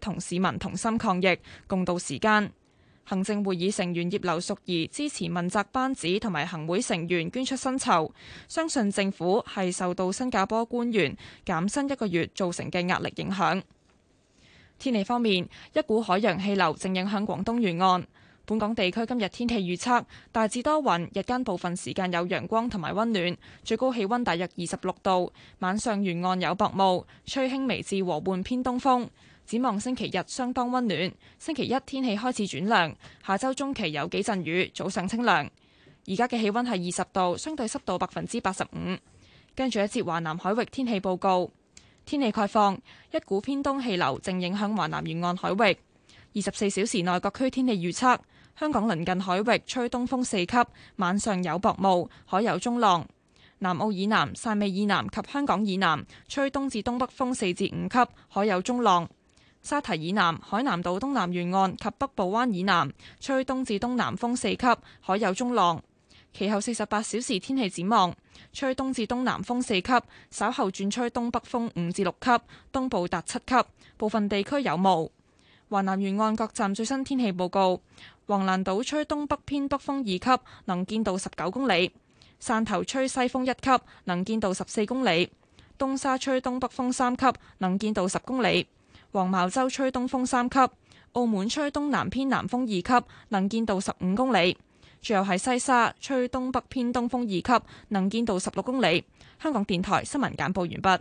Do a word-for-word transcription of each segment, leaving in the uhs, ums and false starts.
同市民同心抗疫，共度時艱。行政會議成員葉劉淑儀支持問責班子同埋行會成員捐出薪酬，相信政府係受到新加坡官員減薪一個月造成嘅壓力影響。天氣方面，一股海洋氣流正影響廣東沿岸。本港地區今日天氣預測大致多雲，日間部分時間有陽光同埋溫暖，最高氣溫大約二十六度。晚上沿岸有薄霧，吹輕微至和緩偏東風。展望星期日相當溫暖，星期一天氣開始轉涼，下周中期有幾陣雨，早上清涼。而家嘅氣溫係二十度，相對濕度百分之八十五。跟住一節華南海域天氣報告，天氣概況，一股偏東氣流正影響華南沿岸海域。二十四小時內各區天氣預測，香港鄰近海域吹東風四級，晚上有薄霧，海有中浪。南澳以南、汕尾以南及香港以南吹東至東北風四至五級，海有中浪。沙堤以南、海南島東南沿岸及北部灣以南吹東至東南風四級，海有中浪。其後四十八小時天氣展望，吹東至東南風四級，稍後轉吹東北風五至六級，東部達七級，部分地區有霧。華南沿岸各站最新天氣報告：橫瀾島吹東北偏北風二級，能見度十九公里；汕頭吹西風一級，能見度十四公里；東沙吹東北風三級，能見度十公里；黃茅洲吹東風三級；澳門吹東南偏南風二級，能見度十五公里；最後係西沙吹東北偏東風二級，能見度十六公里。香港電台新聞簡報完畢。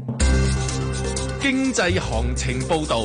經濟行情報導。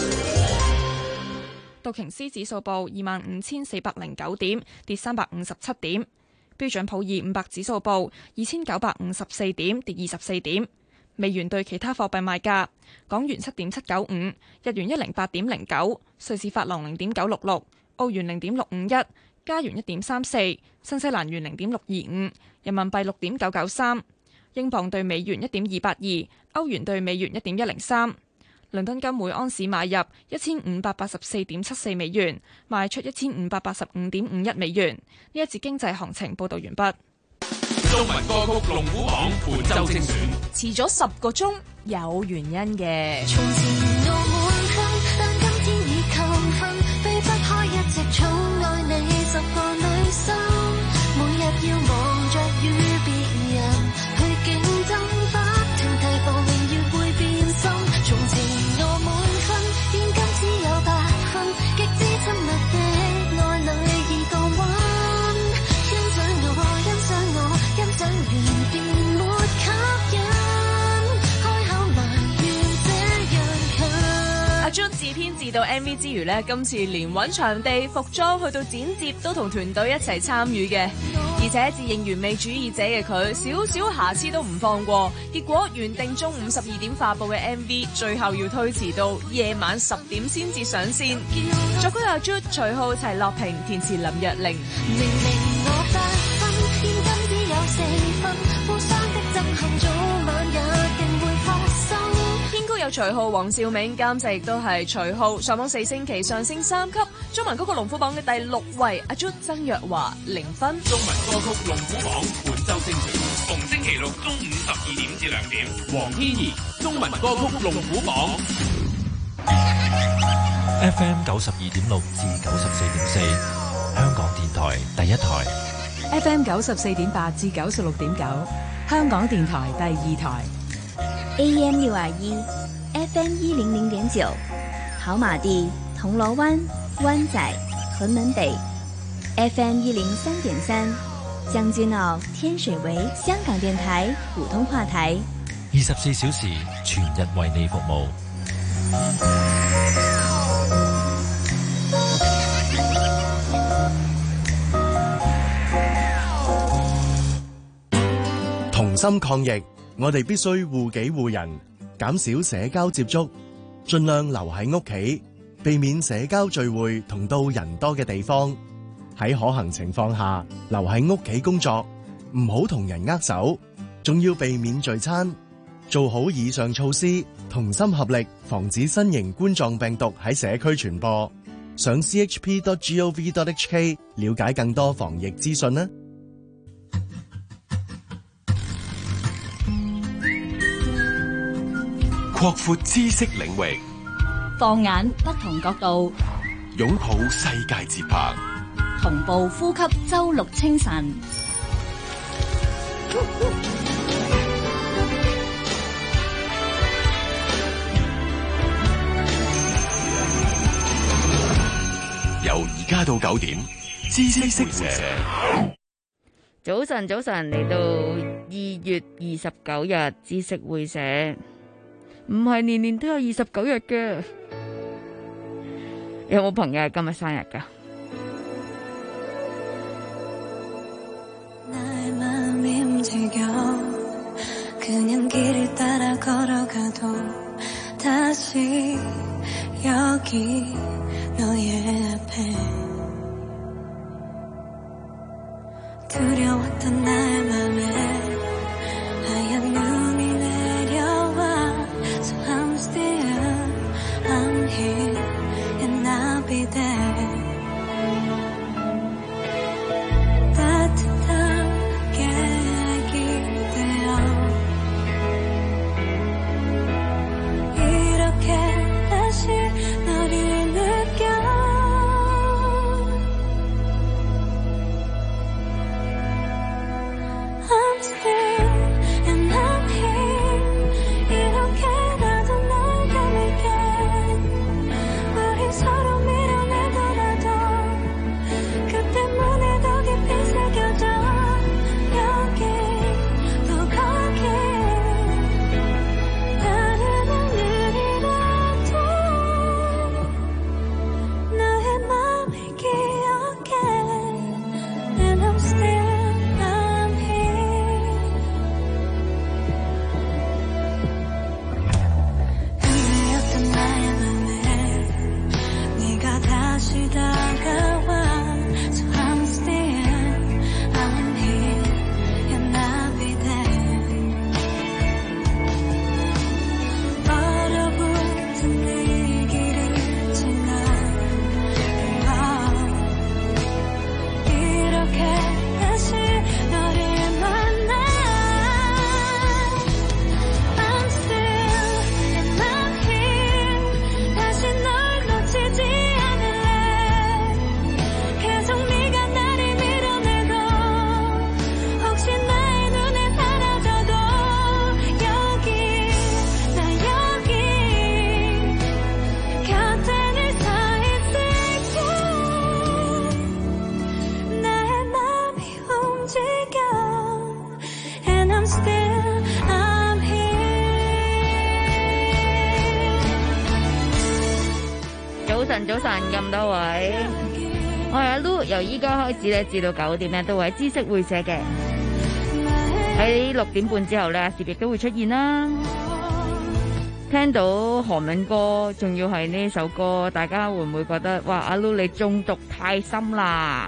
道瓊斯指數報二萬五千四百零九點，跌三百五十七點。標準普爾五百指數報二千九百五十四點，跌二十四點。美元對其他貨幣賣價：港元七點七九五，日元一零八點零九，瑞士法郎零點九六六，澳元零點六五一，加元一點三四，新西蘭元零點六二五，人民幣六點九九三，英鎊對美元一點二八二，歐元對美元一點一零三。倫敦金每安士買入一千五百八十四點七四美元，賣出一千五百八十五點五一美元。呢一節經濟行情報道完畢。 中文歌曲龍虎榜本周精選， 遲咗十個鐘有原因嘅。 從前我滿分，但今天已扣分，避不開一直寵愛你十個女生，每日要忙着與別人去競爭，不斷提防明月會變心。從前我滿分，現今只有八分，極之親密的愛侶已降溫。欣賞我，欣賞我，欣賞完便沒吸引，開口埋怨這樣近。 阿 June 自編自導 M V 之餘呢，今次連揾場地、服裝去到剪接都同團隊一齊參與嘅。而且自認完美主義者嘅佢，少少瑕疵都唔放過。結果原定中午十二點發佈嘅 M V， 最後要推遲到夜晚十點先至上線。作曲阿 Jude、徐浩、齊樂平，填詞林若寧。 明明我八分，現今只有四分，互相的憎恨早晚也定會發生。 編曲有徐浩、黃兆銘，監製亦都係徐浩。上網四星期上升三級，中文歌曲龍虎榜嘅第六位，阿 Jude 曾若華零分。 中文歌曲龍虎榜本周精選，逢星期六中午十二點至兩點。黃天怡，中文歌曲龍虎榜 F M 九十二點六至九十四點四，香港電台第一台。 F M 九十四點八至九十六點九，香港電台第二台。 A M 六二一 ，F M 一零零點九，跑馬地、銅鑼灣、灣仔、屯門北 ，F M 一零三點三，將軍澳、天水圍，香港電台普通話台， 二十四小時全日為你服務。 同心抗疫，我哋必須護己護人，減少社交接觸，盡量留喺屋企，避免社交聚會同到人多嘅地方。喺可行情況下，留喺屋企工作，唔好同人握手，仲要避免聚餐。做好以上措施，同心合力，防止新型冠狀病毒喺社區傳播。上 c h p dot gov dot h k 了解更多防疫資訊啦。 擴闊知識領域， 放眼不同角度， 擁抱世界節拍， 同步呼吸周六清晨。 由而家到九點，知識會社。 早晨，早晨，嚟到二月二十九日，知識會社，唔係年年都有二十九日嘅。有冇朋友係今日生日噶？早晨咁多位，我係阿 Lu， 由依家開始咧至到九點咧都會喺知識會社嘅，喺六點半之後咧，時亦都會出現啦。聽到韓文歌，仲要係呢首歌，大家會唔會覺得哇，阿 Lu 你中毒太深啦？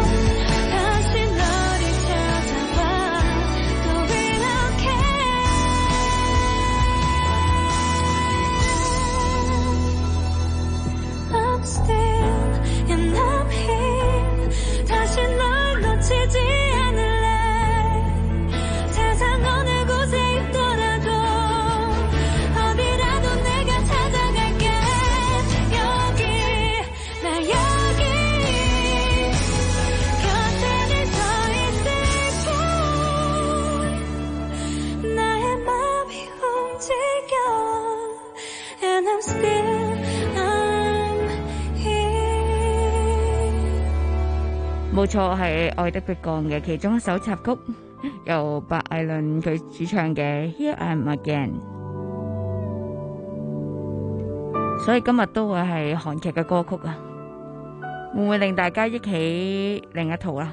冇錯，係愛的迫降嘅其中一首插曲，由白艾倫佢主唱嘅 Here I Am Again。所以今日都會係韓劇嘅歌曲啊，會唔會令大家憶起另一套啊？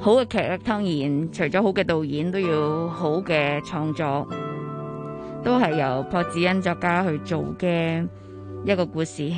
好嘅劇咧，當然除咗好嘅導演，都要好嘅創作，都係由朴智恩作家去做嘅一個故事。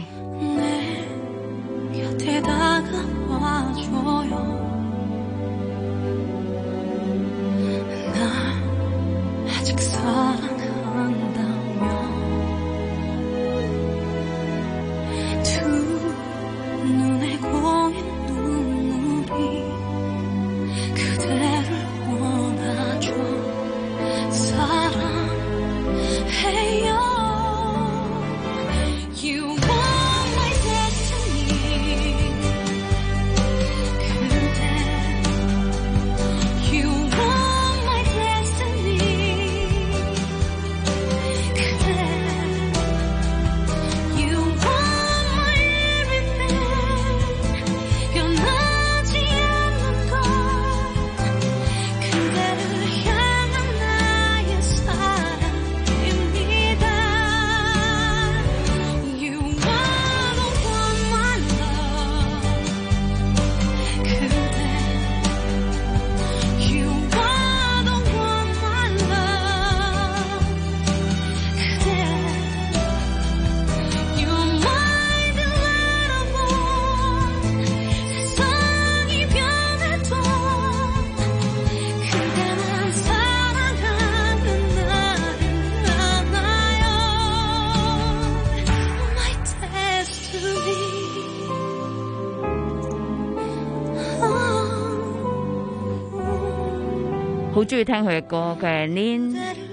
好中意聽佢嘅歌嘅 Nin，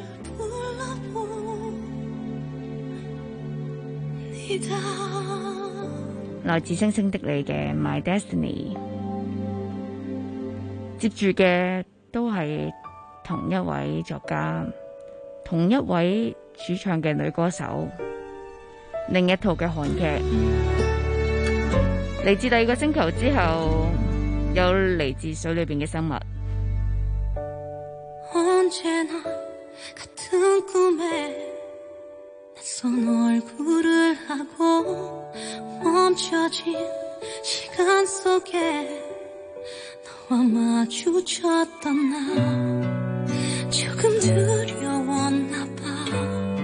來自星星的你嘅 My Destiny， 接住嘅都係同一位作家，同一位主唱嘅女歌手，另一套嘅韓劇，嚟自第二個星球之後，有嚟自水裏邊嘅生物。 언제나 같은 꿈에 낯선 얼굴을 하고 멈춰진 시간 속에 너와 마주쳤던 나 조금 두려웠나 봐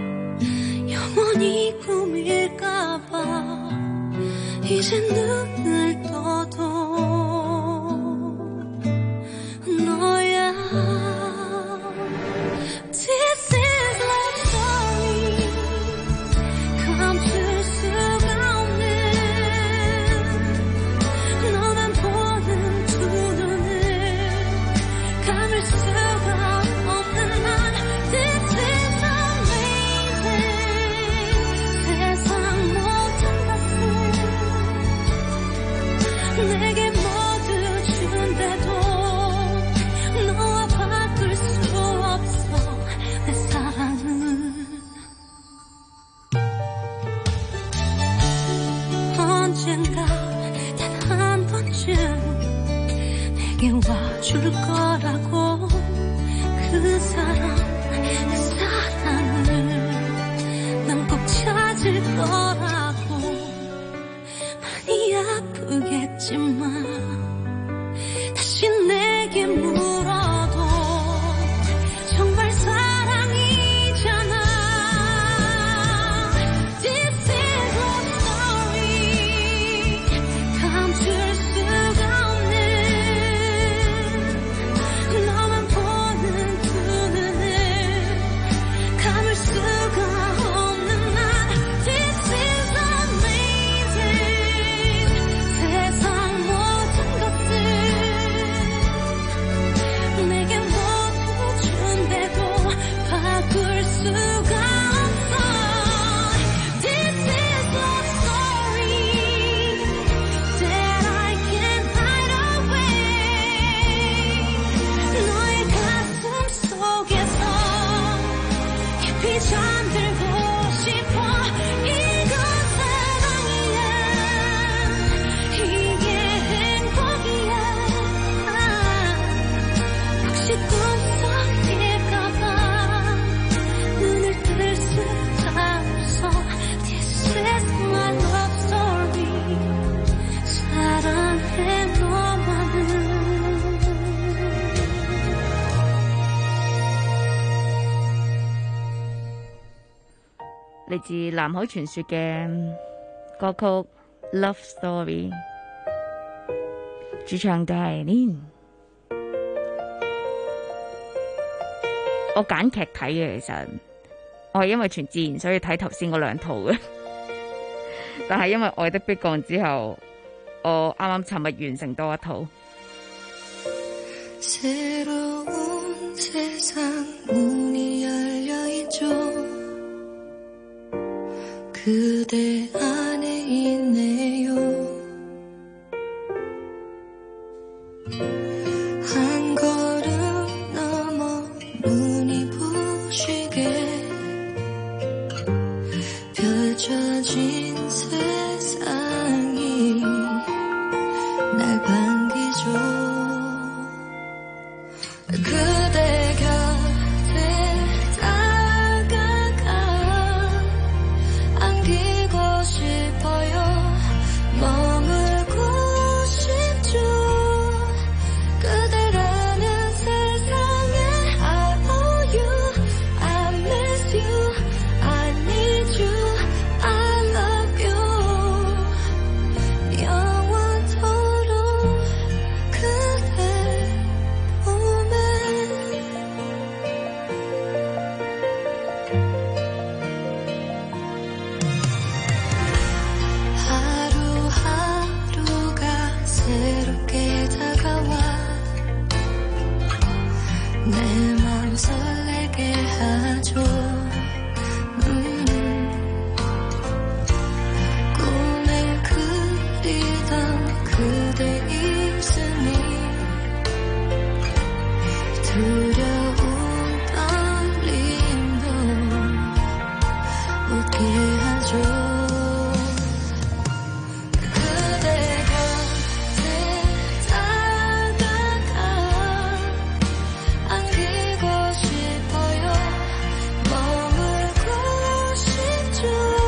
영원히 꿈일까 봐 이제 눈을 떠도 너야 This is love story 감출 수가 없는 너만 보는 두 눈을 감을 수가 없는 난 This is amazing 세상 모든 것을 내게 모두 준대도 너와 바꿀 수 없어 내 사랑은 언젠가 단 한 번쯤 내게 와줄 거라고 그 사랑 그 사랑을 난 꼭 찾을 거라고 많이 아프겠지만 다시 내게 물어도 정말 사랑이잖아 This is love story 감출 수가 없는 너만 보는 두 눈을 감을 수가 없는 난 This is amazing 세상 모든 것 嚟自南海傳說嘅歌曲 Love Story， 主唱都係 Lin。我揀劇睇嘅，其實我係因為全自然所以睇頭先嗰兩套嘅，但係因為愛的迫降之後，我啱啱尋日完成多一套。 새로운 세상 문이 열려 있죠. 그대 안에 있네요. 한 걸음 넘어 눈이 부시게 펼쳐진 세상이 날 반기죠. 그대 곁에 다가가 안기고 싶어요. 머물고 싶죠. 그대라는 세상에 I owe you, I miss you, I need you, I love you. 영원토록 그대 하루하루가 새롭게 다가와 내 맘 설레게 하죠. 음. 꿈에 그리던 그대 있으니 두려운 떨림도 웃게 하죠. 그대 곁에 다가가 안기고 싶어요. 머물고 싶죠.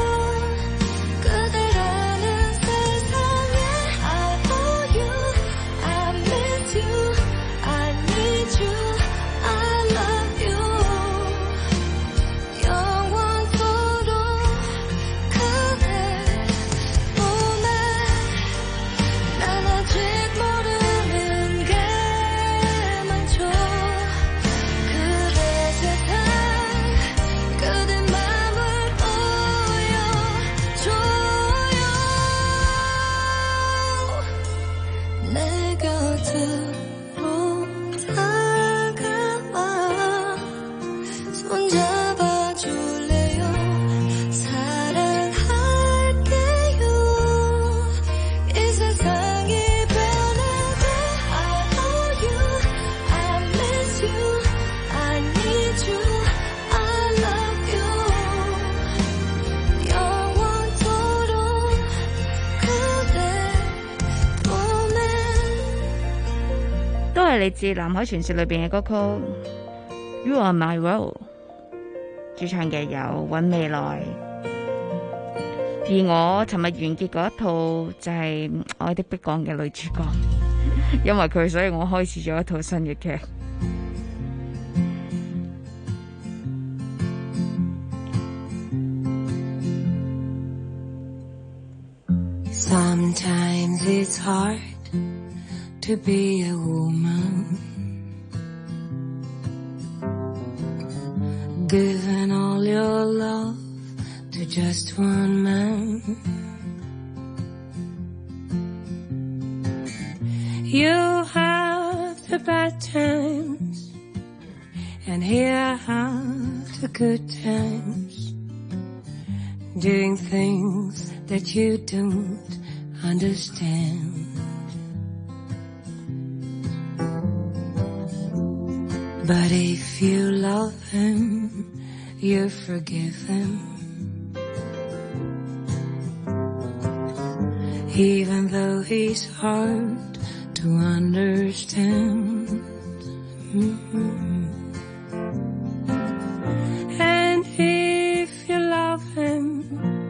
그대라는 세상에 I owe you, I miss you, I need you, I love you. 영원토록 그대 몸에 난 아직 모르는 게 많죠. 그대 세상 그대 맘을 보여줘요. 내 곁으로 다가와 손잡아줄래요. 사랑할게요. 이 세상이 변해도 I owe you, I miss you, I need you, I love you. 영원토록 그대 봄에 都係嚟自南海傳說裏邊嘅歌曲 You Are My World， 主唱嘅有尹未來。而我尋日完結嗰一套就係《愛的迫降》嘅女主角，因為佢，所以我開始咗一套新嘅劇。 Sometimes it's hard to be a woman, giving all your love to just one man. You have the bad times, and here I have the good times, doing things that you don't understand. But if you love him, you forgive him, even though he's hard to understand. Mm-hmm. And if you love him,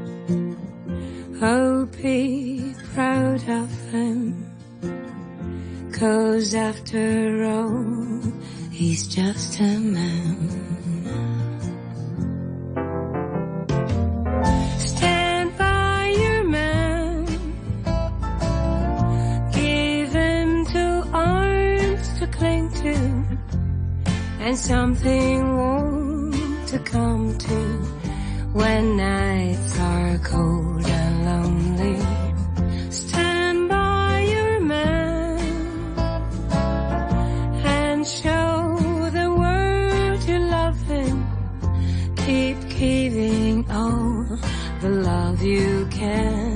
oh, be proud of him, 'cause after all, he's just a man. cling to, and something warm to come to when nights are cold and lonely. Stand by your man and show the world you love him. Keep giving all the love you can.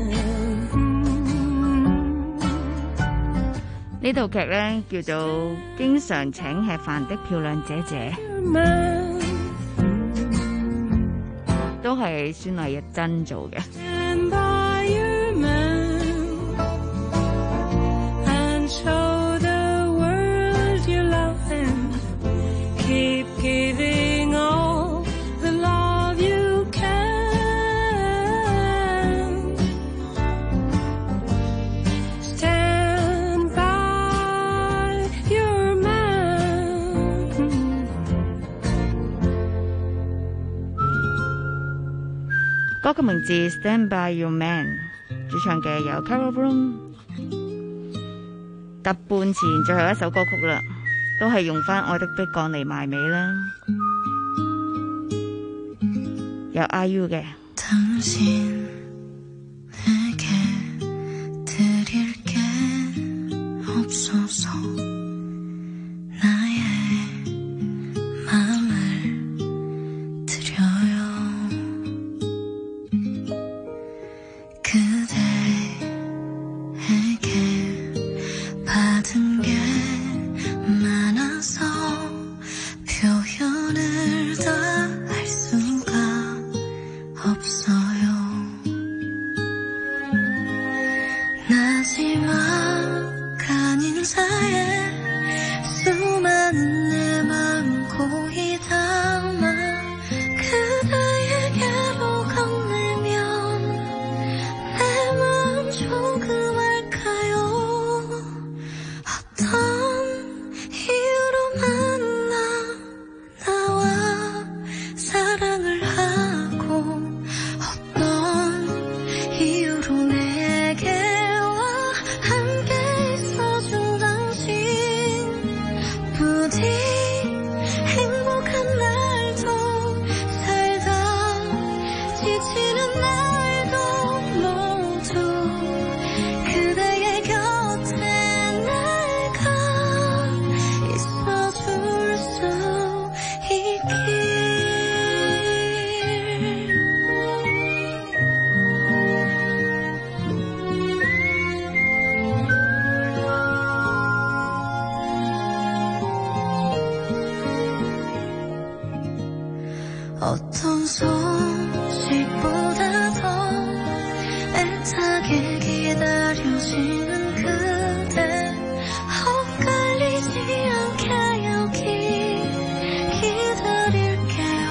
呢套劇咧叫做《經常請吃飯的漂亮姐姐》，都係孫藝珍做嘅。歌嘅名字 Stand by Your Man， 主唱嘅有 Carol Bloom。突半前最後一首歌曲啦，都係用翻《愛的迫降》嚟埋尾啦，有 I U 嘅。 어떤 소식보다 더 애타게 기다려지는 그대 헛갈리지 않게 여기 기다릴게요.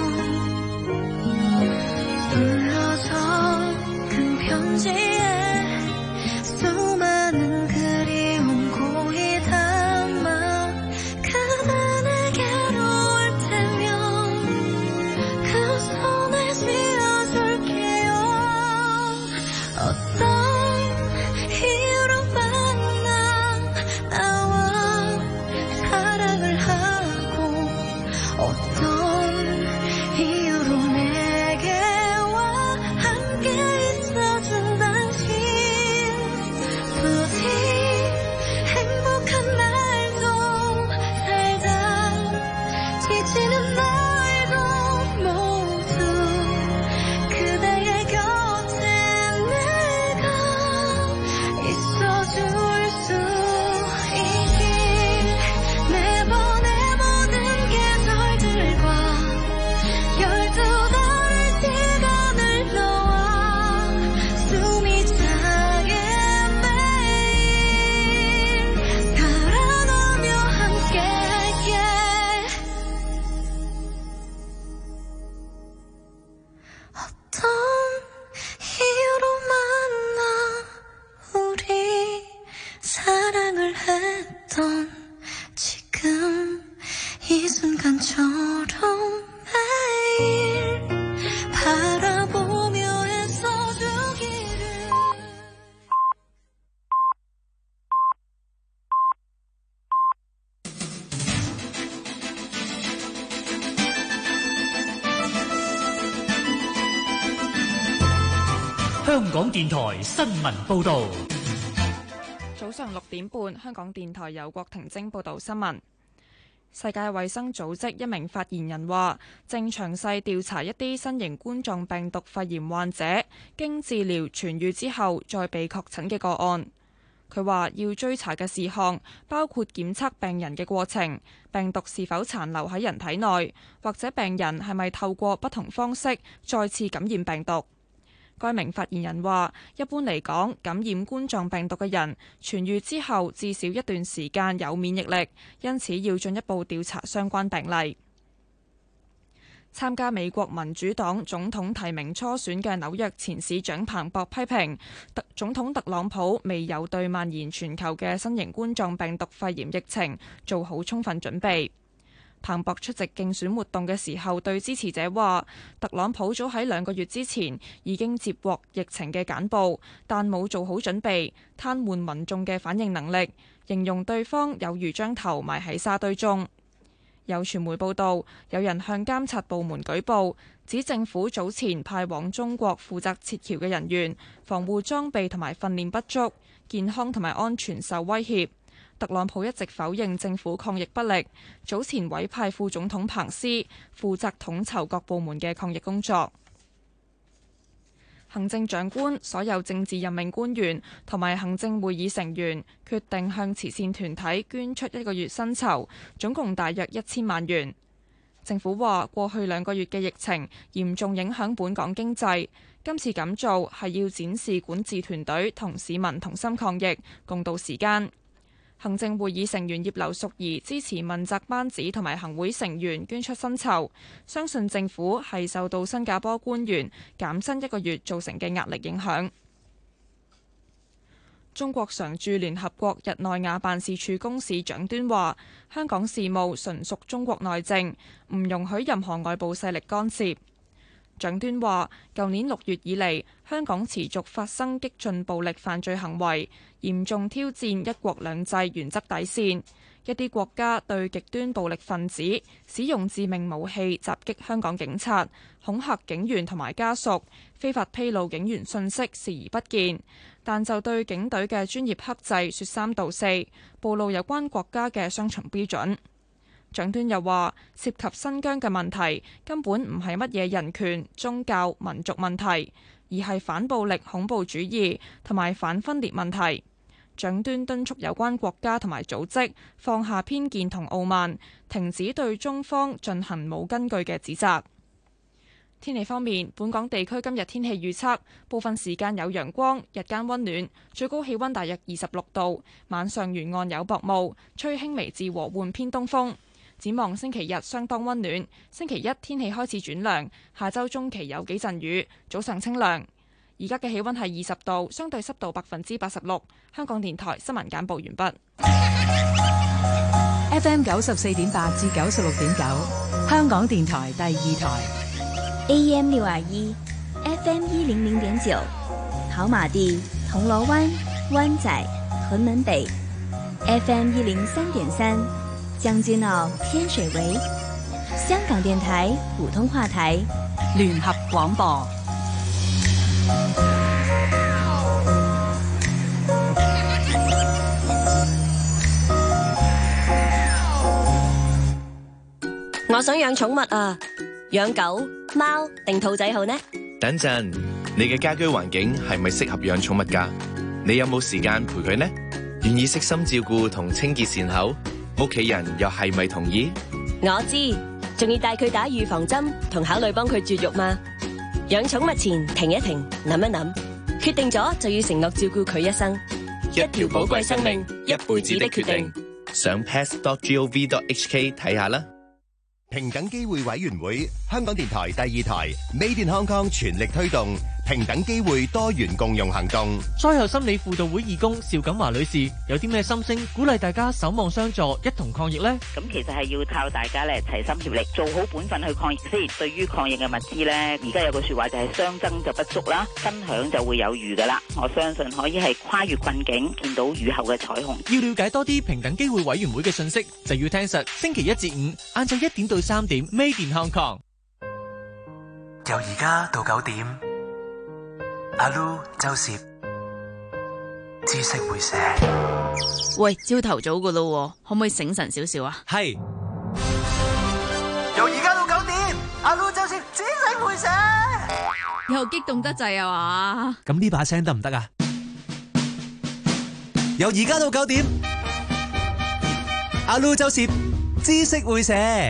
불러줘 큰 편지에 수많은 그리움 고이 담아 그대 내게로 올 테면 그 손에 쥐어줄게요. 어떤 이유로 만나 나와 사랑을 하고 어떤 이유로 내게 와 함께 있어준 당신 부디 행복한 날도 살다 지치는 날도 모두 그대의 곁에 내가 있어줄 수 있길 매번의 모든 계절들과 열두 달의 시간을 너와 숨이 차게 매일 살아가며 함께 할게. 어떤 이유로 만나 우리 사랑을 했던 지금 이 순간처럼 매일 바라보며 애써주기를. 香港電台新聞報道。 早上六點半，香港電台由郭婷晶報道新聞。世界衛生組織一名發言人話，正詳細調查一啲新型冠狀病毒肺炎患者經治療痊愈之後再被確診嘅個案。佢話要追查嘅事項包括檢測病人嘅過程、病毒是否殘留喺人體內，或者病人係咪透過不同方式再次感染病毒。該名發言人話，一般嚟講，感染冠狀病毒嘅人痊愈之後至少一段時間有免疫力，因此要進一步調查相關病例。參加美國民主黨總統提名初選嘅紐約前市長彭博批評特總統特朗普未有對蔓延全球嘅新型冠狀病毒肺炎疫情做好充分準備。彭博出席競選活動嘅時候對支持者話，特朗普早喺兩個月之前已經接獲疫情嘅簡報，但冇做好準備，癱瘓民眾嘅反應能力，形容對方有如將頭埋喺沙堆中。有傳媒報道，有人向監察部門舉報，指政府早前派往中國負責撤僑嘅人員防護裝備同埋訓練不足，健康同埋安全受威脅。特朗普一直否認政府抗疫不力，早前委派副總統彭斯負責統籌各部門嘅抗疫工作。行政長官、所有政治任命官員同埋行政會議成員決定向慈善團體捐出一個月薪酬，總共大約一千萬元。政府話，過去兩個月嘅疫情嚴重影響本港經濟，今次咁做係要展示管治團隊同市民同心抗疫，共度時艱。行政會議成員葉劉淑儀支持問責班子同埋行會成員捐出薪酬，相信政府係受到新加坡官員減薪一個月造成嘅壓力影響。中國常駐聯合國日內瓦辦事處公使蔣端話，香港事務純屬中國內政，唔容許任何外部勢力干涉。蔣端話，舊年六月以嚟，香港持續發生激進暴力犯罪行為，嚴重挑戰一國兩制原則底線。一啲國家對極端暴力分子使用致命武器襲擊香港警察，恐嚇警員同埋家屬，非法披露警員信息視而不見，但就對警隊嘅專業克制說三道四，暴露有關國家嘅雙重標準。蔣端又話，涉及新疆嘅問題根本唔係乜嘢人權、宗教、民族問題，而係反暴力恐怖主義同埋反分裂問題。蔣端敦促有關國家同埋組織放下偏見同傲慢，停止對中方進行冇根據嘅指責。天氣方面，本港地區今日天氣預測，部分時間有陽光，日間溫暖，最高氣溫大約二十六度，晚上沿岸有薄霧，吹輕微至和緩偏東風。展望星期日相當溫暖，星期一天氣開始轉涼，下周中期有幾陣雨，早上清涼。而家嘅氣溫係二十度，相對濕度百分之八十六。香港電台新聞簡報完畢。 F M 九十四點八至九十六點九，香港電台第二台。 A M 六二一，F M 一零零點九，跑馬地、銅鑼灣、灣仔、屯門北。F M 一零三點三，將軍澳、天水圍。香港電台普通話台， 聯合廣播。 我想養寵物啊，養狗、貓定兔仔好呢？ 等陣，你嘅家居環境係咪適合養寵物㗎？你有冇時間陪佢呢？願意悉心照顧同清潔善後，屋企人又係咪同意？ 我知，仲要帶佢打預防針，同考慮幫佢絕育嘛。養寵物前停一停，諗一諗，決定咗就要承諾照顧佢一生。 一條寶貴生命，一輩子的決定。上 pets dot gov dot h k 睇下啦。 平等機會委員會，香港電台第二台 Made in Hong Kong 全力推動平等機會多元共融行動。 災後心理輔導會義工邵錦華女士有啲咩心聲鼓勵大家守望相助，一同抗疫呢？ 咁其實係要靠大家咧齊心協力，做好本分去抗疫先。對於抗疫嘅物資咧，而家有句說話就係相爭就不足啦，分享就會有餘噶啦。我相信可以係跨越困境，見到雨後嘅彩虹。 要了解多啲平等機會委員會嘅信息，就要聽實星期一至五晏晝一點到三點 Made in Hong Kong。 由而家到九點， 阿 Lu 周攝，知識會寫。 喂，朝頭早噶咯，可唔可以醒神少少啊？ 係。由而家到九點，阿 Lu 周攝知識會寫。 又激動得滯啊嘛？ 咁呢把聲得唔得啊？由而家到九點，阿 Lu 周攝知識會寫。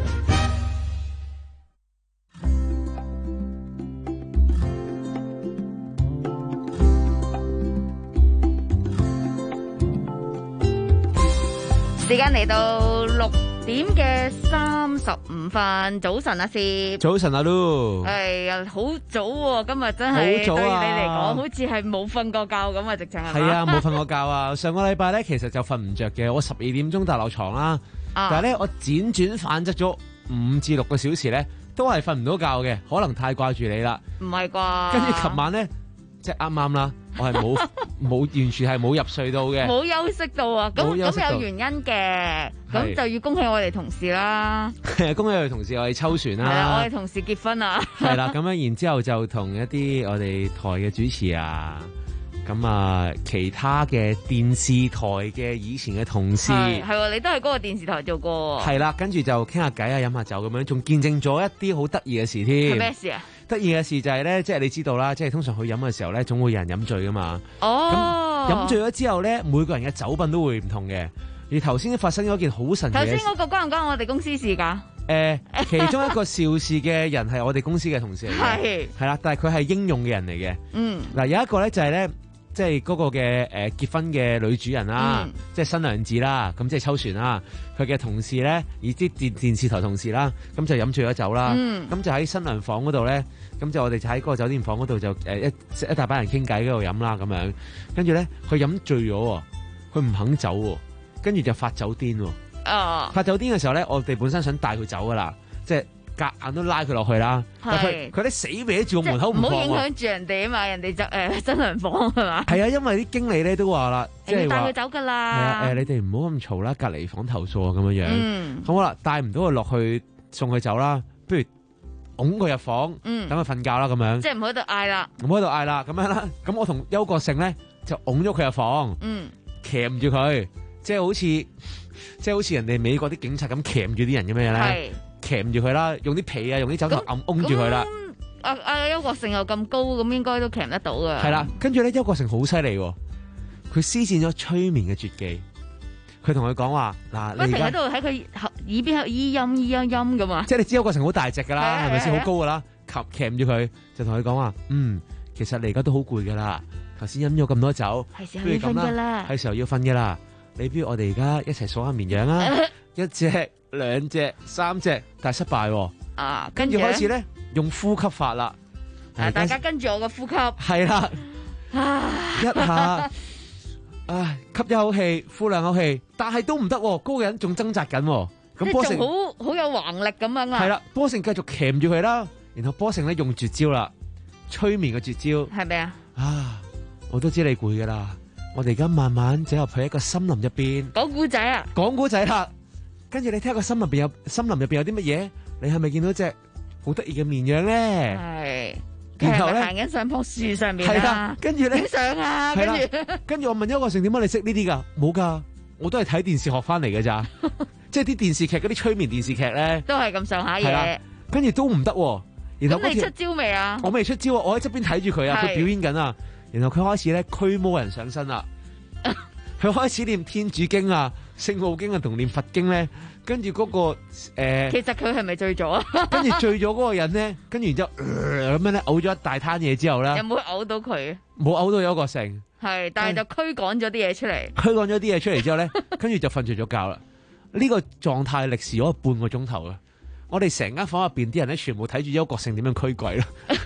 時間嚟到六點嘅三十五分，早晨阿攝， 早晨阿 Lu， 係啊，好早喎，今日真係好早啊， 對你嚟講，好似係冇瞓過覺咁啊，直情係。 係啊，冇瞓過覺啊！上個禮拜咧，其實就瞓唔着嘅，我十二點鐘就落床啦，啊、但係咧我輾轉反側咗五至六個小時咧，都係瞓唔到覺嘅，可能太掛住你啦。 唔係啩？ 跟住琴晚咧，即係啱啱啦。我係冇冇完全係冇入睡到嘅， 冇休息到啊！咁咁有原因嘅，咁就要恭喜我哋同事啦。 係啊，恭喜我哋同事，我哋抽船啦。係啊，我哋同事結婚啊。 係啦，咁樣然之後就同一啲我哋台嘅主持啊，咁啊其他嘅電視台嘅以前嘅同事， 係係，你都係嗰個電視台做過。 係啦，跟住就傾下偈啊，飲下酒咁樣，仲見證咗一啲好得意嘅事添。 係咩事啊？ 得意嘅事就係咧，即係你知道啦，即係通常去飲嘅時候咧，總會有人飲醉噶嘛。 哦， 咁飲醉咗之後咧，每個人嘅酒品都會唔同嘅。而頭先發生咗一件好神奇嘅事。頭先嗰個關唔關我哋公司事㗎？ 誒、呃，其中一個肇事嘅人係我哋公司嘅同事嚟嘅，係係啦，但係佢係應用嘅人嚟嘅。嗯，嗱有一個咧就係咧，即係嗰個嘅誒結婚嘅女主人啦，嗯、即係新娘子啦，咁即係秋船啦。佢嘅同事咧，而啲電電視台同事啦，咁就飲醉咗酒啦。咁、嗯、就喺新娘房嗰度咧。咁就我哋就喺嗰個酒店房嗰度就誒一一大班人傾偈嗰度飲啦咁樣，跟住咧佢飲醉咗，佢唔肯走，跟住就發酒癲。哦，發酒癲嘅時候咧，我哋本身想帶佢走噶啦，即係夾硬都拉佢落去啦。但係佢佢咧死搲住個門口唔放。唔好影響住人哋啊嘛，人哋就誒新娘房係嘛。 係啊，因為啲經理咧都話啦，即係帶佢走噶啦。 係啊，誒你哋唔好咁嘈啦，隔離房投訴啊咁樣樣。嗯，咁好啦，帶唔到佢落去送佢走啦，不如拱佢入房，等佢瞓覺啦，咁樣。 即係唔好喺度嗌啦， 唔好喺度嗌啦，咁樣啦。咁我同邱國勝咧就拱咗佢入房，嗯，鉗住佢，即係好似，即係好似人哋美國啲警察咁鉗住啲人咁樣咧，鉗住佢啦，用啲被啊，用啲枕頭揞擁住佢啦。 阿阿邱國勝又咁高，咁應該都鉗得到噶。 係啦，跟住咧，邱國勝好犀利，佢施展咗催眠嘅絕技。佢同佢講話嗱， 不停喺度喺佢耳邊喺度咿音咿音音咁啊！ 即係你知邱國成好大隻噶啦，係咪先好高噶啦？鉗鉗住佢，就同佢講話，嗯，其實你而家都好攰噶啦，頭先飲咗咁多酒， 係時候要瞓噶啦， 係時候要瞓噶啦。你不如我哋而家一齊數下綿羊啊，一隻、兩隻、三隻，但係失敗啊！跟住開始咧用呼吸法啦， 大家跟住我個呼吸， 係啦，一下。唉，吸一口氣，呼兩口氣，但係都唔得，嗰個人仲掙扎緊。咁波成好好有橫力咁樣啊！ 係啦，波成繼續鉗住佢啦，然後波成咧用絕招啦，催眠嘅絕招係咪啊？ 啊，我都知你攰噶啦，我哋而家慢慢走入去一個森林入邊， 講古仔啊， 講古仔啦，跟住你睇下個森林入邊有森林入邊有啲乜嘢？你係咪見到隻好得意嘅綿羊咧？係。 然後咧行緊上棵樹上面係啦，跟住咧點上啊？跟住跟住我問邱國成點解你識呢啲噶？冇噶，我都係睇電視學翻嚟嘅咋，即係啲電視劇嗰啲催眠電視劇咧， 都係咁上下嘢。跟住都唔得，然後咁你出招未啊？ 我未出招啊，我喺側邊睇住佢啊，佢表演緊啊。然後佢開始咧驅魔人上身啦，佢開始念天主經啊、聖奧經啊同念佛經咧。跟住嗰個誒， 其實佢係咪醉咗啊？ 跟住醉咗嗰個人咧，跟住然之後咁樣咧嘔咗一大攤嘢之後咧， 有冇嘔到佢？ 冇嘔到有個成， 係，但係就驅趕咗啲嘢出嚟。 驅趕咗啲嘢出嚟之後咧，跟住就瞓着咗覺啦。呢個狀態歷時咗半個鐘頭啦。我哋成間房入邊啲人咧，全部睇住邱國勝點樣驅鬼啦。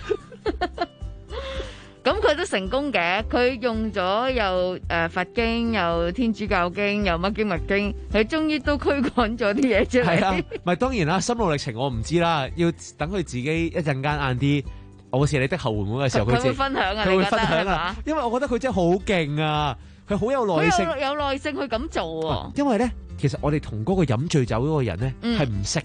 咁佢都成功嘅，佢用咗又誒佛經，又天主教經，又乜經乜經，佢終於都驅趕咗啲嘢出嚟。係啊， 咪當然啦，心路歷程我唔知啦，要等佢自己一陣間晏啲，我是你的後援會嘅時候，佢會分享啊， 佢會分享啊，因為我覺得佢真係好勁啊，佢好有耐性， 有有耐性去咁做喎。 因為咧，其實我哋同嗰個飲醉酒嗰個人咧係唔識噶，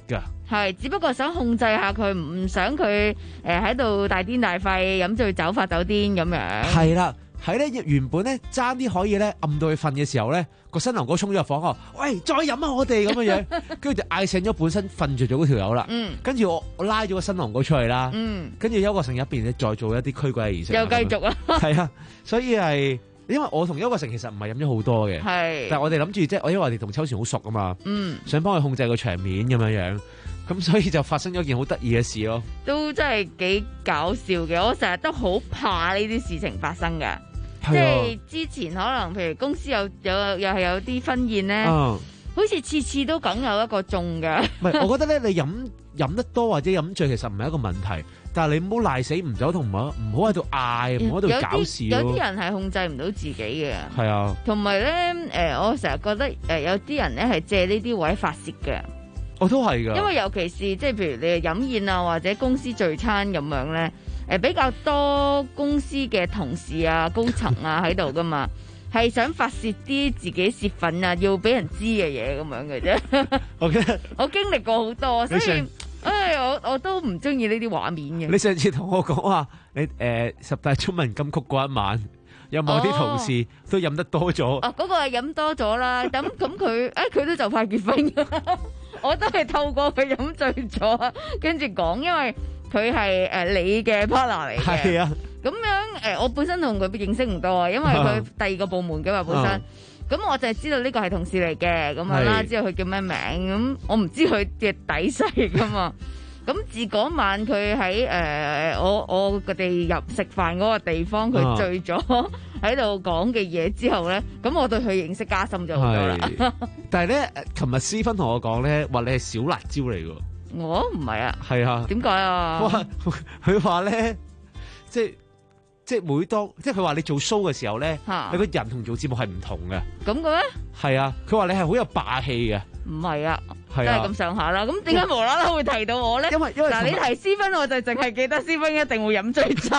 係，只不過想控制下佢，唔想佢誒喺度大癲大肺飲醉酒發酒癲咁樣。 係啦，喺咧原本咧爭啲可以咧暗到佢瞓嘅時候咧，個新郎哥衝咗入房話：喂，再飲啊我哋咁樣樣，跟住就嗌醒咗本身瞓着咗嗰條友啦。嗯，跟住我我拉咗個新郎哥出嚟啦。嗯，跟住邱國成入邊咧再做一啲驅鬼嘅儀式。 又繼續啊！ 係啊，所以係。因為我同邱國成其實唔係飲咗好多嘅，但係我哋諗住即係我因為我哋同秋旋好熟啊嘛，嗯、想幫佢控制個場面咁樣樣，咁所以就發生咗件好得意嘅事咯。 都真係幾搞笑嘅，我成日都好怕呢啲事情發生嘅，即係之前可能譬如公司有有又係有啲婚宴咧，嗯、好似次次都梗有一個中嘅。 唔係，我覺得咧你飲飲得多或者飲醉其實唔係一個問題。但係你唔好賴死唔走，同唔好唔好喺度嗌，唔好喺度搞事。 有啲人係控制唔到自己嘅。 係啊， 同埋咧，誒，我成日覺得誒，有啲人咧係借呢啲位發泄嘅。 我都係噶。因為尤其是即係譬如你飲宴啊，或者公司聚餐咁樣咧，誒，比較多公司嘅同事啊、高層啊喺度噶嘛，係想發泄啲自己泄憤啊，要俾人知嘅嘢咁樣嘅啫。我我經歷過好多，所以。唉，我我都唔中意呢啲畫面嘅。 你上次同我講話，你誒、呃、十大中文金曲嗰一晚，有冇啲同事都飲得多咗？ 哦，嗰、嗰個係飲多咗啦。咁咁佢，誒佢都就快結婚，我都係透過佢飲醉咗，跟住講，因為佢係誒你嘅 partner 嚟嘅。係啊。咁樣誒、呃，我本身同佢認識唔多啊，因為佢第二個部門嘅嘛本身。咁我就係知道呢個係同事嚟嘅，咁樣啦，知道佢叫咩名，咁我唔知佢嘅底細噶嘛。咁自嗰晚佢喺誒我我哋入食飯嗰個地方，佢醉咗喺度講嘅嘢之後咧，咁我對佢認識加深咗好多啦。 但係咧，琴日思芬同我講咧，話你係小辣椒嚟㗎。 我唔係啊。係啊。 點解啊？ 佢話咧，即係。即係每當即係佢話你做 show 嘅時候咧，你個人同做節目係唔同嘅。 咁嘅咩？ 係啊，佢話你係好有霸氣嘅。 唔係啊，都係咁上下啦。咁點解無啦啦會提到我咧？ 因為因為嗱，你提思芬，我就淨係記得思芬一定會飲醉酒。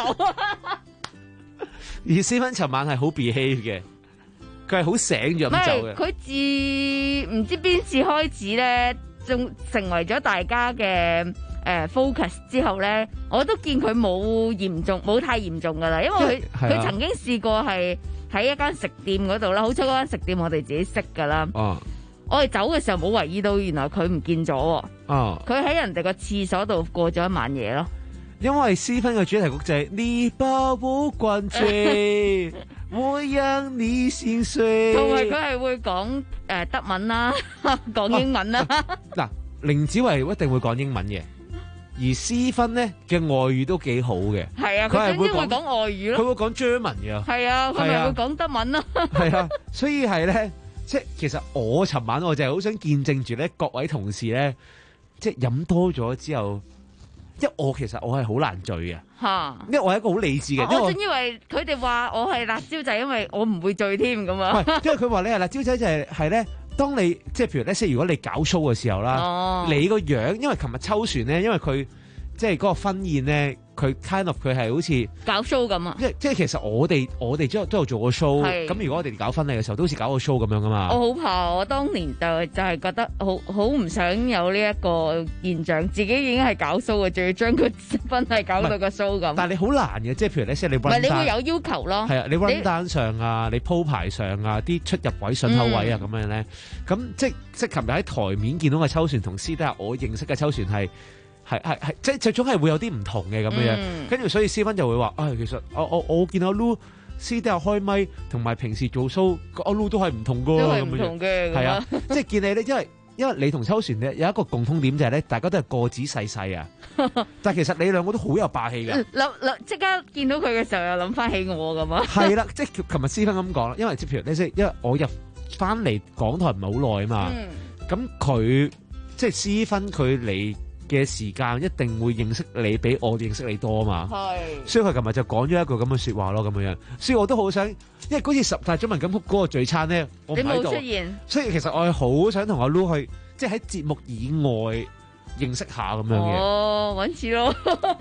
而思芬尋晚係好 behave 嘅，佢係好醒咗飲酒嘅。 佢自唔知邊次開始咧，仲成為咗大家嘅。誒、呃、focus 之後咧，我都見佢冇嚴重，冇太嚴重噶啦，因為佢佢、啊、曾經試過係喺一間食店嗰度啦，好彩嗰間食店我哋自己識噶啦。哦，我哋走嘅時候冇留意到，原來佢唔見咗。哦，佢喺人哋個廁所度過咗一晚夜咯。 因為思芬嘅主題曲就係、是、你把我灌醉，我讓你心碎。 同埋佢係會講誒、呃、德文啦，講英文啦。 嗱、啊，凌子維一定會講英文嘅。而思芬咧嘅外語都幾好嘅， 係啊，佢總之會講外語咯， 佢會講 German 嘅， 係啊，佢咪會講德文咯， 係啊，所以係咧，即係其實我尋晚我就係好想見證住咧各位同事咧，即係飲多咗之後，因為我其實我係好難醉嘅，嚇，因為我係一個好理智嘅， 我仲以為佢哋話我係辣椒仔，因為我唔會醉添咁啊， 因為佢話你係辣椒仔就係係咧。當你即係譬如咧，即係如果你搞 show 嘅時候啦，哦、你個樣，因為琴日秋旋咧，因為佢即係嗰個婚宴咧，佢 kind of 佢係好似搞 show 咁啊！ 即即係其實我哋我哋都都有做過 show，咁如果我哋搞婚禮嘅時候，都好似搞個 show 咁樣噶嘛。 我好怕，我當年就就係覺得好好唔想有呢一個現象，自己已經係搞 show 嘅，仲要將個婚禮搞到個 show 咁。 但係你好難嘅，即係譬如咧，即係你 run 唔係你會有要求咯。 係啊，你 run 單上啊，你鋪排上啊，啲出入位、順口位啊咁、嗯、樣咧，咁即即係琴日喺台面見到嘅秋旋同私底下我認識嘅秋旋係。係係係，即係最終係會有啲唔同嘅咁樣，跟住、嗯、所以思芬就會話，唉、哎，其實我我我見到 Lu 私底下開咪，同埋平時做 show，阿 Lu 都係唔同噶， 都係唔同嘅， 係啊，即係見你咧，因為因為你同秋旋咧有一個共通點就係、是、咧，大家都係個子細細啊，但係其實你兩個都好有霸氣嘅， 諗諗即刻見到佢嘅時候又諗翻起我咁啊， 係啦，即係琴日思芬咁講啦，因為即譬如咧，即係因為我入翻嚟港台唔係好耐啊嘛，咁佢、嗯、即係思芬佢嚟嘅時間一定會認識你比我認識你多啊嘛，係，所以佢琴日就講咗一句咁嘅説話咯，咁樣樣，所以我都好想，因為嗰次十大中文金曲嗰個聚餐咧，我唔喺度，你冇出現，所以其實我係好想同阿 Lu 去，即係喺節目以外認識下咁樣嘅。 哦，揾次咯，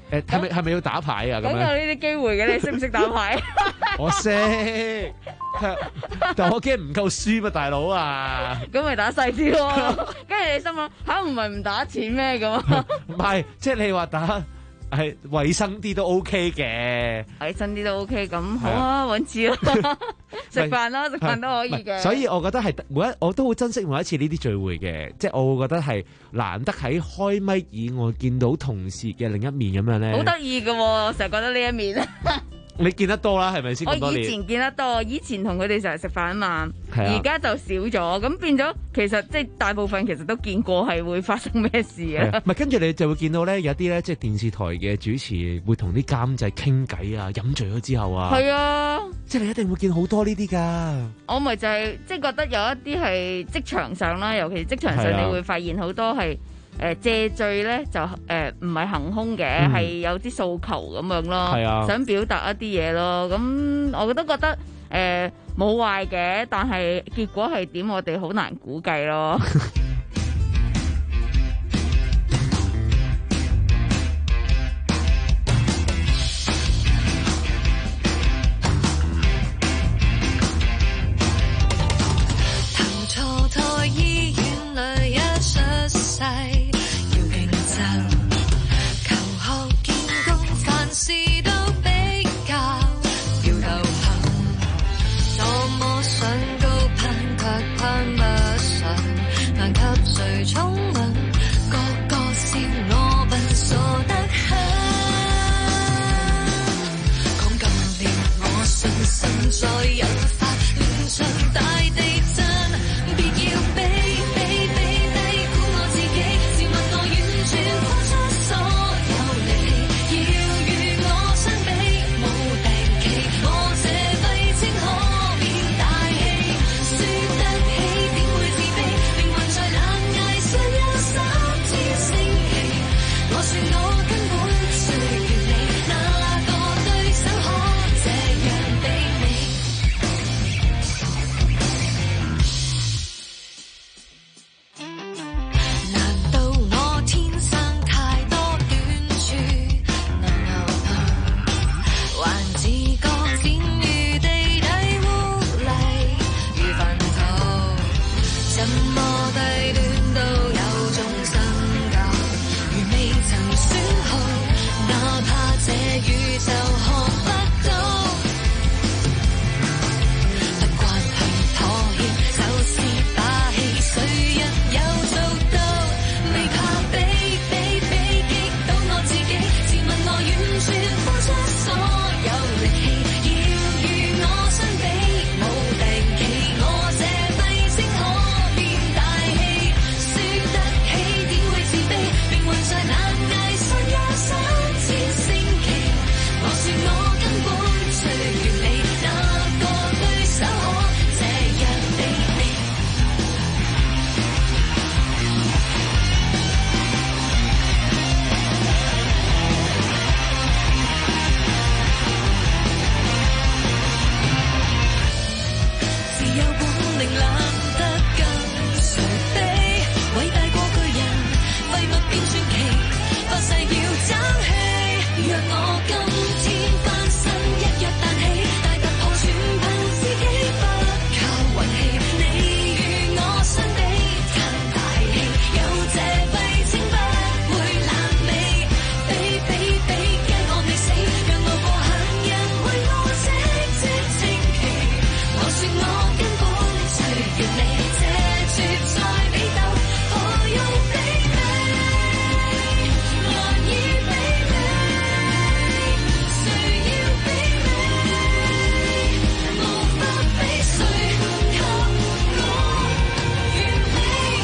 誒係咪係咪要打牌啊？咁咁有樣呢啲機會嘅，你識唔識打牌？ 我識，但我驚唔夠輸嘛，大佬啊！ 咁咪打細啲咯。跟住你心諗吓，唔係唔打錢咩咁？ 唔係，即係你話打係衞生啲都 OK 嘅， 衞生啲都 OK，咁好啊，揾次咯，食飯啦，食飯都可以嘅。 所以我覺得係每一我都好珍惜每一次呢啲聚會嘅，即係我會覺得係難得喺開咪以外見到同事嘅另一面咁樣咧。 好得意嘅喎，我成日覺得呢一面。 你見得多啦，係咪先？ 我以前見得多，以前同佢哋成日食飯啊嘛，而家、啊、就少咗，咁變咗其實即係大部分其實都見過係會發生咩事啊？ 唔係跟住你就會見到咧，有啲咧即係電視台嘅主持會同啲監製傾偈啊，飲醉咗之後啊， 係啊， 即係你一定會見好多呢啲㗎。 我咪就係即係覺得有一啲係職場上啦，尤其職場上你會發現好多係。誒、呃、借醉咧就誒唔係行兇嘅，係、嗯、有啲訴求咁樣咯，啊、想表達一啲嘢咯。咁我都覺得誒冇壞嘅，但係結果係點，我哋好難估計咯。 投錯胎醫院裏一出世。求學見工，凡事都比較要鬥狠。多麼想高攀，卻攀不上，難及誰寵吻。個個笑我笨，傻得很。講舊年我信心再引發亂場大地震，別要比比比低估我自己，試問我完全付出所有力氣，要與我相比冇定期，我這廢青可變大氣，輸得起點會自卑，靈魂在冷崖上有三千星期，我說我根本最完美，哪個對手可這樣比美？難道我天生太多短處？No no no，還自覺漸如地底污泥如糞土，怎麼低端都有種身教，如未曾損耗，哪怕這宇宙學不到，不慣去妥協就是把戲，誰人有做到？未怕比比比擊倒我自己，自問我完全付出所有力氣，要與我相比冇定期，我這廢青可變大氣，輸得起點會自卑，靈魂在冷崖上有三千星期，我說我根本最完美，哪個對手可這樣比美？自有本領懶得跟誰比，偉大過巨人，廢物變傳奇，發誓要爭氣。若我今天翻身一躍彈起，大突破全憑自己，不靠運氣。你與我相比太大氣，有這廢青不會爛尾。比比比驚我未死，讓路過行人為我嘖嘖稱奇。我說我根本最完美，這絕在比鬥，何用比美？難以比美，誰要比美？無法比誰給我完美。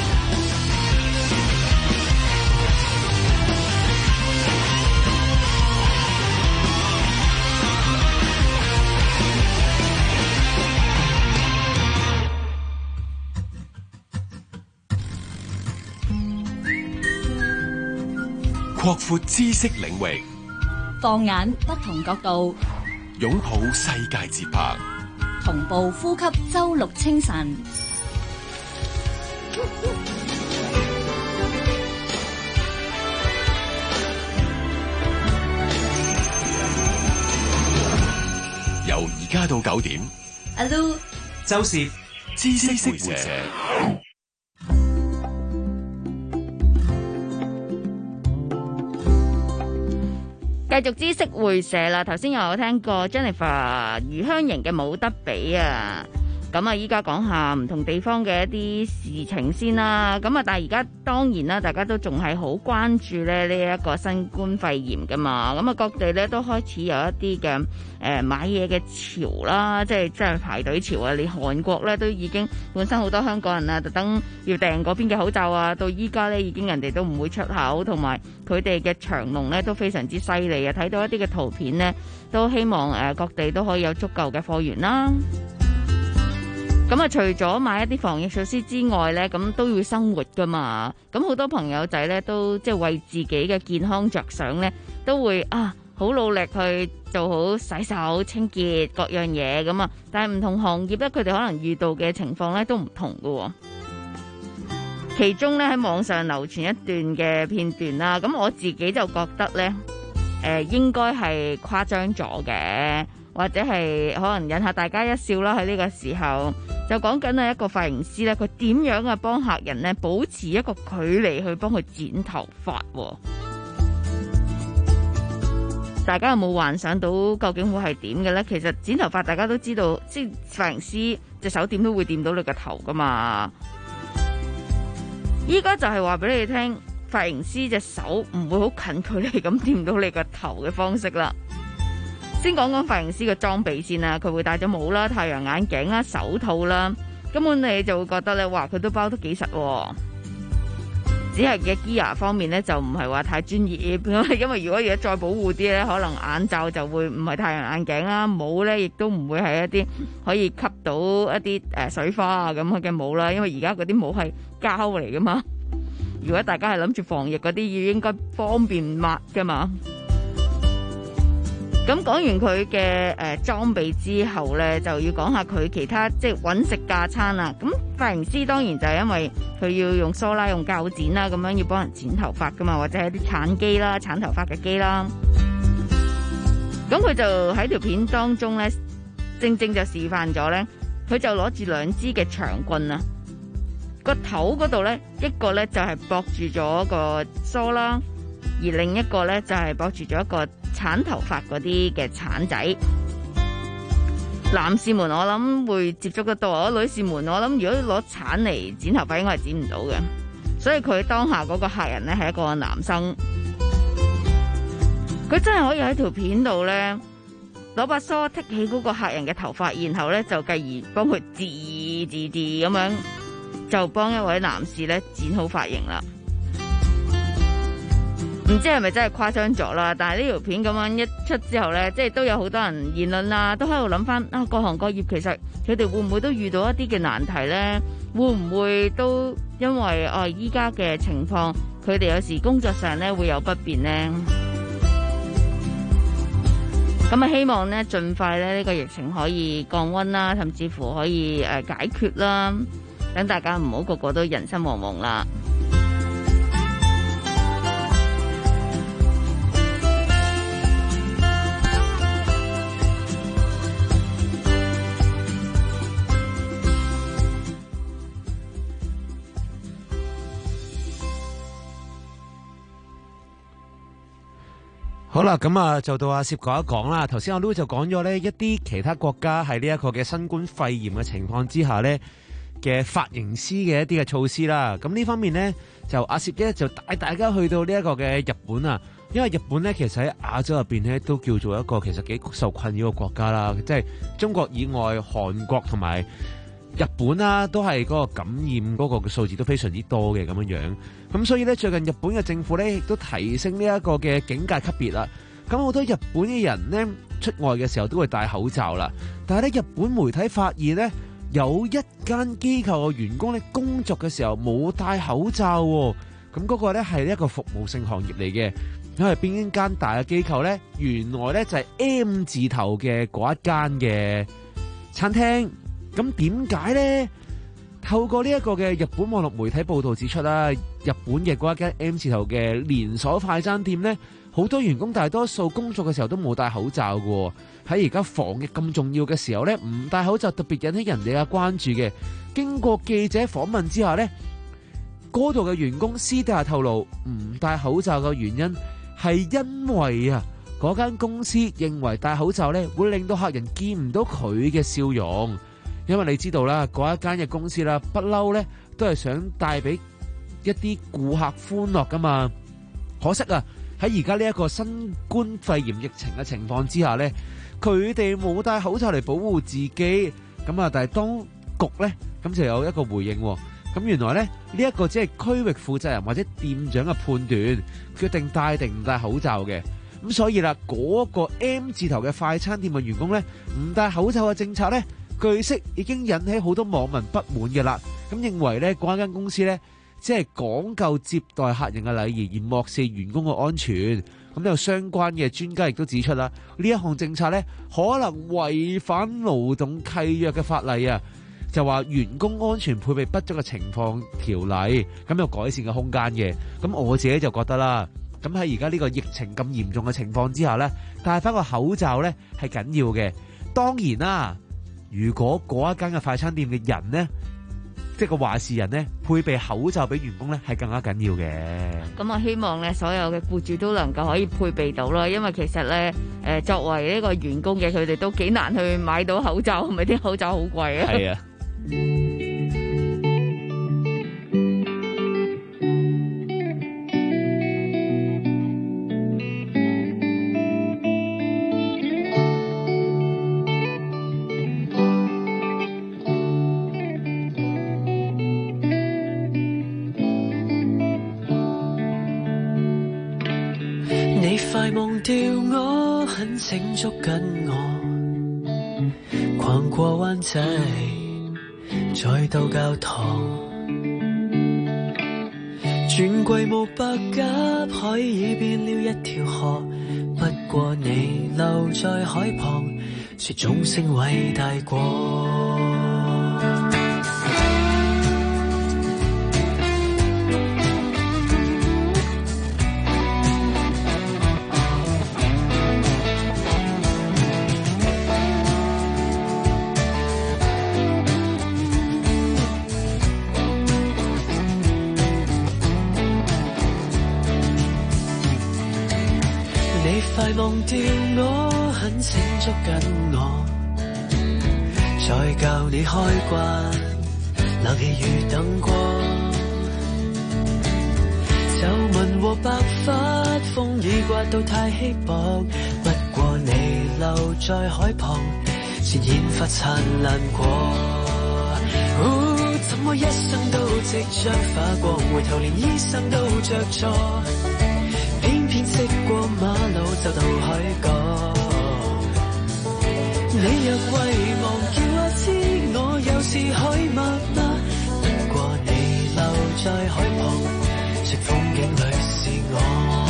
擴闊知識領域， 放眼不同角度， 擁抱世界節拍， 同步呼吸周六清晨。 家到九點， 阿 Lu、 周氏知識會社。 繼續知識會社啦，頭先又有聽過 Jennifer 余香凝嘅冇得比啊，咁啊依家講下唔同地方嘅一啲事情先啦，咁啊但係而家當然啦，大家都仲係好關注咧呢一個新冠肺炎噶嘛，咁啊各地咧都開始有一啲嘅誒買嘢嘅潮啦，即係即係排隊潮啊，連韓國咧都已經本身好多香港人啊特登要訂嗰邊嘅口罩啊，到依家咧已經人哋都唔會出口，同埋佢哋嘅長龍咧都非常之犀利啊！睇到一啲嘅圖片呢，都希望誒各地都可以有足夠嘅貨源啦。咁啊，除咗買一啲防疫措施之外呢，咁都要生活噶嘛。咁好多朋友仔呢，都即係為自己嘅健康着想呢，都會啊好努力去做好洗手、清潔各樣嘢咁啊。但係唔同行業呢，佢哋可能遇到嘅情況呢都唔同噶喎。其中咧喺網上流傳一段嘅片段啦，咁我自己就覺得咧，誒、呃、應該係誇張咗嘅，或者係可能引下大家一笑啦。喺呢個時候就講緊係一個髮型師咧，佢點樣啊幫客人咧保持一個距離去幫佢剪頭髮喎？大家有冇幻想到究竟會係點嘅咧？其實剪頭髮大家都知道，即係髮型師隻手點都會掂到你個頭噶嘛。依家就係話俾你哋聽，髮型師隻手唔會好近距離咁掂到你個頭嘅方式啦。先講講髮型師嘅裝備先啦，佢會戴咗帽啦、太陽眼鏡啦、手套啦，根本你就會覺得咧，哇，佢都包得幾實喎。只係嘅 gear 方面咧就唔係話太專業，因為如果而家再保護啲咧，可能眼罩就會唔係太陽眼鏡啦，帽咧亦都唔會係一啲可以吸到一啲誒水花啊咁嘅帽啦，因為而家嗰啲帽係膠嚟噶嘛。如果大家係諗住防疫嗰啲，要應該方便抹噶嘛。咁講完佢嘅誒裝備之後咧，就要講下佢其他即係揾食架撐啦。咁髮型師當然就係因為佢要用梳啦、用鉸剪啦，咁樣要幫人剪頭髮噶嘛，或者係啲鏟機啦、鏟頭髮嘅機啦。咁佢就喺條片當中咧，正正就示範咗咧，佢就攞住兩支嘅長棍啊，個頭嗰度咧，一個咧就係駁住咗個梳啦，而另一個咧就係駁住咗一個鏟頭髮嗰啲嘅鏟仔。男士們我諗會接觸得到，我女士們我諗如果攞鏟嚟剪頭髮應該係剪唔到嘅，所以佢當下嗰個客人咧係一個男生，佢真係可以喺條片度咧攞把梳剔起嗰個客人嘅頭髮，然後咧就繼而幫佢治治治咁樣就幫一位男士咧剪好髮型啦。唔知係咪真係誇張咗啦？但係呢條片咁樣一出之後呢，即係都有好多人言論啦，都喺度諗翻啊，各行各業其實佢哋會唔會都遇到一啲嘅難題呢？會唔會都因為啊依家嘅情況，佢哋有時工作上呢會有不便呢？咁啊，希望呢盡快呢呢個疫情可以降溫啦，甚至乎可以誒解決啦，等大家唔好個個都人心惶惶啦。 好啦，咁啊就到阿攝講一講啦。頭先阿 Lu 就講咗呢一啲其他國家喺呢一個嘅新冠肺炎嘅情況之下呢嘅髮型師嘅一啲嘅措施啦。咁呢方面呢，就阿攝咧就帶大家去到呢一個嘅日本啊，因為日本呢，其實喺亞洲入邊呢，都叫做一個其實幾受困擾嘅國家啦。即係中國以外，韓國同埋日本啦，都係嗰個感染嗰個嘅數字都非常之多嘅咁樣樣。咁所以咧，最近日本嘅政府咧亦都提升呢一個嘅警戒級別啦。咁好多日本嘅人咧出外嘅時候都會戴口罩啦。但係咧，日本媒體發現咧，有一間機構嘅員工咧工作嘅時候冇戴口罩喎。咁嗰個咧係一個服務性行業嚟嘅。咁係邊一間大嘅機構咧？原來咧就係 M 字頭嘅嗰一間嘅餐廳。咁點解咧？ 透過呢一個嘅日本網絡媒體報道指出啦，日本嘅嗰一間 M 字頭嘅連鎖快餐店呢，好多員工大多數工作嘅時候都冇戴口罩嘅。喺而家防疫咁重要嘅時候呢，唔戴口罩特別引起人哋嘅關注嘅。經過記者訪問之下呢，嗰度嘅員工私底下透露，唔戴口罩嘅原因係因為啊，嗰間公司認為戴口罩呢會令到客人見唔到佢嘅笑容。因為你知道啦，嗰一間嘅公司啦，不嬲呢都係想帶俾一啲顧客歡樂噶嘛。可惜啊，喺而家呢一個新冠肺炎疫情嘅情況之下呢，佢哋冇戴口罩嚟保護自己。咁啊，但係當局呢，咁就有一個回應。咁原來呢，呢一個只係區域負責人或者店長嘅判斷，決定戴定唔戴口罩嘅。咁所以啦，嗰個 M 字頭嘅快餐店嘅員工呢，唔戴口罩嘅政策呢，據悉已經引起好多網民不滿嘅啦。咁認為呢，嗰間公司呢，只係講究接待客人嘅禮儀，而漠視員工嘅安全。咁有相關嘅專家亦都指出啦，呢一項政策呢，可能違反勞動契約嘅法例啊，就話員工安全配備不足嘅情況條例，咁有改善嘅空間嘅。咁我自己就覺得啦，咁喺而家呢個疫情咁嚴重嘅情況之下呢，戴翻個口罩呢係緊要嘅。當然啦，如果嗰一間嘅快餐店嘅人呢，即係個話事人呢，配備口罩俾員工呢係更加緊要嘅。 咁我希望呢，所有嘅僱主都能夠可以配備到啦，因為其實呢，誒作為呢個員工嘅佢哋都幾難去買到口罩，係咪啲口罩好貴啊？ 係啊。 你快忘掉我，懇請捉緊我，逛過灣仔再到教堂，轉季冇白鴿，海已變了一條河。不過你留在海旁，說眾星偉大過。快忘掉我，懇請捉緊我，再教你開慣冷氣與燈光。皺紋和白髮，風已刮到太稀薄，不過你留在海旁，先煙花燦爛過。哦，怎麼一生都即將花光，回頭連醫生都着錯。偏偏識過馬路就到海角，你若遺忘叫我知，我又是海默嗎？不過你留在海旁，說風景裏是我。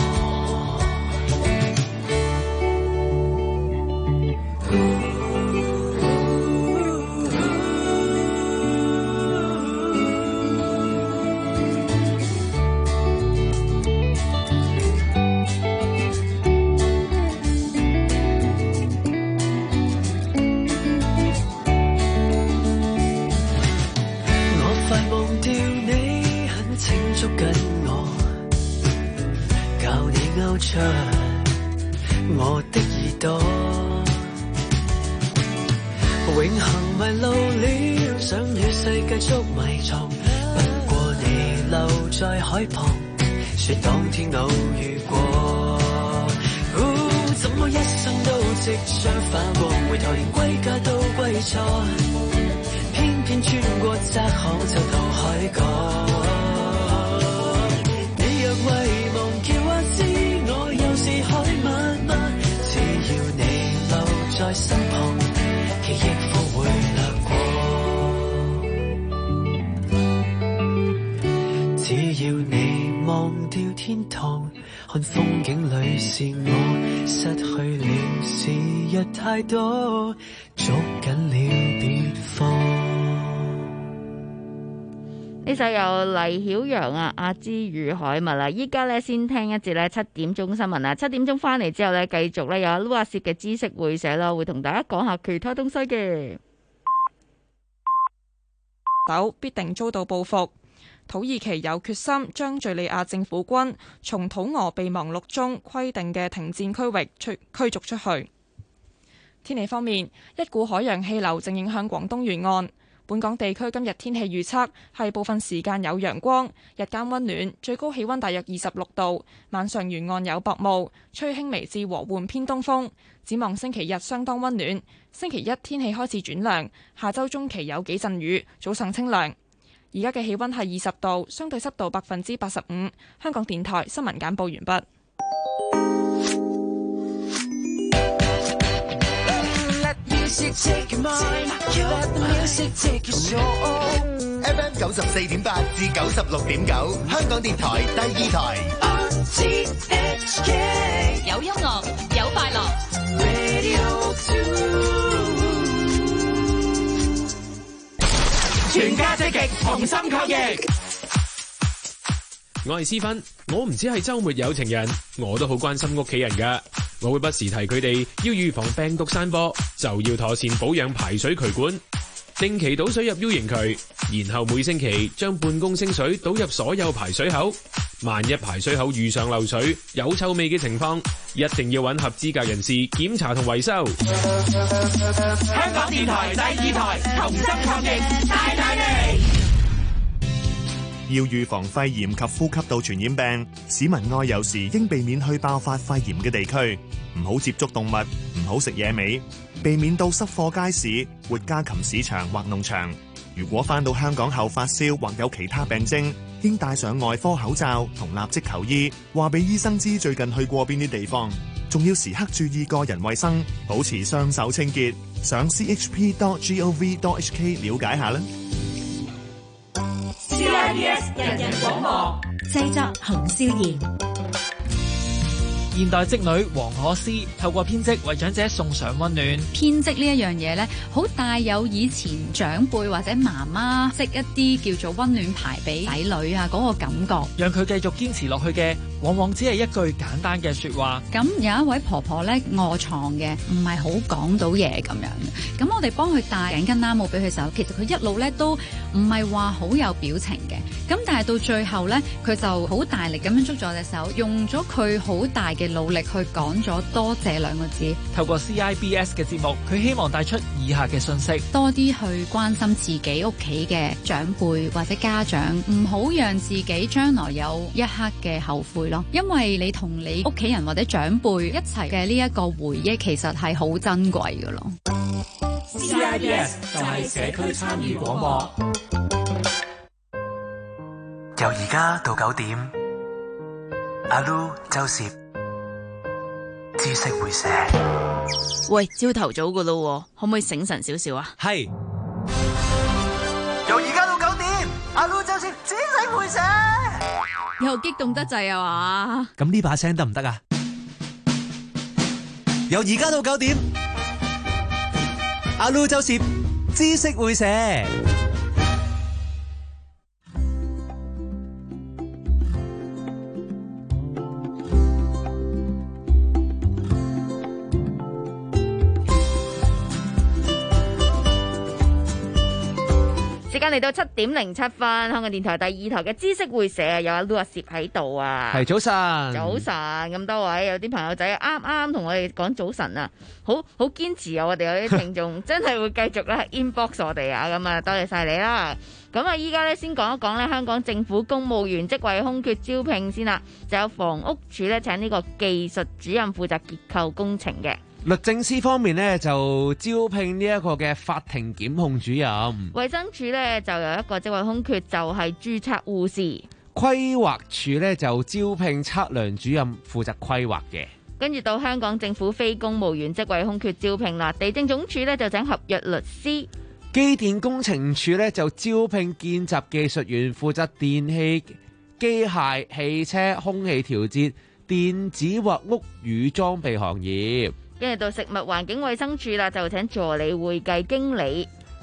我的耳朵，永恆迷路了，想與世界捉迷藏。不過你留在海旁，說當天偶遇過。哦，怎麼一生都即將花光，回頭連歸家都歸錯，偏偏穿過窄巷就到海角。你若遺忘叫我知，我又是海默嗎？只要你留在身旁，記憶方會掠過。只要你忘掉天堂，看風景裏是我，失去了時日太多，捉緊了別放。 呢首有黎曉陽啊，阿芝與海蜜啦。依家咧先聽一節咧七點鐘新聞啊，七點鐘翻嚟之後咧繼續咧有阿 Lu 阿攝嘅知識會社啦，會同大家講下其他東西嘅。 斗必定遭到報復。土耳其有決心將敘利亞政府軍從土俄備忘錄中規定嘅停戰區域出驅逐出去。天氣方面，一股海洋氣流正影響廣東沿岸。本港地區今日天氣預測係部分時間有陽光，日間溫暖，最高氣溫大約二十六度。晚上沿岸有薄霧，吹輕微至和緩偏東風。展望星期日相當溫暖，星期一天氣開始轉涼，下周中期有幾陣雨，早上清涼。而家嘅氣溫係二十度，相對濕度百分之八十五。香港電台新聞簡報完畢。 F M 九十四點八至九十六點九，香港電台第二台。 有音樂，有快樂。 全家積極同心抗疫。 我係思芬，我唔止係周末有情人，我都好關心屋企人噶。我會不時提佢哋要預防病毒散播，就要妥善保養排水渠管，定期倒水入 U 型渠，然後每星期將半公升水倒入所有排水口。萬一排水口遇上漏水、有臭味嘅情況，一定要揾合資格人士檢查同維修。 香港電台第二台，同心抗疫，大大力。 要預防肺炎及呼吸道傳染病，市民外遊時應避免去爆發肺炎嘅地區，唔好接觸動物，唔好食野味，避免到濕貨街市、活家禽市場或農場。如果返到香港後發燒或有其他病徵，應戴上外科口罩同立即求醫，話俾醫生知最近去過邊啲地方，仲要時刻注意個人衛生，保持雙手清潔。上 c h p dot gov dot h k 了解下啦。 C I B S 人人廣播製作洪少賢。 現代織女黃可詩透過編織為長者送上溫暖。 編織呢一樣嘢呢，好帶有以前長輩或者媽媽織一啲叫做溫暖牌俾仔女啊嗰個感覺， 讓佢繼續堅持落去嘅，往往只係一句簡單嘅說話。 咁有一位婆婆呢，臥床嘅，唔係好講到嘢咁樣嘅。咁我哋幫佢戴頸巾拉帽俾佢手，其實佢一路呢都唔係話好有表情嘅。咁但係到最後呢，佢就好大力咁樣捉咗我隻手，用咗佢好大嘅努力去講咗多謝兩個字。 透過 C I B S 嘅節目，佢希望帶出以下嘅信息： 多啲去關心自己屋企嘅長輩或者家長，唔好讓自己將來有一刻嘅後悔咯。因為你同你屋企人或者長輩一齊嘅呢一個回憶，其實係好珍貴噶咯。 C I B S 就係社區參與廣播。 由而家到九點，阿 Lu 周攝知識會社。 喂，朝頭早噶咯，可唔可以醒神少少啊？ 係。 由而家到九點，阿 Lu 周攝知識會社。 又激動得滯啊嘛！ 咁呢把聲得唔得啊？由而家到九點，阿 Lu 周攝知識會社。 時間嚟到七點零七分，香港電台第二台嘅知識會社有阿 Lu 阿攝喺度啊！ 係早晨， 早晨咁多位，有啲朋友仔啱啱同我哋講早晨啊，好好堅持啊！我哋有啲聽眾真係會繼續咧 inbox 我哋啊，咁啊多謝晒你啦！咁啊依家咧先講一講咧香港政府公務員職位空缺招聘先啦，就有房屋署咧請呢個技術主任負責結構工程嘅。 律政司方面呢，就招聘呢一個嘅法庭檢控主任。 衛生署呢，就有一個職位空缺，就係註冊護士。 規劃署呢，就招聘測量主任負責規劃嘅。 跟住到香港政府非公務員職位空缺招聘啦，地政總署呢，就請合約律師。 機電工程署呢，就招聘見習技術員負責電氣、機械、汽車、空氣調節、電子或屋宇裝備行業。 跟住到食物環境衛生署啦，就請助理會計經理。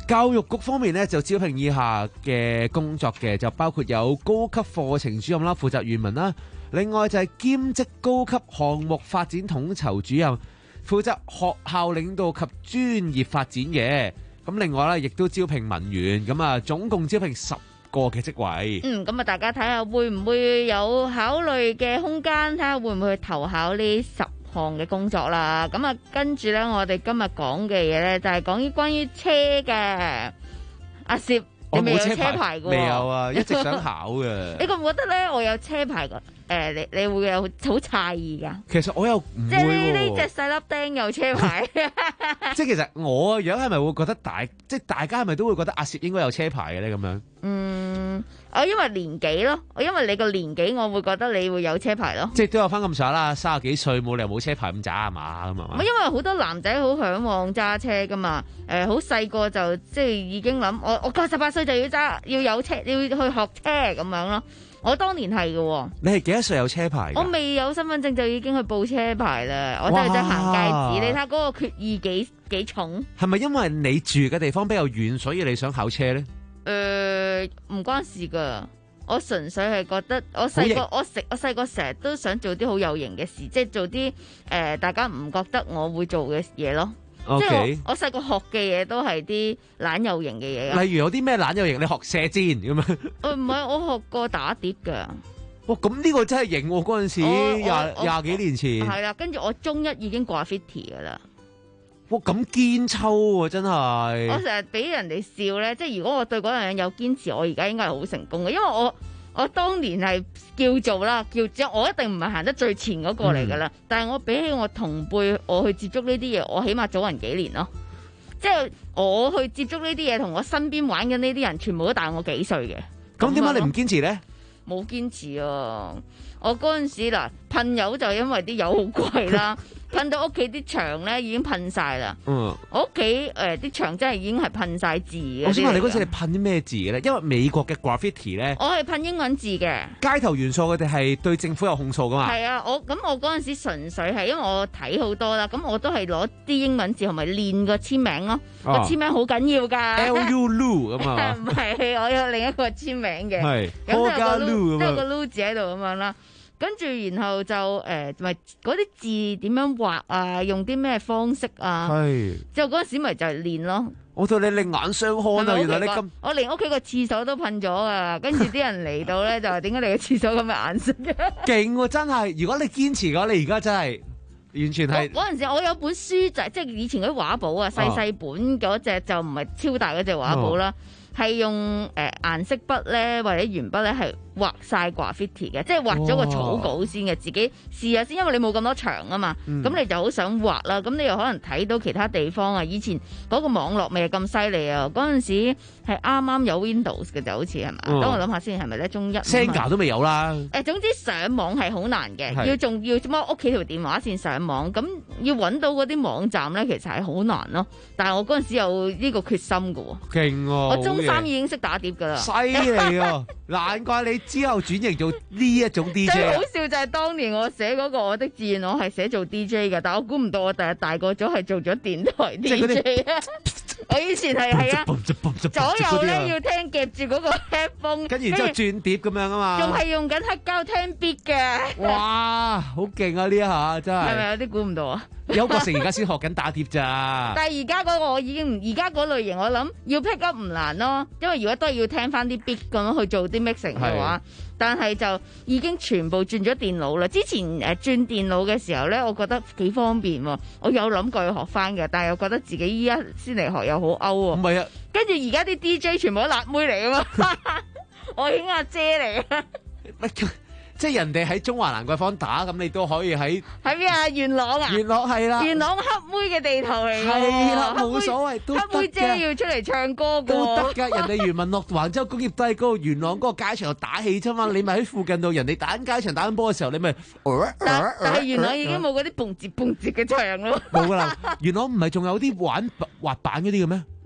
教育局方面咧就招聘以下嘅工作嘅，就包括有高級課程主任啦，負責語文啦。另外就係兼職高級項目發展統籌主任，負責學校領導及專業發展嘅。咁另外咧，亦都招聘文員，咁啊總共招聘十個嘅職位。 嗯，咁啊大家睇下會唔會有考慮嘅空間，睇下會唔會去投考呢十項嘅工作啦。咁啊跟住咧，我哋今日講嘅嘢咧就係講於關於車嘅。阿攝，你未有車牌嘅？ 未有啊，一直想考嘅。 你覺唔覺得咧？我有車牌嘅？誒，你你會有好詫異噶？ 其實我又唔會喎。 即係呢呢隻細粒釘有車牌。 即係其實我嘅樣係咪會覺得大？即係大家係咪都會覺得阿攝應該有車牌嘅咧？咁樣。 嗯，我因為年紀咯，我因為你個年紀，我會覺得你會有車牌咯。 即係都有翻咁上下啦，三十幾歲冇理由冇車牌咁渣啊嘛，咁啊嘛。 因為好多男仔好嚮往揸車噶嘛，誒好細個就即係已經諗，我我夠十八歲就要揸，要有車，要去學車咁樣咯。我當年係嘅喎。 你係幾多歲有車牌？ 我未有身份證就已經去報車牌啦，我真係真行街紙。你睇下嗰個決意幾幾重？ 係咪因為你住嘅地方比較遠，所以你想考車咧？ 誒、呃，唔關事噶，我純粹係覺得我細個我食我細個成日都想做啲好有型嘅事，即係做啲誒、呃、大家唔覺得我會做嘅嘢咯。Okay. 即係我我細個學嘅嘢都係啲懶有型嘅嘢。 例如有啲咩懶有型？你學射箭咁樣？ 誒唔係，我學過打碟噶。 哇，咁呢個真係型喎！嗰陣時廿廿幾年前。 係啦，跟住我中一已經掛 graffiti 噶啦。 哇，咁堅抽喎，真係！ 我成日俾人哋笑咧，即係如果我對嗰樣嘢有堅持，我而家應該係好成功嘅，因為我我當年係叫做啦，叫即我一定唔係行得最前嗰個嚟噶啦，嗯、但係我比起我同輩，我去接觸呢啲嘢，我起碼早人幾年咯。即係我去接觸呢啲嘢，同我身邊玩緊呢啲人，全部都大我幾歲嘅。 咁點解你唔堅持咧？ 冇堅持啊！我嗰陣時嗱噴油就因為啲油好貴啦。噴到屋企啲牆咧已經噴晒啦。嗯，我屋企誒啲牆真係已經係噴晒字嘅。 我想問你嗰陣你噴啲咩字嘅咧？因為美國嘅 graffiti 咧， 我係噴英文字嘅。 街頭元素佢哋係對政府有控訴噶嘛？ 係啊，我咁我嗰陣時純粹係因為我睇好多啦，咁我都係攞啲英文字同埋練個簽名咯。個、啊、簽名好緊要㗎。 L U Lu 咁啊？ 唔係，我有另一個簽名嘅。 係。 咁都有個 Lu，都有個 Lu 字喺度咁樣啦。跟住，然後就誒，咪嗰啲字點樣畫啊？用啲咩方式啊？係。之後嗰陣時咪就係練咯。 我對你另眼相看啊！原來你咁， 我連屋企個廁所都噴咗啊！跟住啲人嚟到咧，就話點解你個廁所咁嘅顏色嘅？ 勁喎！真係，如果你堅持嘅話，你而家真係完全係。 嗰陣時我有本書就即係以前嗰啲畫簿啊，細細本嗰隻就唔係超大嗰隻畫簿啦，係、哦、用誒顏色筆咧或者鉛筆咧係。畫晒 graffiti 嘅，即係畫咗個草稿先嘅，自己試下先，因為你冇咁多牆啊嘛，咁、嗯、你就好想畫啦，咁你又可能睇到其他地方啊，以前嗰個網絡未係咁犀利啊，嗰陣時係啱啱有 Windows 嘅就好似係嘛，等、嗯、我諗下先係咪咧，中一 Senga 都未有啦。 誒，總之上網係好難嘅，要仲要摸屋企條電話線上網，咁要揾到嗰啲網站咧，其實係好難咯。但係我嗰陣時有呢個決心㗎喎， 勁喎、啊！ 我中三已經識打碟㗎啦， 犀利啊！難怪你之後轉型做呢一種 D J。 最好笑就係當年我寫嗰個我的志願，我係寫做 D J 嘅，但我估唔到我第日大個咗係做咗電台 D J 啊！我以前係係啊，左右咧要聽夾住嗰個 headphone， 跟住之後轉碟咁樣啊嘛， 仲係用緊黑膠聽 beat 嘅。 哇，好勁啊！呢一下真係， 係咪有啲估唔到啊？ 有個成而家先學緊打碟咋。 但係而家嗰個我已經，而家嗰類型我諗要 pick up 唔難咯，因為如果都係要聽翻啲 beat 咁樣去做啲 mixing 嘅話，但係就已經全部轉咗電腦啦。之前誒、呃、轉電腦嘅時候咧，我覺得幾方便喎，我有諗過去學翻嘅，但係又覺得自己依家先嚟學又好 out 喎。唔係啊，跟住而家啲 D J 全部都辣妹嚟啊嘛，我已經阿姐嚟啊。 即係人哋喺中華蘭桂坊打，咁你都可以喺喺邊啊？元朗啊？ 元朗係啦， 元朗黑妹嘅地頭嚟㗎。 係啦，冇所謂，都得嘅。 黑妹姐要出嚟唱歌㗎。 都得㗎，人哋余文樂橫州工業低高元朗嗰個街場度打氣啫嘛，你咪喺附近度，人哋打緊街場打緊波嘅時候，你咪。 但但係元朗已經冇嗰啲蹦節蹦節嘅場咯。 冇㗎啦，元朗唔係仲有啲玩滑板嗰啲嘅咩？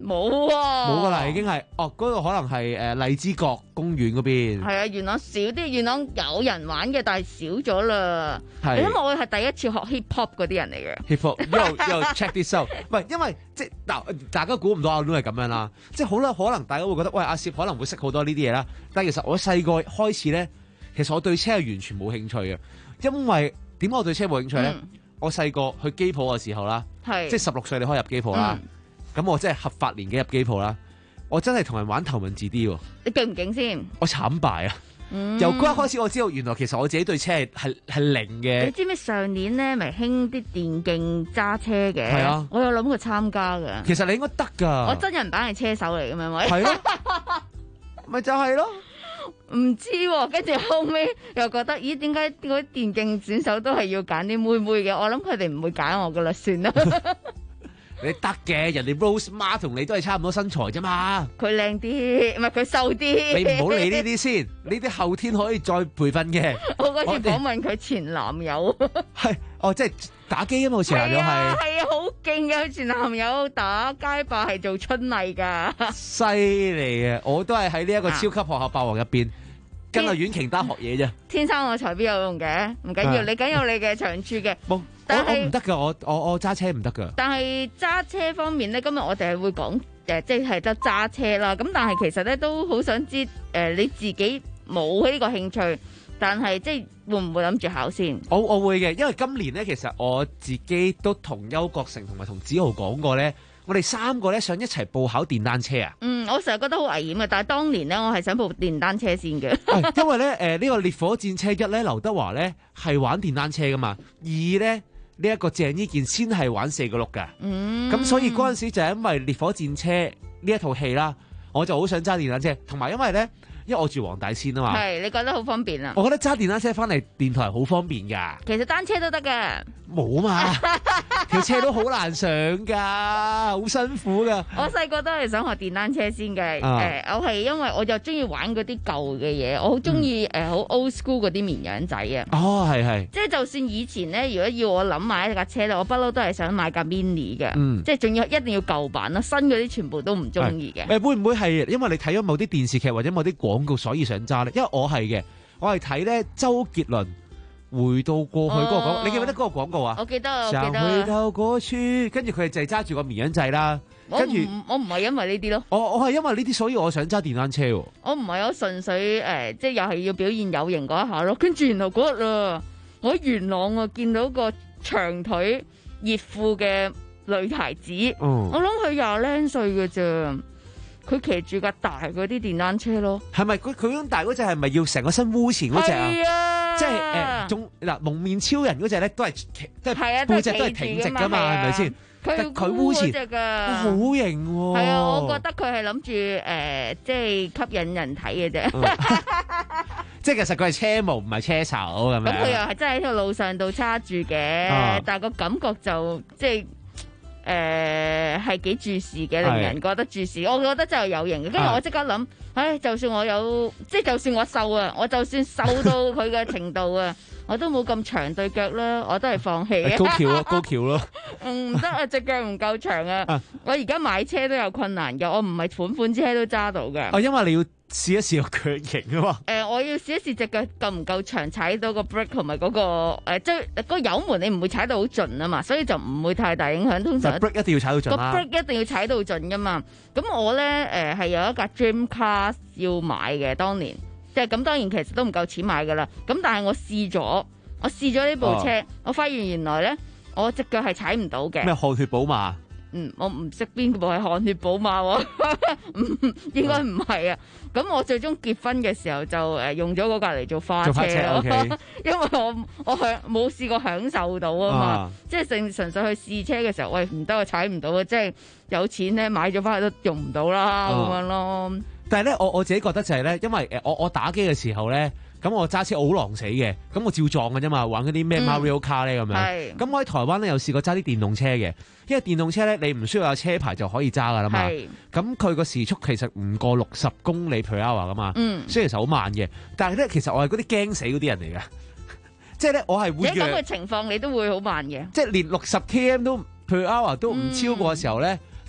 冇喎， 冇噶啦，已經係哦，嗰度可能係誒荔枝角公園嗰邊。 係啊，元朗少啲，元朗有人玩嘅，但係少咗啦。 係因為我係第一次學 hip hop 嗰啲人嚟嘅。 hip hop 又又 check this out，唔係因為即係嗱，大家估唔到阿 Lu 係咁樣啦，即係好啦，可能大家會覺得喂阿攝可能會識好多呢啲嘢啦，但係其實我細個開始咧，其實我對車係完全冇興趣嘅，因為點解我對車冇興趣咧？嗯、我細個去機鋪嘅時候啦， 係即係十六歲你可以入機鋪啦。嗯咁我真係合法年紀入機鋪啦，我真係同人玩頭文字 D 喎。 你勁唔勁先？ 我慘敗啊！嗯、由嗰一開始我知道原來其實我自己對車係係係零嘅。 你知唔知上年咧咪興啲電競揸車嘅？ 係啊， 我有諗過參加㗎。 其實你應該得㗎。 我真人版係車手嚟㗎嘛，係咪？ 係咯，咪就係咯。 唔知喎、啊，跟住後尾又覺得，咦？點解嗰啲電競選手都係要揀啲妹妹嘅？我諗佢哋唔會揀我㗎啦，算啦。 你得嘅，人哋 Rose Ma 同你都係差唔多身材啫嘛。 佢靚啲，唔係佢瘦啲。 你唔好理呢啲先，呢啲後天可以再培訓嘅。 我嗰次訪問佢前男友。 係，哦，即係打機啊嘛，前男友係。係啊， 係啊，好勁嘅，佢前男友打街霸係做春麗㗎。 犀利啊！我都係喺呢一個超級學校霸王入邊。跟阿婉瓊單學嘢啫， 天生我材必有用嘅，唔緊要，你梗有你嘅長處嘅。 冇，我我唔得噶，我我我揸車唔得噶。 但係揸車方面咧，今日我哋係會講誒，即係得揸車啦。咁但係其實咧都好想知誒、呃，你自己冇呢個興趣，但係即係會唔會諗住考先？ 我我會嘅，因為今年咧，其實我自己都同邱國成同埋同子豪講過咧。我哋三個咧想一齊報考電單車啊！ 嗯，我成日覺得好危險嘅，但係當年咧，我係想報電單車先嘅。 因為咧，誒、呃、呢、呢個烈火戰車一咧，劉德華咧係玩電單車噶嘛，二咧呢一、呢個鄭伊健先係玩四個轆噶。嗯，咁所以嗰陣時就係因為烈火戰車呢一套戲啦，我就好想揸電單車，同埋因為咧。因為我住黃大仙啊嘛， 係你覺得好方便啊？ 我覺得揸電單車翻嚟電台好方便噶。 其實單車都得嘅， 冇嘛，條車都好難上噶，好辛苦噶。 我細個都係想學電單車先嘅，誒、啊呃，我係因為我就中意玩嗰啲舊嘅嘢，我好中意誒好 old school 嗰啲綿羊仔啊。 哦，係係， 即係就算以前咧，如果要我諗買一架車咧，我不嬲都係想買架 mini 嘅， 嗯、 即係仲要一定要舊版啦，新嗰啲全部都唔中意嘅。 誒，會唔會係因為你睇咗某啲電視劇或者某啲廣告，所以想揸咧？因為我係嘅，我係睇咧周杰倫回到過去嗰個廣告，哦、你記唔記得嗰個廣告啊？ 我記得，我記得。 想回到過去，跟住佢就係揸住個綿羊仔啦。跟住我唔係因為呢啲咯， 我我係因為呢啲，所以我想揸電單車喎。 我唔係，我純粹誒、呃，即係又係要表現有型嗰一下咯。跟住然後嗰日啊，我喺元朗啊見到個長腿熱褲嘅女孩子，嗯、我諗佢廿零歲嘅啫。佢騎住架大嗰啲電單車咯， 係咪佢佢咁大嗰隻係咪要成個身烏前嗰隻啊？係啊，即係誒，仲、呃、嗱蒙面超人嗰隻咧都係即係背脊都係挺直噶嘛，係咪先？佢佢烏前隻噶，好型喎！ 係啊，我覺得佢係諗住誒，即係吸引人睇嘅啫。嗯、 即係其實佢係車模唔係車手咁樣。 咁佢又係真係喺條路上度揸住嘅，啊、但係個感覺就即係。誒，係幾、呃、注視嘅，令人覺得注視。我覺得真係有型嘅。跟住我即刻諗，唉，就算我有，即係就算我瘦啊，我就算瘦到佢嘅程度啊，我都冇咁長對腳啦，我都係放棄嘅。 高橋咯，高橋咯。 唔得啊，隻腳唔夠長啊！啊我而家買車都有困難嘅，我唔係款款車都揸到嘅。 啊，因為你要試一試個腳型啊嘛。誒、 呃，我要試一試隻腳夠唔夠長，踩到個 brake 同埋嗰個誒，即、呃、係、嗰個油門你唔會踩到好盡啊嘛，所以就唔會太大影響。通常 brake 一定要踩到盡啦。 個 brake 一定要踩到盡噶嘛。咁我咧誒係有一架 dream car 要買嘅，當年即係咁，當然其實都唔夠錢買噶啦。咁但係我試咗，我試咗呢部車，哦、我發現原來咧我隻腳係踩唔到嘅。 咩汗血寶馬？ 嗯，我唔識邊部係汗血寶馬喎，應該唔係啊。咁我最終結婚嘅時候就誒用咗嗰架嚟做花車咯，車 okay. 因為我我享冇試過享受到啊嘛，啊即係純純粹去試車嘅時候，喂唔得我踩唔到啊，即係有錢咧買咗翻去都用唔到啦咁、啊、樣咯。 但係咧，我我自己覺得就係、是、咧，因為誒我我打機嘅時候咧。咁我揸車好狼死嘅，咁我照撞嘅啫嘛，玩嗰啲咩 Mario Kart 咧咁樣。咁我喺台灣咧有試過揸啲電動車嘅，因為電動車咧你唔需要有車牌就可以揸噶啦嘛。咁佢個時速其實唔過六十公里 per hour 噶嘛，嗯、雖然其實好慢嘅，但係咧其實我係嗰啲驚死嗰啲人嚟嘅，即係咧我係會。 喺咁嘅情況你都會好慢嘅。 即係連六十 kilometer 都 per hour 都唔超過嘅時候咧。嗯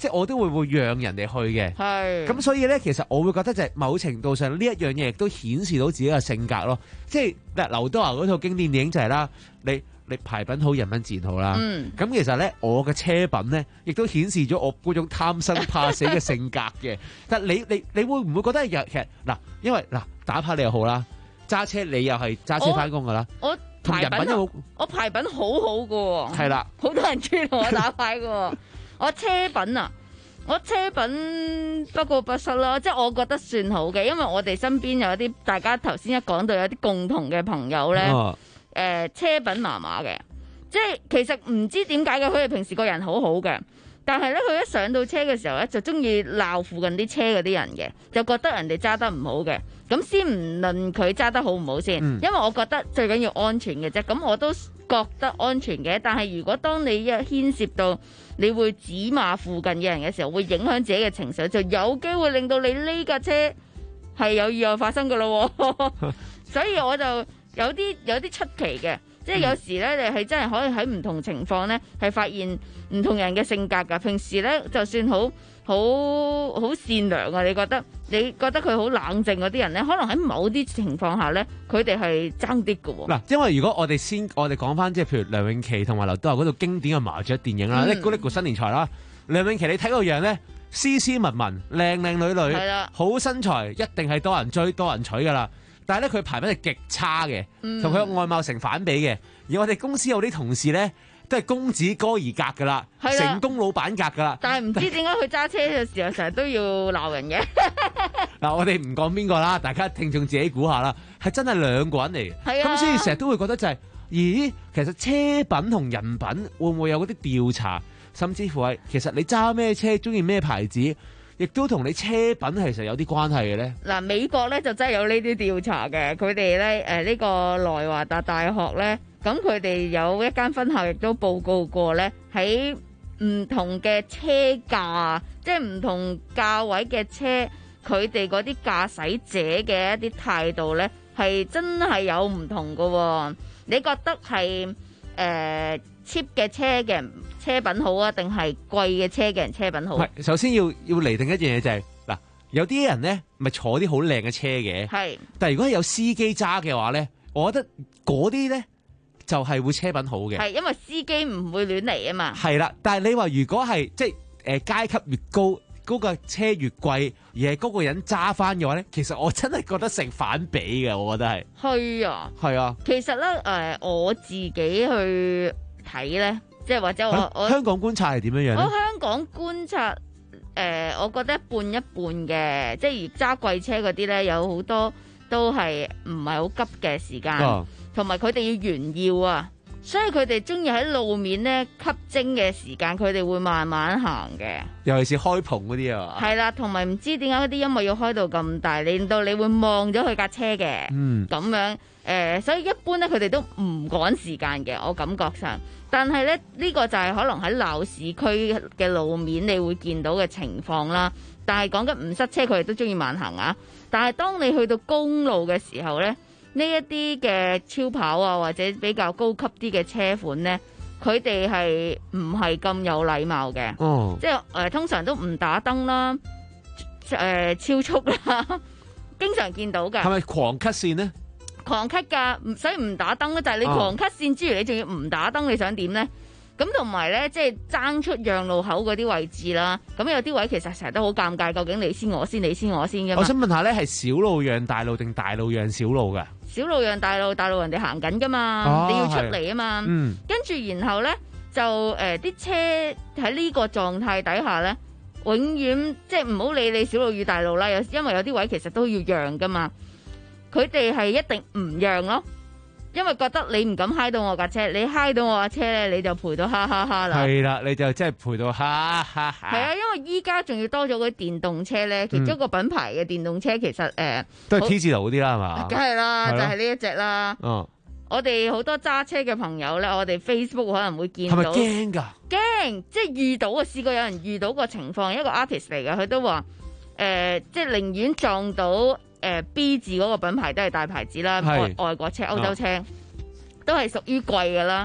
即係我都會會讓人哋去嘅。 係。 咁所以咧，其實我會覺得就係某程度上呢一樣嘢亦都顯示到自己嘅性格咯。即係嗱，劉德華嗰套經典電影就係啦，你你牌品好，人品自然好啦。 嗯。 咁其實咧，我嘅車品咧，亦都顯示咗我嗰種貪生怕死嘅性格嘅。但係你你你會唔會覺得其實嗱，因為嗱打牌你又好啦，揸車你又係揸車翻工噶啦。 我同人品又好， 我牌品好好㗎喎。 係啦， 好多人中意同我打牌㗎喎。我車品啊，我車品不過不失啦，即係我覺得算好嘅，因為我哋身邊有啲大家頭先一講到有啲共同嘅朋友咧，誒、 哦呃、車品麻麻嘅，即係其實唔知點解嘅，佢哋平時個人好好嘅，但係咧佢一上到車嘅時候咧，就中意鬧附近啲車嗰啲人嘅，就覺得人哋揸得唔好嘅。咁先唔論佢揸得好唔好先， 嗯、 因為我覺得最緊要安全嘅啫。咁我都覺得安全嘅，但係如果當你一牽涉到你會指罵附近嘅人嘅時候，會影響自己嘅情緒，就有機會令到你呢架車係有意外發生㗎咯。所以我就有啲有啲出奇嘅，即係有時咧，你係真係可以喺唔同情況咧，係發現唔同人嘅性格㗎。平時咧，就算好好好善良啊，你覺得你覺得佢好冷靜嗰啲人咧，可能喺某啲情況下咧，佢哋係爭啲㗎喎。 嗱，因為如果我哋先我哋講翻即係譬如梁詠琪同埋劉德華嗰套經典嘅麻雀電影啦， 嗯 《嚦咕嚦咕新年財》啦，梁詠琪你睇個樣咧，斯斯文文、靚靚女女， 係啦好身材，一定係多人追、多人娶㗎啦。但係咧，佢牌品係極差嘅， 嗯同佢外貌成反比嘅。而我哋公司有啲同事咧，都係公子哥兒格㗎啦， 係啦成功老闆格㗎啦。 但係唔知點解佢揸車嘅時候成日都要鬧人嘅。 嗱，我哋唔講邊個啦，大家聽眾自己估下啦，係真係兩個人嚟嘅。 係啊咁所以成日都會覺得就係、咦，其實車品同人品會唔會有嗰啲調查，甚至乎係其實你揸咩車，中意咩牌子，亦都同你車品其實有啲關係嘅咧。 嗱，美國咧就真係有呢啲調查嘅，佢哋咧誒呢個萊華達大學咧，咁佢哋有一間分校亦都報告過咧，喺唔同嘅車價，即係唔同價位嘅車，佢哋嗰啲駕駛者嘅一啲態度咧，係真係有唔同㗎喎。你覺得係誒、呃、cheap 嘅車嘅人車品好啊，定係貴嘅車嘅人車品好？ 唔係，首先要要釐定一樣嘢就係、是、嗱，有啲人咧咪坐啲好靚嘅車嘅， 係。 但係如果係有司機揸嘅話咧，我覺得嗰啲咧就係、是、會車品好嘅。 係因為司機唔會亂嚟啊嘛。 係啦，但係你話如果係即係誒階級越高，嗰、那個車越貴，而係嗰個人揸翻嘅話咧，其實我真係覺得成反比嘅，我覺得係。 係啊。 係啊。 其實咧誒、呃，我自己去睇咧，即係或者我、啊、我香港觀察係點樣樣咧？ 我香港觀察誒、呃，我覺得一半一半嘅，即係揸貴車嗰啲咧，有好多都係唔係好急嘅時間，同埋佢哋要炫耀啊。所以佢哋中意喺路面咧吸睛嘅時間，佢哋會慢慢行嘅。 尤其是開篷嗰啲啊。 係啦，同埋唔知點解嗰啲音樂要開到咁大，令到你會望咗佢架車嘅。 嗯。 咁樣誒、呃，所以一般咧，佢哋都唔趕時間嘅，我感覺上。但係咧，呢、呢個就係可能喺鬧市區嘅路面，你會見到嘅情況啦。但係講緊唔塞車，佢哋都中意慢行啊。但係當你去到公路嘅時候咧，呢一啲嘅超跑啊，或者比較高級啲嘅車款呢，佢哋係唔係咁有禮貌嘅？ 哦， 即係誒、呃，通常都唔打燈啦，誒、呃、超速啦，經常見到㗎。 係咪狂 cut 線呢？ 狂 cut 㗎，所以唔打燈咧，就係、是、你狂 cut 線之餘，你仲要唔打燈，你想點呢？咁同埋咧，即係爭出讓路口嗰啲位置啦。咁有啲位其實成日都好尷尬，究竟你先我先，你先我先嘅嘛。 我想問下咧，係小路讓大路定大路讓小路㗎？ 小路讓大路，大路人哋行緊㗎嘛， 哦、 你要出嚟啊嘛。 嗯。跟住然後咧，就誒啲、呃、車喺呢個狀態底下咧，永遠即係唔好理你小路與大路啦。有因為有啲位其實都要讓㗎嘛，佢哋係一定唔讓咯。因為覺得你唔敢揩到我架車，你揩到我架車咧，你就賠到哈哈哈啦。 係啦，你就真係賠到哈哈哈。 係啊，因為依家仲要多咗嗰啲電動車咧，其中一個品牌嘅電動車其實誒、嗯呃、 都係 T 字頭嗰啲啦，係嘛？ 梗係啦，就係呢一隻啦。 哦， 我哋好多揸車嘅朋友咧，我哋 Facebook 可能會見到。係咪驚㗎？ 驚，即係遇到啊！試過有人遇到個情況，一個 artist 嚟嘅，佢都話誒、呃，即係寧願撞到。誒 B 字嗰個品牌都係大牌子啦，外外國車、歐洲車、哦、都係屬於貴㗎啦。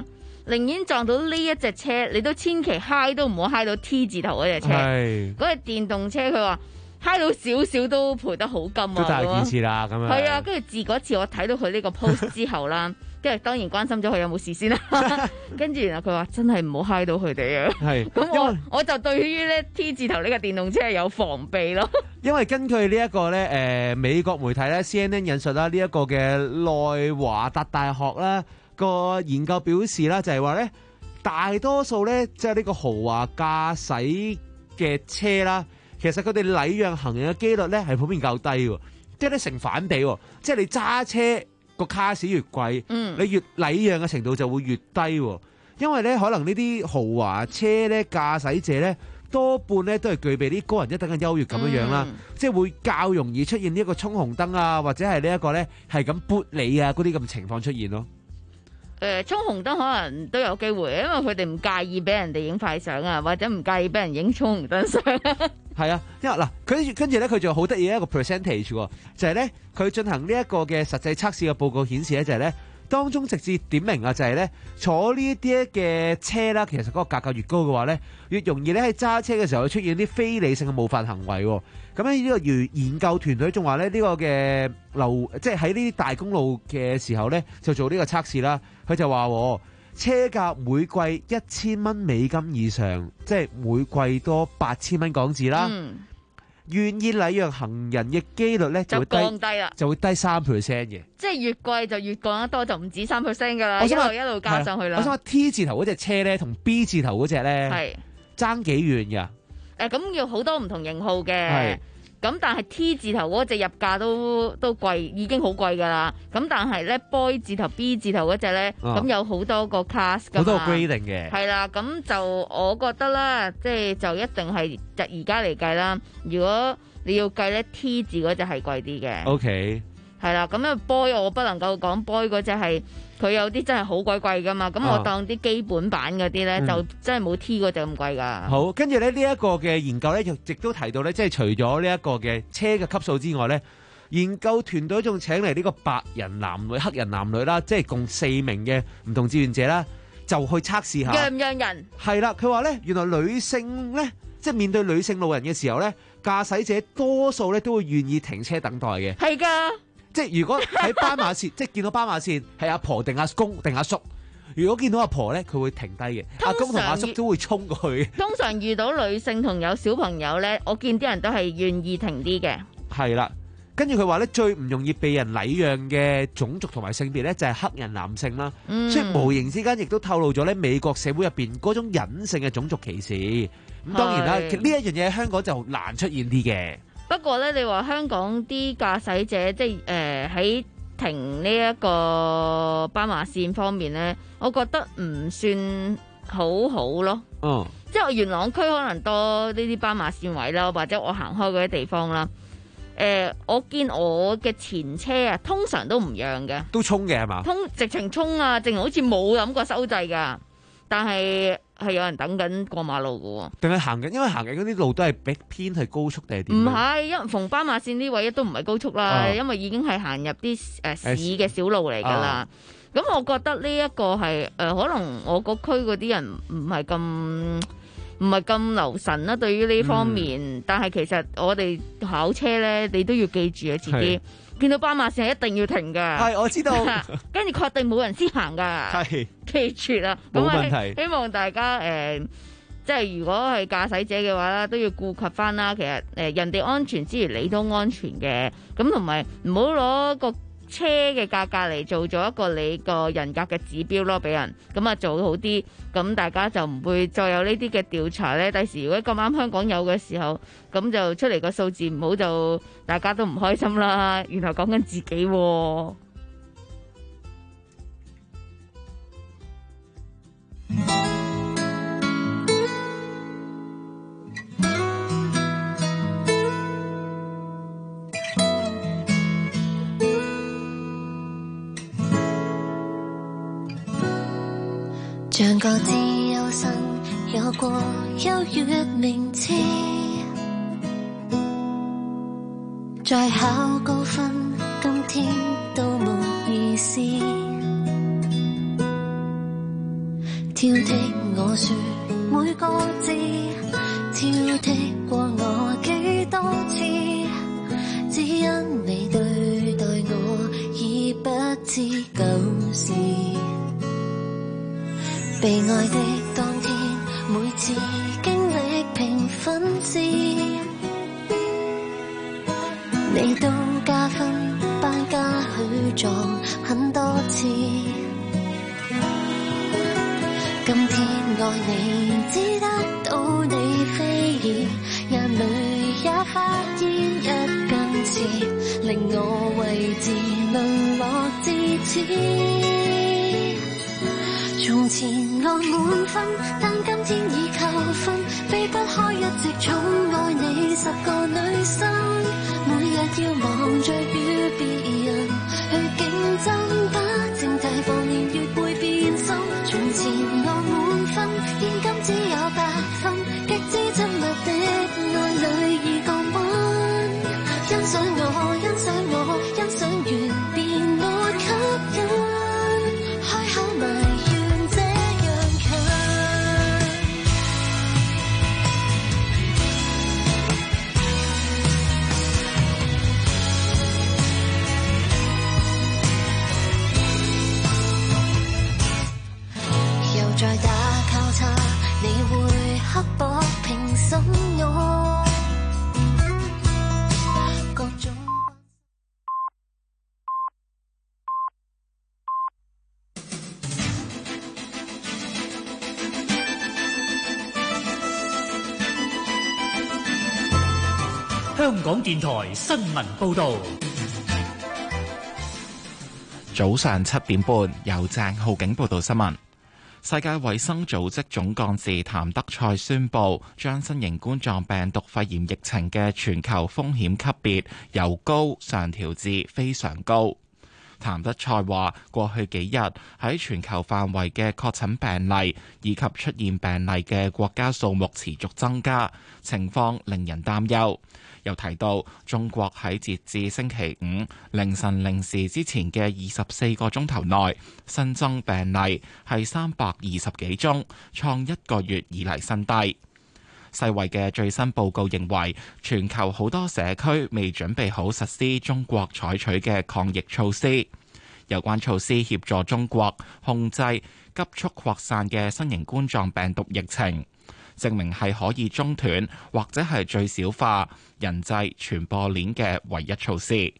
寧願撞到呢一隻車，你都千祈嗨都唔好嗨到 T 字頭嗰隻車。係嗰隻電動車，佢話嗨到少少都賠得好金啊！ 都大件事啦，咁樣。 係啊，跟住自嗰次我睇到佢呢個 post 之後啦。跟住當然關心咗佢有冇事先啦，跟住然後佢話真係唔好嗨到佢哋啊。係，咁我我就對於咧 T 字頭呢個電動車係有防備咯。 因為根據呢一個咧誒美國媒體咧 C N N 引述啦，呢一個嘅內華達大學啦個研究表示啦，就係話咧大多數咧即係呢個豪華駕駛嘅車啦，其實佢哋禮讓行人嘅機率咧係普遍較低喎，即係咧成反比喎，即係你揸車。個卡士越貴，嗯、你越禮讓嘅程度就會越低喎。因為咧，可能呢啲豪華車咧駕駛者咧多半咧都係具備啲高人一等嘅優越咁樣樣啦，嗯、即係會較容易出現呢一個衝紅燈啊，或者係呢一個咧係咁撥你啊嗰啲咁情況出現咯。 誒、呃，衝紅燈可能都有機會，因為佢哋唔介意俾人哋影快相啊，或者唔介意俾人影衝紅燈相。係啊，因為嗱，佢跟住咧，佢仲有好得意一個 percentage 喎，就係咧，佢進行呢一個嘅實際測試嘅報告顯示咧，就係咧，當中直接點明啊，就係咧，坐呢啲嘅車啦，其實嗰個價格越高嘅話咧，越容易咧喺揸車嘅時候出現啲非理性嘅冒犯行為。咁咧呢個研研究團隊仲話咧，呢個嘅路，即係喺呢啲大公路嘅時候咧，就做呢個測試啦。佢就話車價每貴一千蚊美金以上，即係每貴多八千蚊港紙啦。嗯，願意禮讓行人嘅機率咧就會降低啦，就會低三 percent 嘅。即係越貴就越降得多，就唔止三 percent 噶啦，一路一路加上去啦。我想話 T 字頭嗰隻車咧，同 B 字頭嗰隻咧，係爭幾遠噶？誒，咁要好多唔同型號嘅。咁但係 T 字頭嗰隻入價都都貴，已經好貴噶啦。咁但係咧 Boy 字頭 B 字頭嗰隻咧，咁、啊、有好多個 class 噶嘛，好多 grading 嘅。係啦，咁就我覺得啦，即係就一定係就而家嚟計啦。如果你要計咧 T 字嗰隻係貴啲嘅。OK。係啦，咁啊 Boy 我不能夠講 Boy 嗰隻係佢有啲真係好鬼貴噶嘛，咁我當啲基本版嗰啲咧就真係冇 T 嗰隻咁貴噶。好，跟住咧呢一個嘅研究咧，亦都提到咧，即係除咗呢一個嘅車嘅級數之外咧，研究團隊仲請嚟呢個白人男女、黑人男女啦，即係共四名嘅唔同志願者啦，就去測試下讓唔讓人。係啦，佢話咧原來女性咧，即係面對女性路人嘅時候咧，駕駛者多數咧都會願意停車等待嘅。係噶。即係如果喺斑馬線，即係見到斑馬線係阿婆定阿公定阿叔，如果見到阿婆咧，佢會停低嘅。阿公同阿叔都會衝過去。通常遇到女性同有小朋友咧，我見啲人都係願意停啲嘅。係啦，跟住佢話咧，最唔容易被人禮讓嘅種族同埋性別咧，就係黑人男性啦。嗯、所以無形之間亦都透露咗咧，美國社會入邊嗰種隱性嘅種族歧視。咁當然啦，呢一樣嘢喺香港就難出現啲嘅。不過咧，你話香港啲駕駛者即係誒喺停呢一個斑馬線方面咧，我覺得唔算好好咯。嗯，即係我元朗區可能多呢啲斑馬線位啦，或者我行開嗰啲地方啦。誒、呃，我見我嘅前車啊，通常都唔讓嘅，都衝嘅係嘛？通直情衝啊，直情好似冇諗過收掣噶，但係。係有人等緊過馬路㗎喎，定係行緊？因為行緊嗰啲路都係比偏係高速定係點？唔係，因為逢斑馬線呢位都唔係高速啦，啊、因為已經係行入啲誒市嘅小路嚟㗎啦。咁、啊、我覺得呢一個係誒、呃，可能我個區嗰啲人唔係咁唔係咁留神啦，對於呢方面。嗯、但係其實我哋考車咧，你都要記住啊，自己。見到斑馬線係一定要停㗎，係我知道，跟住確定冇人先行㗎，係記住啦。冇問題。希望大家誒、呃，即係如果係駕駛者嘅話啦，都要顧及翻啦。其實誒、呃，人哋安全之餘，你都安全嘅。咁同埋唔好攞個車嘅價格嚟做咗一個你個人格嘅指標咯，俾人咁啊做好啲，咁大家就唔會再有呢啲嘅調查咧。第時如果咁啱香港有嘅時候，咁就出嚟個數字唔好，就大家都唔開心啦。原來講緊自己喎。 像個資優生，有過優越名次，再考高分，今天都冇意思。 挑剔我說每個字，挑剔過我幾多次，只因你對待我已不知舊事。被愛的當天，每次經歷評分時，你都加分頒加許狀很多次。今天愛你，只得到你非議，眼淚也發現一根刺，令我位置淪落至此。從前愛滿分，但今天已扣分，避不開一直寵愛你十個女生，每日要忙着與別人去競爭，把正題放年月會變心。從前愛滿分，現今只有八分，極之親密的愛侶已降溫。欣賞我，欣賞我，欣賞完便沒吸引，開口埋怨這樣近。又再打交叉，你會刻薄評審我各種。 香港電台新聞報導， 早上七點半，由鄭浩景報道新聞。世界衛生組織總幹事譚德塞宣布，將新型冠狀病毒肺炎疫情嘅全球風險級別由高上調至非常高。譚德塞話：過去幾日喺全球範圍嘅確診病例以及出現病例嘅國家數目持續增加，情況令人擔憂。又提到中國喺截至星期五凌晨零時之前嘅二十四個鐘頭內新增病例係三百二十幾宗，創一個月以嚟新低。世衛嘅最新報告認為，全球好多社區未準備好實施中國採取嘅抗疫措施。有關措施協助中國控制急速擴散嘅新型冠狀病毒疫情，證明係可以中斷或者係最小化人際傳播鏈嘅唯一措施。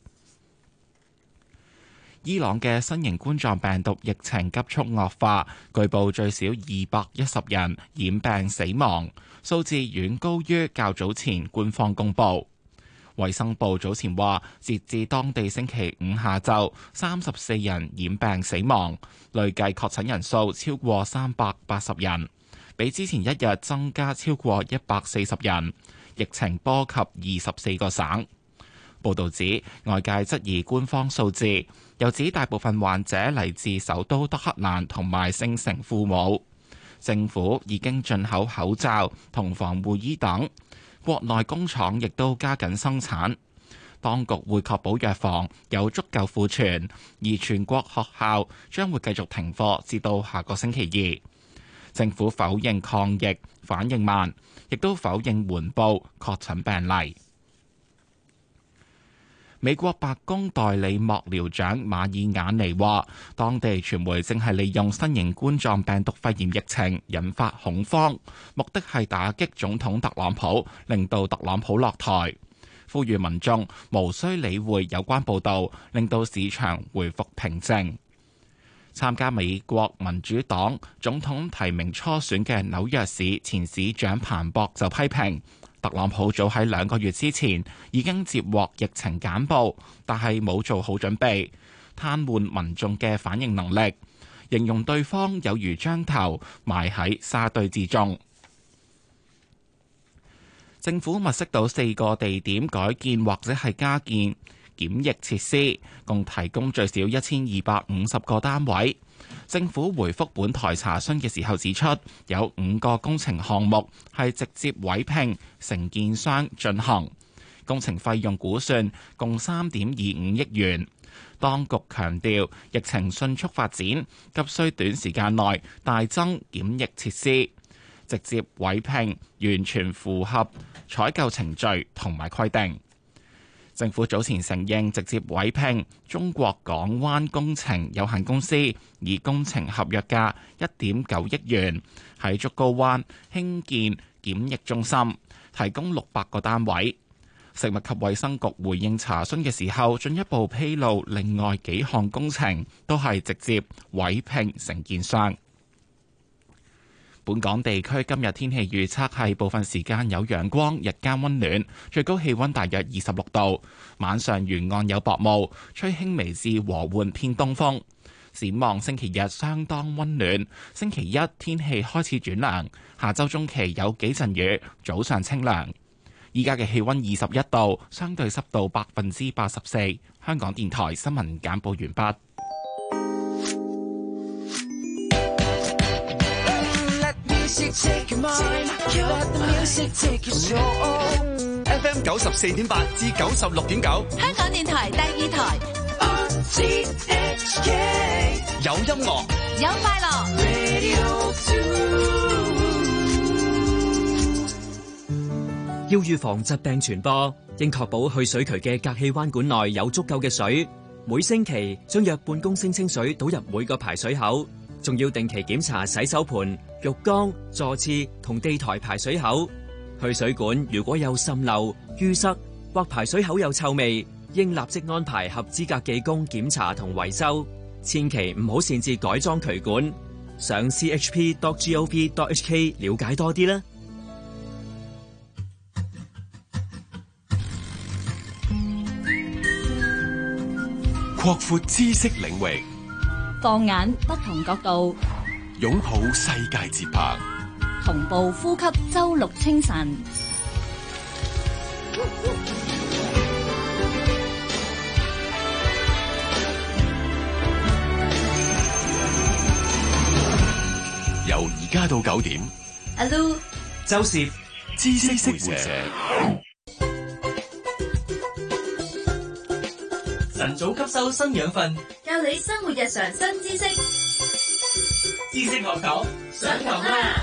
伊朗嘅新型冠狀病毒疫情急速惡化，據報最少二百一十人染病死亡，數字遠高於較早前官方公佈。衛生部早前話，截至當地星期五下晝，三十四人染病死亡，累計確診人數超過三百八十人，比之前一日增加超過一百四十人。疫情波及二十四個省。報導指，外界質疑官方數字，又指大部分患者嚟自首都德黑蘭同埋聖城父母。政府已經進口口罩同防護衣等。國內工廠亦都加緊生產，當局會確保藥房有足夠庫存，而全國學校將會繼續停課至到下個星期二。政府否認抗疫反應慢，亦都否認緩報確診病例。美國白宮代理幕僚長馬爾雅尼話，當地傳媒正係利用新型冠狀病毒肺炎疫情引發恐慌，目的係打擊總統特朗普，令到特朗普落台。呼籲民眾無需理會有關報導，令到市場回復平靜。參加美國民主黨總統提名初選嘅紐約市前市長彭博就批評，特朗普早喺兩個月之前已經接獲疫情簡報，但係冇做好準備，癱瘓民眾嘅反應能力，形容對方有如將頭埋喺沙堆之中。政府物色到四個地點改建或者係加建檢疫設施，共提供最少一千二百五十個單位。政府回覆本台查詢嘅時候指出，有五個工程項目係直接委聘承建商進行， 工程費用估算共三點二五億元。當局強調，疫情迅速發展，急需短時間內大增檢疫設施，直接委聘完全符合採購程序同埋規定。政府早前承認直接委聘中國港灣工程有限公司，以工程合約價一點九億元喺竹篙灣興建檢疫中心，提供六百個單位。食物及衛生局回應查詢嘅時候，進一步披露另外幾項工程都係直接委聘承建商。本港地區今日天氣預測係部分時間有陽光，日間溫暖，最高氣溫大約二十六度。晚上沿岸有薄霧，吹輕微至和緩偏東風。展望星期日相當溫暖，星期一天氣開始轉涼，下週中期有幾陣雨，早上清涼。依家嘅氣溫二十一度，相對濕度百分之八十四。香港電台新聞簡報完畢。 F M 九十四點八至九十六點九， 香港電台第二台。 有音樂， 有快樂。 要預防疾病傳播，應確保去水渠嘅隔氣彎管內有足夠嘅水。每星期將約半公升清水倒入每個排水口，仲要定期檢查洗手盆、浴缸、座廁同地台排水口。去水管如果有滲漏、淤塞或排水口有臭味，應立即安排合資格技工檢查同維修。千祈唔好擅自改裝渠管。上 c h p dot gov dot h k 了解多啲啦。 擴闊知識領域， 放眼不同角度， 擁抱世界節拍， 同步呼吸周六清晨。 由而家到九點， 阿 Lu、 周攝知識會社。 晨早吸收新養分， 教你生活日常新知識。 知識學堂上堂啦！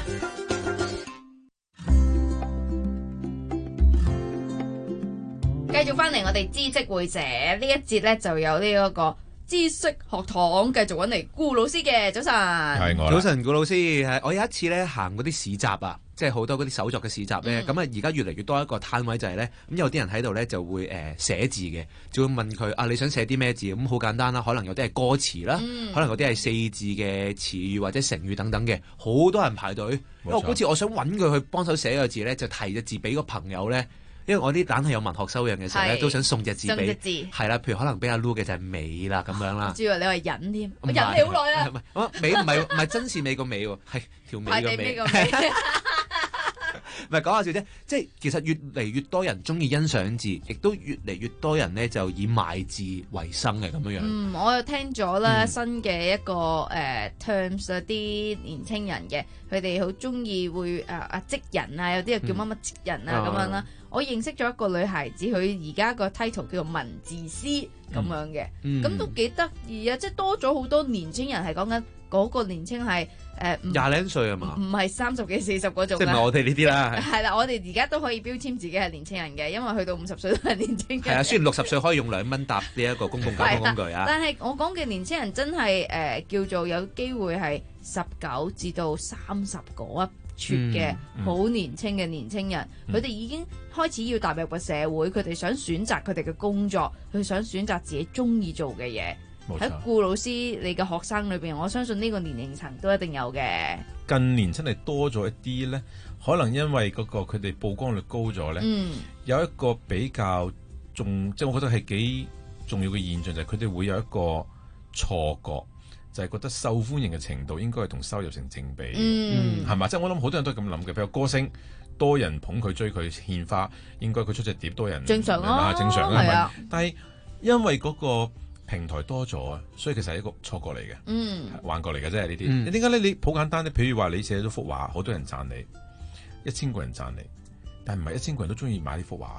繼續翻嚟我哋知識會社呢一節咧，就有呢一個知識學堂，繼續揾嚟顧老師嘅。早晨， 係我。早晨，顧老師，係我有一次咧行嗰啲市集啊。即係好多嗰啲手作嘅市集咧，咁啊而家越嚟越多一個攤位就係咧，咁有啲人喺度咧就會誒寫字嘅，就會問佢啊你想寫啲咩字？咁好簡單啦，可能有啲係歌詞啦，嗯、可能有啲係四字嘅詞語或者成語等等嘅，好多人排隊。因為嗰次我想揾佢去幫手寫個字咧，就提隻字俾個朋友咧。因為我啲蛋係有文學修養嘅時候咧，都想送隻字俾，係啦，譬如可能俾阿 Lu 嘅就係美啦咁樣啦。 主要你話忍添，我忍你好耐啊！ 唔係美唔係唔係真是美個美喎，係條尾個尾。唔係講下笑啫，即係其實越嚟越多人中意欣賞字，亦都越嚟越多人咧就以賣字為生嘅咁樣樣。 嗯，我又聽咗啦、嗯、新嘅一個誒、呃、terms 有啲年青人嘅，佢哋好中意會誒啊職人啊，有啲又叫乜乜職人啊咁、嗯、樣啦。我認識咗一個女孩子，佢而家個 title 叫做文字師咁樣嘅，咁、嗯、都幾得意啊！即係多咗好多年青人係講緊嗰個年青係誒廿零歲啊嘛， 唔係三十幾四十嗰種， 即係唔係我哋呢啲啦。 係啦，我哋而家都可以標籤自己係年青人嘅，因為去到五十歲都係年青人。 係啊，雖然六十歲可以用兩蚊搭呢一個公共交通工具啊， 但係我講嘅年青人真係誒、呃、叫做有機會係十九至到三十嗰一撮嘅好年青嘅年青人，佢哋、嗯嗯、已經開始要踏入個社會，佢哋想選擇佢哋嘅工作，佢想選擇自己中意做嘅嘢。喺顧老師你嘅學生裏邊，我相信呢個年齡層都一定有嘅。 近年真係多咗一啲咧，可能因為嗰個佢哋曝光率高咗咧，嗯、有一個比較重，即係我覺得係幾重要嘅現象，就係佢哋會有一個錯覺。就係覺得受歡迎嘅程度應該係同收入成正比，嗯，係嘛？即係我諗好多人都係咁諗嘅。譬如歌星多人捧佢追佢獻花，應該佢出隻碟多人正常啊， 正常啊， 係啊。 但係因為嗰個平台多咗啊，所以其實係一個錯覺嚟嘅，嗯，幻覺嚟嘅啫呢啲。你點解咧？你好簡單咧，譬如話你寫咗幅畫，好多人讚你，一千個人讚你，但係唔係一千個人都中意買呢幅畫嘅。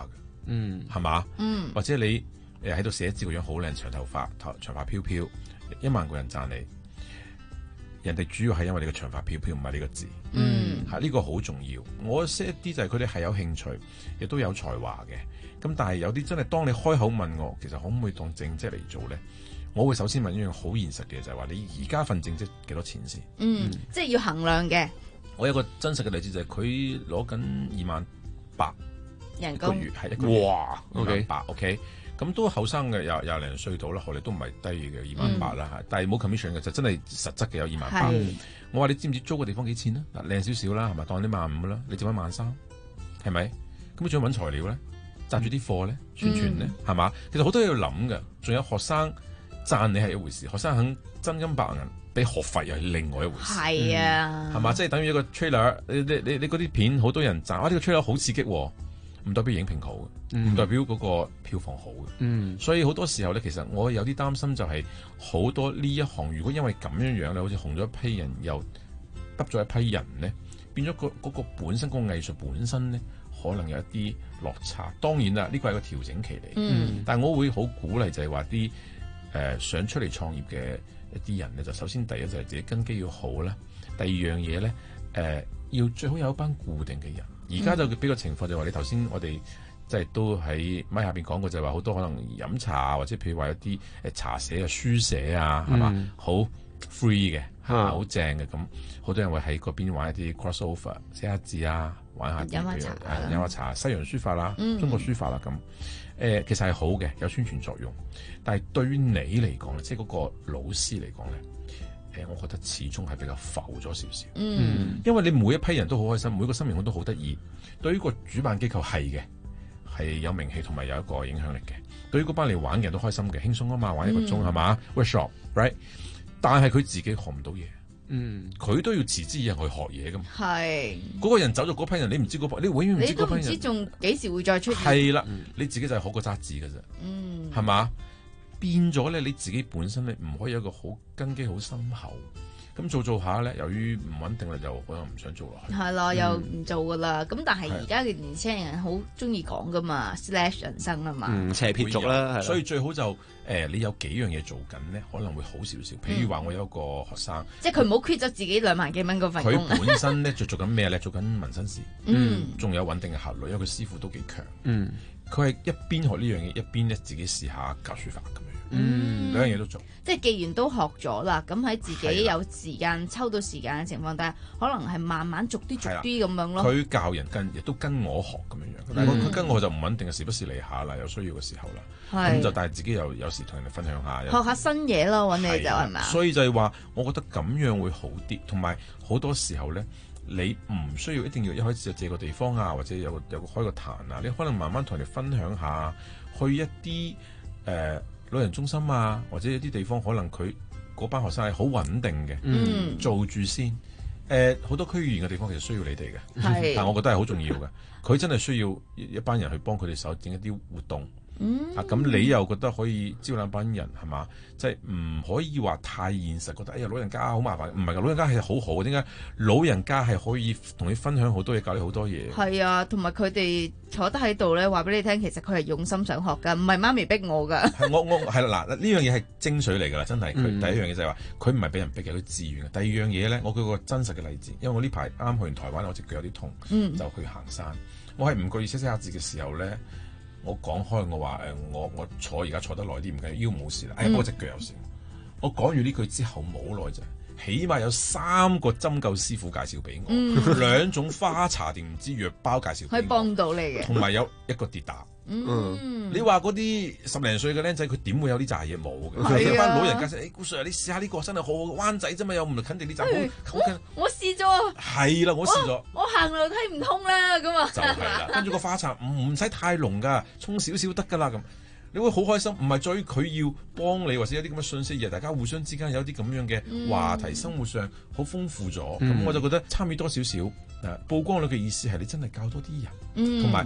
嗯，係嘛？ 嗯， 或者你誒喺度寫字個樣好靚，長頭髮，長髮飄飄，一萬個人讚你，人哋主要係因為你個長髮飄飄，唔係呢個字。 嗯， 係呢個好重要。我識一啲就係佢哋係有興趣，亦都有才華嘅。咁但係有啲真係當你開口問我，其實可唔可以當正職嚟做咧？我會首先問一樣好現實嘅，就係話你而家份正職幾多錢先？ 嗯，嗯即係要衡量嘅。 我有個真實嘅例子就係佢攞緊二萬八人工， 一個月係一個月哇二萬八 OK，咁都後生嘅，廿廿零歲到啦，學歷都唔係低嘅二萬八啦嚇，但係冇 commission 嘅就真係實質嘅有二萬八。我話你知唔知租個地方幾錢啊？嗱靚少少啦，係咪當你萬五啦？你賺一萬三，係咪？咁你仲要揾材料咧，紮住啲貨咧，宣傳咧，係嘛、嗯？其實好多嘢要諗嘅，仲有學生讚你係一回事，學生肯真金白銀俾學費又係另外一回事。 係啊， 係嘛？即係等於一個 trailer，你你你你嗰啲片好多人讚，哇！呢、呢個 trailer 好刺激喎，唔代表影評好，唔、嗯、代表嗰個票房好嘅。嗯，所以好多時候咧，其實我有啲擔心就係好多呢一行，如果因為咁樣樣咧，好似紅咗一批人，又得咗一批人咧，變咗個嗰個本身、嗰個藝術本身咧，可能有一啲落差。當然啦，呢個係個調整期嚟。嗯，但係我會好鼓勵就係話啲誒想出嚟創業嘅一啲人咧，就首先第一就係自己根基要好啦，第二樣嘢咧誒要最好有一班固定嘅人。而家就俾個情況就話，你頭先我哋即係都喺咪下邊講過，就係話好多可能飲茶或者譬如話有啲誒茶寫啊、書寫啊，係嘛好 free 嘅，好正嘅咁。好多人會喺嗰邊玩一啲 crossover， 寫下字啊，玩下飲下茶， 飲下茶，西洋書法啦、嗯、中國書法啦咁。誒、呃、其實係好嘅，有宣傳作用。但係對於你嚟講咧，即係嗰個老師嚟講咧。我覺得始終係比較浮咗少少，嗯，因為你每一批人都好開心，每個新員工都好得意。對於個主辦機構係嘅，係有名氣同埋有一個影響力嘅。對於嗰班嚟玩嘅人都開心嘅，輕鬆啊嘛，玩一個鐘係嘛 workshop right， 但係佢自己學唔到嘢，嗯，佢都要持之以恆去學嘢噶嘛。係嗰個人走咗嗰批人，你唔知嗰批，你永遠唔知嗰批人， 你都唔知仲幾時會再出現。 係啦，你自己就係學個揸字㗎啫，嗯，係嘛？變咗咧，你自己本身咧唔可以有一個好根基好深厚，咁做做下咧，由於唔穩定啦，就可能唔想做落去。係咯，又唔做噶啦。咁、嗯、但係而家嘅年輕人好中意講噶嘛 ，slash 人生啊嘛， 嗯，斜撇族啦， 所以最好就誒、呃，你有幾樣嘢做緊咧，可能會好少少。譬如話，我有一個學生，嗯、即係佢唔好 quit 咗自己兩萬幾蚊嗰份工。佢本身咧就做緊咩咧？做緊紋身師，嗯，仲有穩定嘅客率，因為佢師傅都幾強，嗯，佢係一邊學呢樣嘢，一邊咧自己試下教書法咁樣。嗯，兩樣嘢都做，即係既然都學咗啦，咁喺自己有時間抽到時間嘅情況底下，可能係慢慢逐啲逐啲咁樣咯。佢教人跟，亦都跟我學咁樣樣，但係佢跟我就唔穩定嘅，時不時嚟下啦，有需要嘅時候啦，咁就但係自己又有時同人哋分享下，學下新嘢咯，揾你就係嘛。所以就係話，我覺得咁樣會好啲，同埋好多時候咧，你唔需要一定要一開始就借個地方啊，或者有個有個開個壇啊，你可能慢慢同人哋分享下，去一啲誒。呃老人中心啊，或者一啲地方，可能佢嗰班學生係好穩定嘅，嗯、做住先。誒、呃，好多區議員嘅地方其實需要你哋嘅，是但係我覺得係好重要嘅。佢真係需要一班人去幫佢哋手整一啲活動。嗯、啊，咁你又覺得可以招兩班人係嘛？即係唔可以話太現實，覺得哎呀老人家好麻煩。唔係㗎，老人家係好好嘅。點解老人家係可以同你分享好多嘢，教你好多嘢？係啊，同埋佢哋坐得喺度咧，話俾你聽，其實佢係用心想學㗎，唔係媽咪逼我㗎。係我我係啦嗱，呢樣嘢係精髓嚟㗎啦，真係。佢、嗯、第一樣嘢就係話，佢唔係俾人逼嘅，佢自願嘅。第二樣嘢咧，我舉個真實嘅例子，因為我呢排啱去完台灣，我隻腳有啲痛，嗯、就去行山。我係唔覺意寫寫下字嘅時候咧。我講開，我話誒，我我坐而家坐得耐啲唔緊要，腰冇事啦。哎，不過隻腳有事。我講完呢句之後冇耐啫，起碼有三個針灸師傅介紹俾我，嗯、兩種花茶定唔知藥包介紹俾我，可以幫到你嘅。同埋有一個跌打。嗯，你話嗰啲十零歲嘅僆仔，佢點會有啲扎嘢冇嘅？一班老人家誒，姑 Sir 你試下呢個真係好灣仔啫嘛，又唔肯定呢扎好。我我試咗。係啦，我試咗。我行樓梯唔通啦，咁啊。就係啦，跟住個花茶唔唔使太濃噶，沖少少得噶啦咁。你會好開心，唔係在於佢要幫你，或者有啲咁嘅信息，而大家互相之間有啲咁樣嘅話題，嗯、生活上好豐富咗。咁、嗯、我就覺得參與多少少誒曝光率嘅意思係你真係教多啲人，同埋、嗯。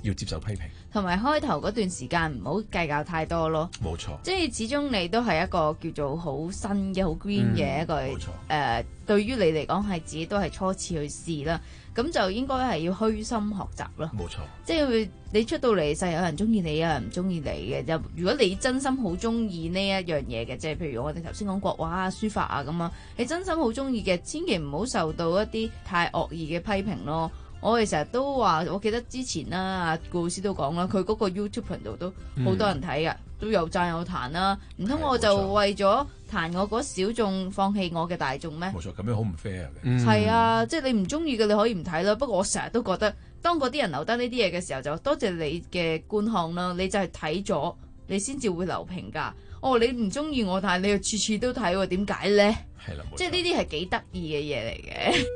要接受批評。 同埋開頭嗰段時間唔好計較太多咯。 冇錯， 即係始終你都係一個叫做好新嘅好 green 嘅一個誒、嗯呃，對於你嚟講係自己都係初次去試啦。咁就應該係要虛心學習咯。 冇錯， 即係你出到嚟實有人中意你，有人唔中意你嘅。就如果你真心好中意呢一樣嘢嘅，即係譬如我哋頭先講國畫啊、書法啊咁樣，你真心好中意嘅，千祈唔好受到一啲太惡意嘅批評咯。我哋成日都話，我記得之前啦，阿顧老師都講啦，佢嗰個 YouTube 頻道都好多人睇噶，嗯、都有讚有彈啦。唔通我就為咗彈我嗰小眾，放棄我嘅大眾咩？ 冇錯，咁樣好唔 fair 嘅。 係、嗯、啊，即係你唔中意嘅，你可以唔睇啦。不過我成日都覺得，當嗰啲人留低呢啲嘢嘅時候，就多謝你嘅觀看啦。你就係睇咗，你先至會留評價。哦，你唔中意我，但係你又次次都睇喎，點解咧？ 係啦， 即係呢啲係幾得意嘅嘢嚟嘅。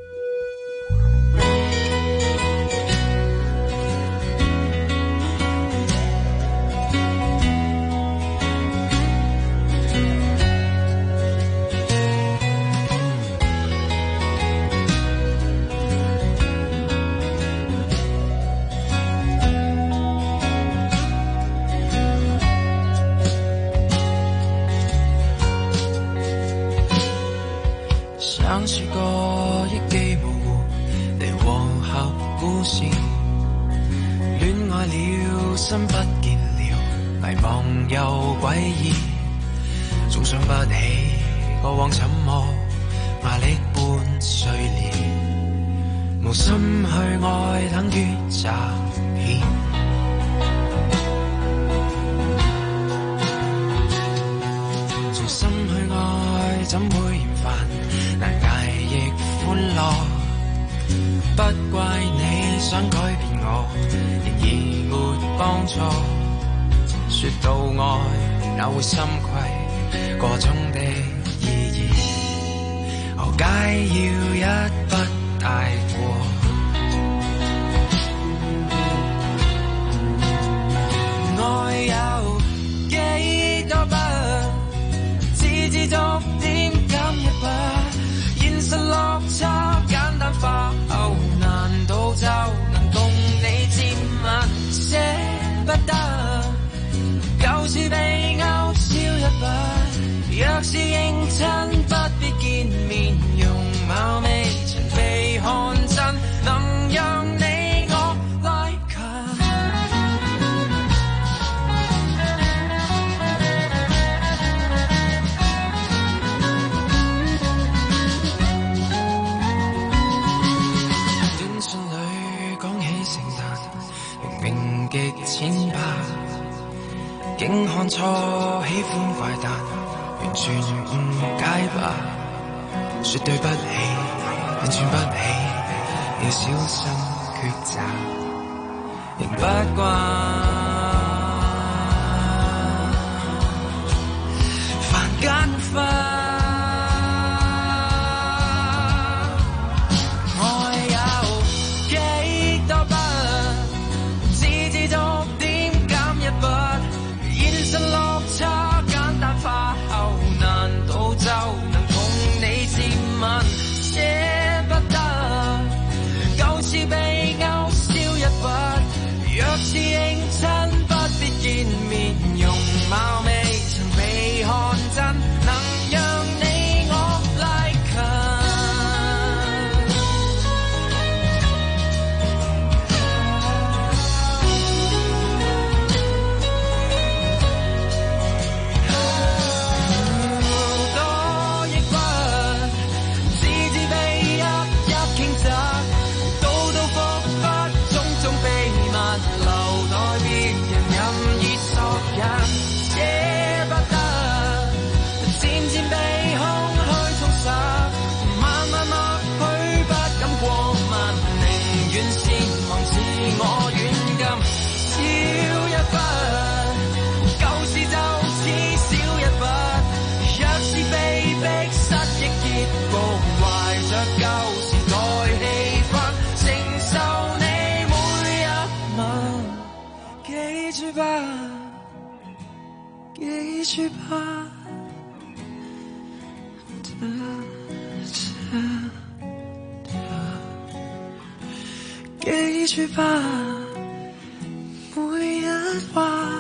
想說過憶記模糊，離和合故事，戀愛了心不見了，迷茫又詭異，總想不起過往怎麼壓力般碎裂，無心去愛等於詐騙，重新去愛怎會厭煩，難捱亦歡樂，不怪你想改變我，然而沒幫助。說到愛，哪會心悸個中的意義，何解要一筆帶過？愛有幾多筆，字字逐點減一筆，現實落差簡單化後，難道就能共你接吻？捨不得，舊事被勾銷一筆，若是認真不必見面，容貌未曾被看真，能讓你我拉近。短信裏講起聖誕，明明極淺白，竟看錯喜歡怪誕，完全誤解吧。說對不起，完全不起，要小心抉擇，仍不慣凡間花。愛有幾多筆，字字逐點減一筆，現實落差簡單化後，難道就能同你接吻？捨不得，舊事被勾銷一筆，若是認真不必見面，容貌未曾被看真，能讓你我拉近。多抑鬱，字字被一一傾側，道道伏筆，種種秘密，留待別人任意索引。捨不得，漸漸被空虛充實，慢慢默許不敢過問，寧願善忘自我軟禁。少一筆，舊事就似少一筆，若是被逼失憶結局，懷着舊時代氣氛，承受你每一吻。記住吧，記住吧，記住吧， 話。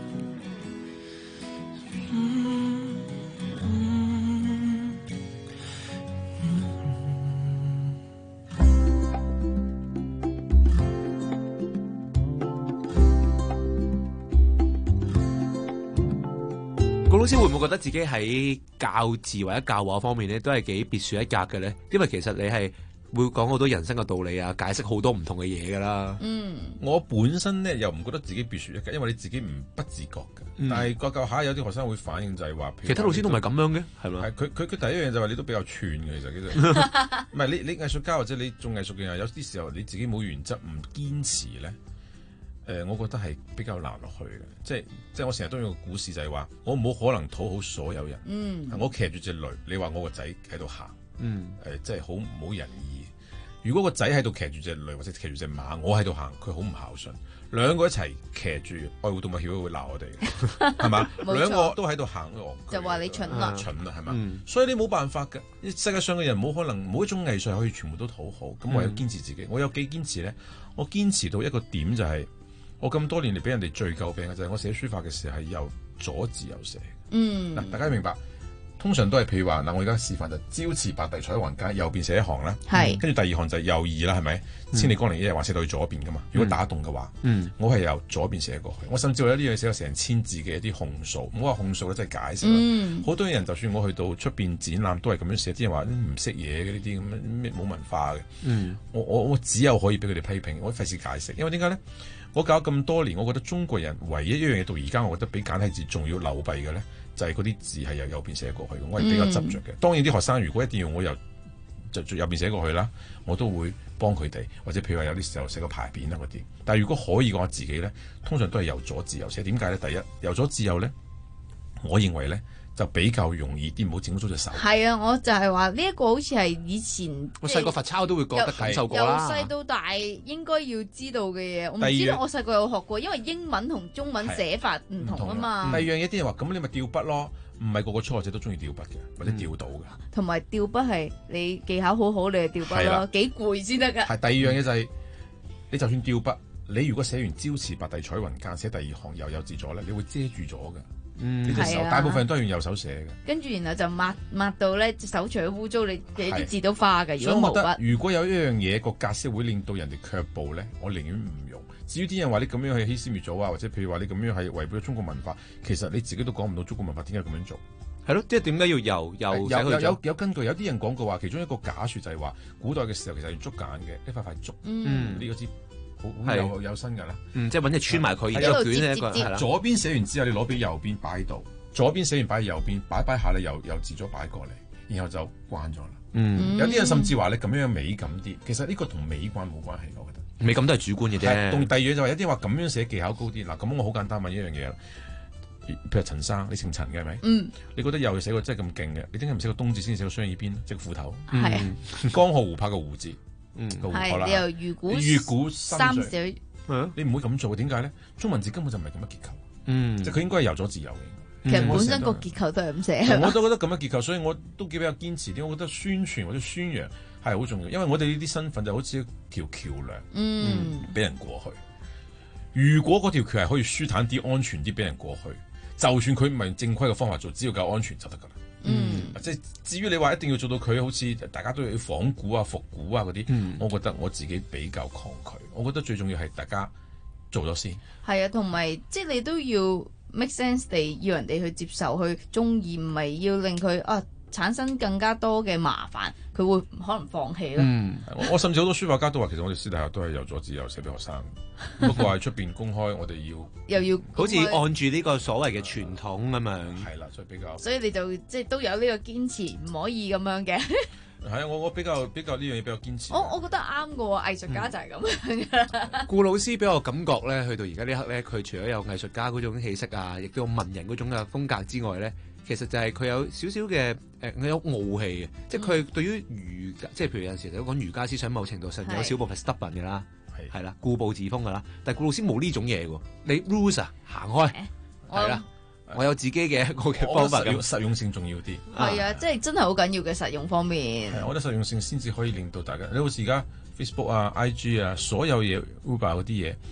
顧老師會唔會覺得自己喺教字或者教畫方面咧，都係幾別樹一格嘅咧？因為其實你係會講好多人生嘅道理啊，解釋好多唔同嘅嘢噶啦。 嗯，我本身咧又唔覺得自己別樹一格，因為你自己唔不自覺嘅。 嗯、 但係個教下有啲學生會反映就係話， 其他老師都唔係咁樣嘅，係咪？ 係佢佢佢第一樣就話你都比較串嘅，其實其實唔係你你藝術家或者你做藝術嘅人，有啲時候你自己冇原則唔堅持咧。誒、呃，我覺得係比較難落去嘅，即係即係我成日都有個故事就係話，我冇可能討好所有人。嗯，我騎住隻驢，你話我個仔喺度行，嗯，誒、呃，即係好冇仁義。如果個仔喺度騎住隻驢或者騎住隻馬，我喺度行，佢好唔孝順。兩個一齊騎住，愛護動物協會會鬧我哋，係嘛？兩個都喺度行， 就話你蠢啦， 蠢啦，係嘛？嗯、所以你冇辦法㗎。世界上嘅人冇可能冇一種藝術可以全部都討好，咁我有堅持自己。嗯、我有幾堅持咧？我堅持到一個點就係、是。我咁多年嚟俾人哋最詬病嘅就係我寫書法嘅時候係由左至右寫。嗯，嗱，大家明白，通常都係譬如話嗱，我而家示範就朝辭白帝彩雲間，右邊寫一行啦，係，跟住第二行就係右二啦，係咪？嗯、千里江陵一日還寫到去左邊噶嘛？如果打動嘅話，嗯，我係由左邊寫過去。我甚至有啲嘢寫咗成千字嘅一啲控訴，唔好話控訴咧，即係解釋啦。嗯，好多人就算我去到出邊展覽都係咁樣寫，啲人話唔識嘢嘅呢啲咁樣冇文化嘅。嗯，我我我只有可以俾佢哋批評，我費事解釋，因為點解咧？我搞咁多年，我覺得中國人唯一一樣嘢到而家，我覺得比簡體字仲要流弊嘅咧，就係嗰啲字係由右邊寫過去嘅，我係比較執着嘅。嗯、當然啲學生如果一定要我由就右邊寫過去啦，我都會幫佢哋，或者譬如話有啲時候寫個排便啦嗰啲。但係如果可以嘅話，自己咧通常都係由左至右寫。點解咧？第一，由左至右咧，我認為咧。就比較容易啲，唔好整咗隻手。係啊，我就係話呢一個好似係以前我細個罰抄都會覺得感受過啦。 由細到大應該要知道嘅嘢，我唔知道我細個有學過，因為英文同中文寫法唔同啊嘛。 第二樣嘢啲人話，咁你咪吊筆咯，唔係個個初學者都中意吊筆嘅，或者吊到嘅。 同埋、嗯、吊筆係你技巧好好，你就吊筆咯，幾攰先得㗎。 係第二樣嘢就係、是、你就算吊筆，你如果寫完朝辭白帝彩雲間，寫第二行又有字咗咧，你會遮住咗㗎。嗯，隻手大部分人都係用右手寫嘅， 跟住然後就抹抹到咧隻手除咗污糟，你啲字都花嘅。如果毛筆， 如果有一樣嘢個格式會令到人哋卻步咧，我寧願唔用。至於啲人話你咁樣去欺師滅祖啊，或者譬如話你咁樣係違背咗中國文化，其實你自己都講唔到中國文化點解咁樣做。 係咯，即係點解要由右有有有有根據？有啲人講過話，其中一個假説就係話，古代嘅時候其實用竹簡嘅一塊塊竹，嗯，呢個知。好有有新㗎啦， 嗯，即係揾隻穿埋佢，然之後捲一個係啦。 左邊寫完之後，你攞俾右邊擺喺度；左邊寫完擺喺右邊，擺擺下你又又自咗擺過嚟，然後就慣咗啦。嗯，有啲人甚至話你咁樣美感啲，其實呢個同美觀冇關係，我覺得。 美感都係主觀嘅啫。 同第二樣就係有啲話咁樣寫技巧高啲。嗱，咁我好簡單問一樣嘢啦。譬如陳生，你姓陳嘅係咪？嗯。你覺得右寫個真係咁勁嘅，你點解唔寫個東字先寫個雙耳邊即係斧頭？係。江河湖泊個湖字。嗯， 係你由魚股魚股三水， 你唔會咁做，點解咧？中文字根本就唔係咁嘅結構，嗯，即係佢應該係由左至右嘅。 其實本身個結構都係咁寫。 我都覺得咁嘅結構，所以我都幾比較堅持啲。我覺得宣傳或者宣揚係好重要，因為我哋呢啲身份就好似一條橋梁，嗯，俾人過去。如果嗰條橋係可以舒坦啲、安全啲，俾人過去，就算佢唔係正規嘅方法做，只要夠安全就得噶啦。嗯，即係至於你話一定要做到佢好似大家都要仿古啊、復古啊嗰啲，嗯、我覺得我自己比較抗拒。我覺得最重要係大家做咗先。係啊，同埋即係你都要 make sense 地要人哋去接受、去中意，唔係要令佢啊產生更加多嘅麻煩，佢會可能放棄咯。 嗯，我甚至好多書法家都話，其實我哋私底下都係由左至右寫俾學生，不過喺出邊公開，我哋要又要好似按住呢個所謂嘅傳統咁樣。 係啦，所以比較。 所以你就即係都有呢個堅持，唔可以咁樣嘅。 係啊，我我比較比較呢樣嘢比較堅持。 我我覺得啱嘅喎，藝術家就係咁樣嘅。 顧老師俾我感覺咧，去到而家呢刻咧，佢除咗有藝術家嗰種氣息啊，亦都有文人嗰種嘅風格之外咧。其實就係佢有少少嘅誒，佢有傲氣嘅，即係佢對於儒家，即係譬如有陣時都講儒家思想，某程度上有少部分 stubborn 嘅啦，係啦，固步自封嘅啦。但係顧老師冇呢種嘢喎，你 rules 啊，行開，係啦，我有自己嘅一個嘅方法。 實用性重要啲， 係啊，即係真係好緊要嘅實用方面。 係，我覺得實用性先至可以令到大家，你好似而家 Facebook 啊、I G 啊，所有嘢 Uber 嗰啲嘢。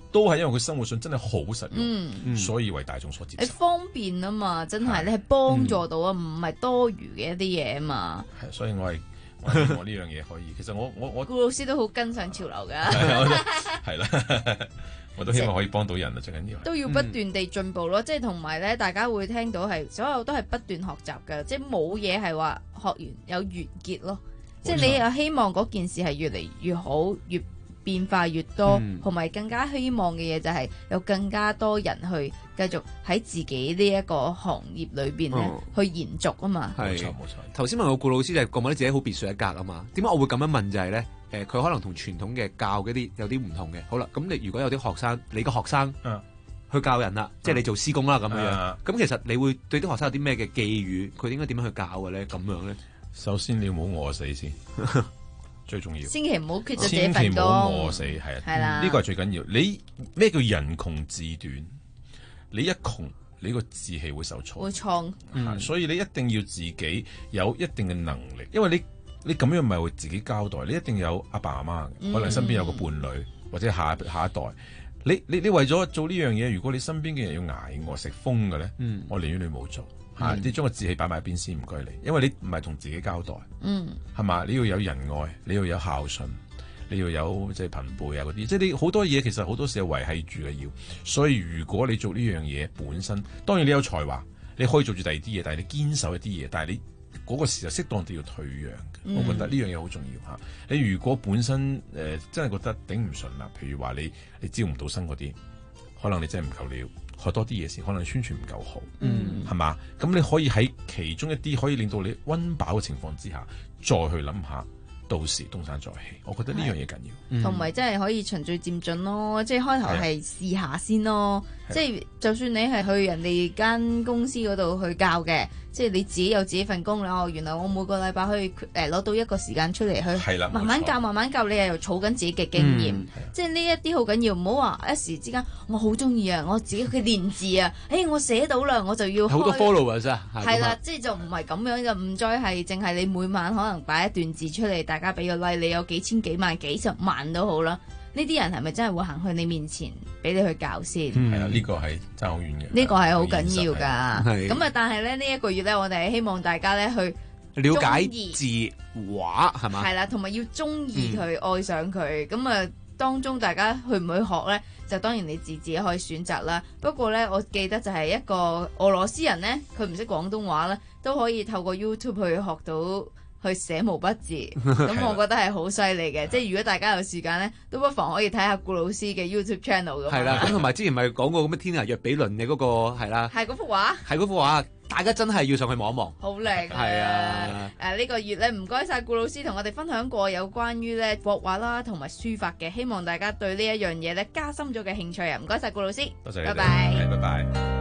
都係因為佢生活上真係好實用， 嗯、 所以為大眾所接受。 你方便啊嘛，真係你係幫助到啊，唔係、嗯、多餘嘅一啲嘢啊嘛。 係，所以我係我希望呢樣嘢可以。其實我我我顧老師都好跟上潮流㗎。 係啦。我都希望可以幫到人啊，最緊要都要不斷地進步咯，嗯、即係同埋咧，大家會聽到係所有都係不斷學習嘅，即係冇嘢係話學完有完結咯。即係你又希望嗰件事係越嚟越好，越變化越多，同埋、嗯、更加希望嘅嘢就係有更加多人去繼續喺自己呢一個行業裏邊咧、哦、去延續啊嘛。 冇錯冇錯。 頭先問我顧老師就係覺得自己好別樹一格啊嘛。點解我會咁樣問就係、是、咧？誒佢、呃、可能同傳統嘅教嗰啲有啲唔同嘅。好啦，咁你如果有啲學生，你個學生去教人啦，嗯、即係你做師公啦咁樣樣。咁、嗯、其實你會對啲學生有啲咩嘅寄語？佢應該點樣去教嘅咧？咁樣咧？首先你要唔好餓死先，最重要。千祈唔好缺咗自己份工。 千祈唔好餓死，係啊， 係啦， 呢個係最緊要。你咩叫人窮志短？你一窮，你個志氣會受挫。 會創、 嗯。所以你一定要自己有一定嘅能力，因為你。你咁樣唔係會自己交代，你一定有阿爸阿媽嘅，嗯、可能身邊有個伴侶或者下下一代。你你你為咗做呢樣嘢，如果你身邊嘅人要捱餓食風嘅咧，嗯、我寧願你冇做嚇，你將個志氣擺埋一邊先，唔該你，因為你唔係同自己交代，係嘛、嗯？你要有仁愛，你要有孝順，你要有即係朋輩啊嗰啲，即係你好多嘢其實好多時候維繫住嘅要。所以如果你做呢樣嘢本身，當然你有才華，你可以做住第二啲嘢，但係你堅守一啲嘢，但係你。嗰個時候適當地要退讓嘅，嗯、我覺得呢樣嘢好重要嚇。你如果本身誒、呃、真係覺得頂唔順啦，譬如話你你招唔到生嗰啲，可能你真係唔夠料，學多啲嘢先，可能宣傳唔夠好，係嘛、嗯？咁你可以喺其中一啲可以令到你溫飽嘅情況之下，再去諗下。到時東山再起，我覺得呢樣嘢緊要， 同埋真係可以循序漸進咯。即係開頭係試下先咯。的即係就算你係去人哋間公司嗰度去教嘅，即係你自己有自己份工啦。哦，原來我每個禮拜可以誒攞到一個時間出嚟去，慢慢教慢慢教，你又儲緊自己嘅經驗。嗯、即係呢一啲好緊要，唔好話一時之間我好中意啊，我自己嘅練字啊，誒、欸、我寫到啦，我就要好多 followers 啊， 係啦，即係就唔係咁樣，就唔再係淨係你每晚可能擺一段字出嚟，大家俾個 like，你有幾千幾萬幾十萬都好啦。呢啲人係咪真係會行去你面前俾你去教先？ 係啊、嗯，呢、呢個係爭好遠嘅。 呢個係好緊要㗎。咁啊，但係咧呢一、呢個月咧，我哋係希望大家咧去了解字畫係嘛？ 係啦，同埋要中意佢，嗯、愛上佢。咁啊，當中大家去唔去學咧，就當然你自自己可以選擇啦。不過咧，我記得就係一個俄羅斯人咧，佢唔識廣東話咧，都可以透過 YouTube 去學到。去寫毛筆字，咁我覺得係好犀利嘅。即係如果大家有時間咧，都不妨可以睇下顧老師嘅 YouTube channel 咁。 係啦，咁同埋之前咪講過咁嘅天涯若比鄰嘅嗰個係啦， 係嗰幅畫， 係嗰幅畫，大家真係要上去望一望。 好靚啊！係啊，誒呢個月咧，唔該晒顧老師同我哋分享過有關於咧國畫啦同埋書法嘅，希望大家對呢一樣嘢咧加深咗嘅興趣啊！唔該晒顧老師， 多謝， 拜拜， 拜拜。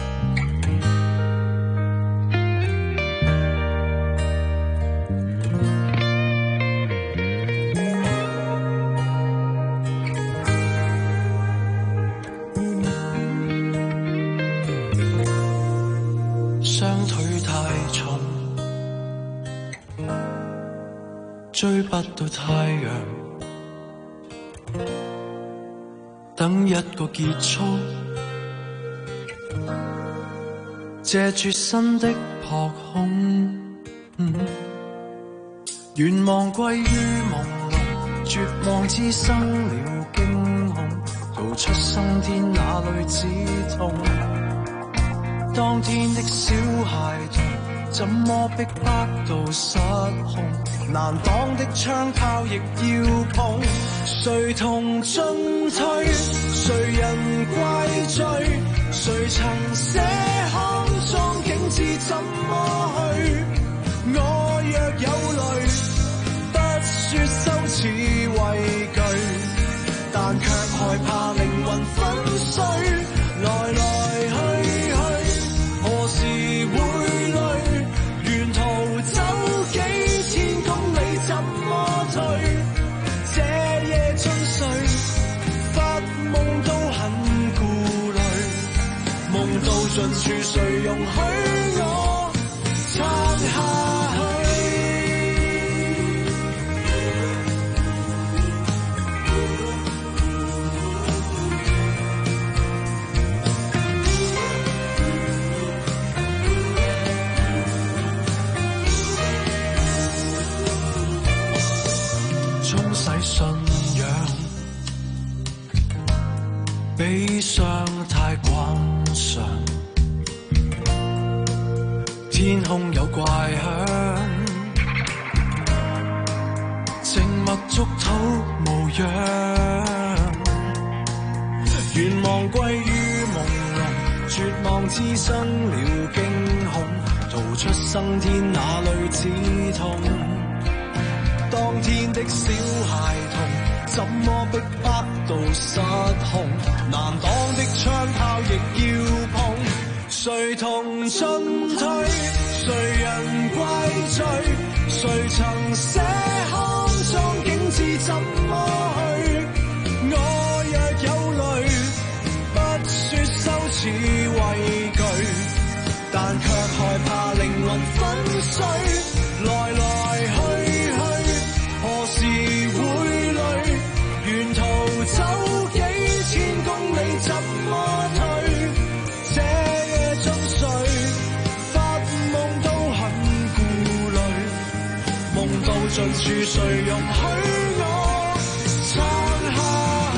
雙腿太重，追不到太陽，等一個結束，借絕新的撲空，嗯、願望歸於朦朧，絕望滋生了驚恐，逃出生天哪裏止痛？當天的小孩童，怎麼逼迫到失控？難擋的槍炮亦要碰，誰同進退？誰人怪罪？誰曾寫康莊景致怎麼去？我若有淚，不說羞恥畏懼，但卻害怕靈魂粉碎，來來去。何時會累？沿途走幾千公里，怎麼退？這夜盡睡，發夢都很顧慮。夢到盡處，誰容許我撐下去？ 悲傷太慣常，天空有怪響，靜默觸土無恙，願望歸於朦朧，絕望滋生了驚恐，逃出生天那裏止痛，當天的小孩童怎麼逼迫到失控，難擋的槍炮亦要碰，誰同進退，誰人怪罪，誰曾寫康莊景致怎麼去，我若有淚不說羞恥畏懼，但卻害怕靈魂粉碎，來來去去何時會累，沿途走幾千公里怎麼退，這夜中睡發夢都很顧慮，夢到盡處誰容許我撐下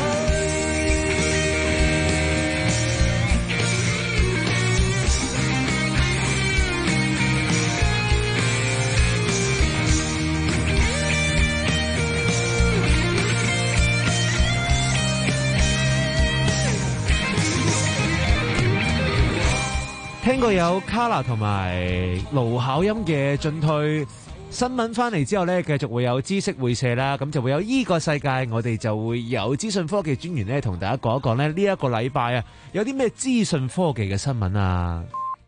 聽過有卡拉同埋盧巧音嘅進退，新聞翻嚟之後呢，繼續會有知識會社啦，咁就會有依個世界，我哋就會有資訊科技專員呢同大家講一講呢，呢一個禮拜啊，有啲咩資訊科技嘅新聞啊。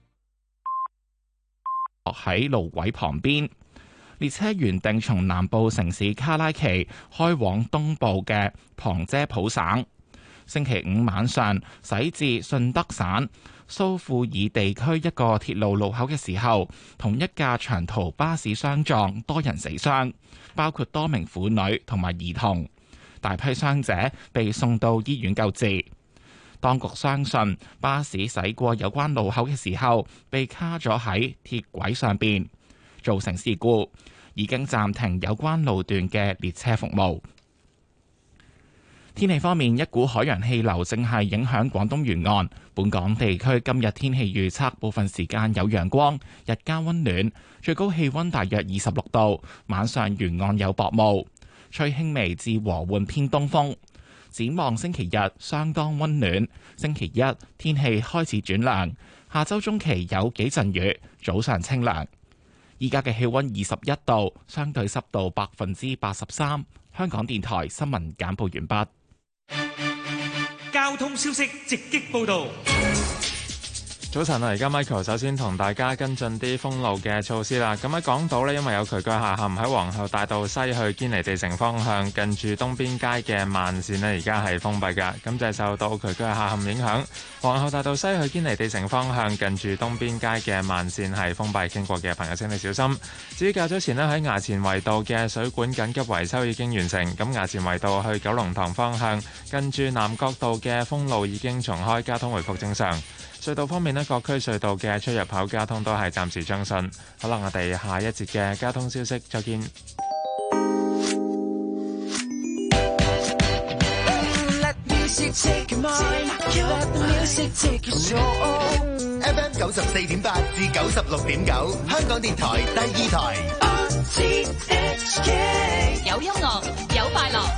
喺路軌旁邊，列車原定從南部城市卡拉奇開往東部嘅旁遮普省，星期五晚上駛至順德省蘇富爾地區一個鐵路路口嘅時候，同一架長途巴士相撞，多人死傷，包括多名婦女同埋兒童，大批傷者被送到醫院救治。當局相信巴士駛過有關路口嘅時候，被卡咗喺鐵軌上邊，造成事故，已經暫停有關路段嘅列車服務。天氣方面，一股海洋氣流正係影響廣東沿岸。本港地區今日天氣預測，部分時間有陽光，日間溫暖，最高氣溫大約二十六度。晚上沿岸有薄霧，吹輕微至和緩偏東風。展望星期日相當溫暖，星期一天氣開始轉涼，下周中期有幾陣雨，早上清涼。依家嘅氣溫二十一度，相對濕度百分之八十三。香港電台新聞簡報完畢。 交通消息直擊報道。 早晨啊，而家 Michael 首先同大家跟進啲封路嘅措施啦。咁喺港島呢，因為有渠蓋下陷，喺皇后大道西去堅尼地城方向，近住東邊街嘅慢線呢，而家係封閉㗎。咁就係受到渠蓋下陷影響，皇后大道西去堅尼地城方向，近住東邊街嘅慢線係封閉，經過嘅朋友請你小心。至於較早前呢，喺衙前圍道嘅水管緊急維修已經完成，咁衙前圍道去九龍塘方向，近住南角道嘅封路已經重開，交通回復正常。隧道方面呢，各區隧道嘅出入口交通都係暫時暢順。好啦，我哋下一節嘅交通消息再見。 F M 九十四點八至九十六點九，香港電台第二台。 有音樂，有快樂。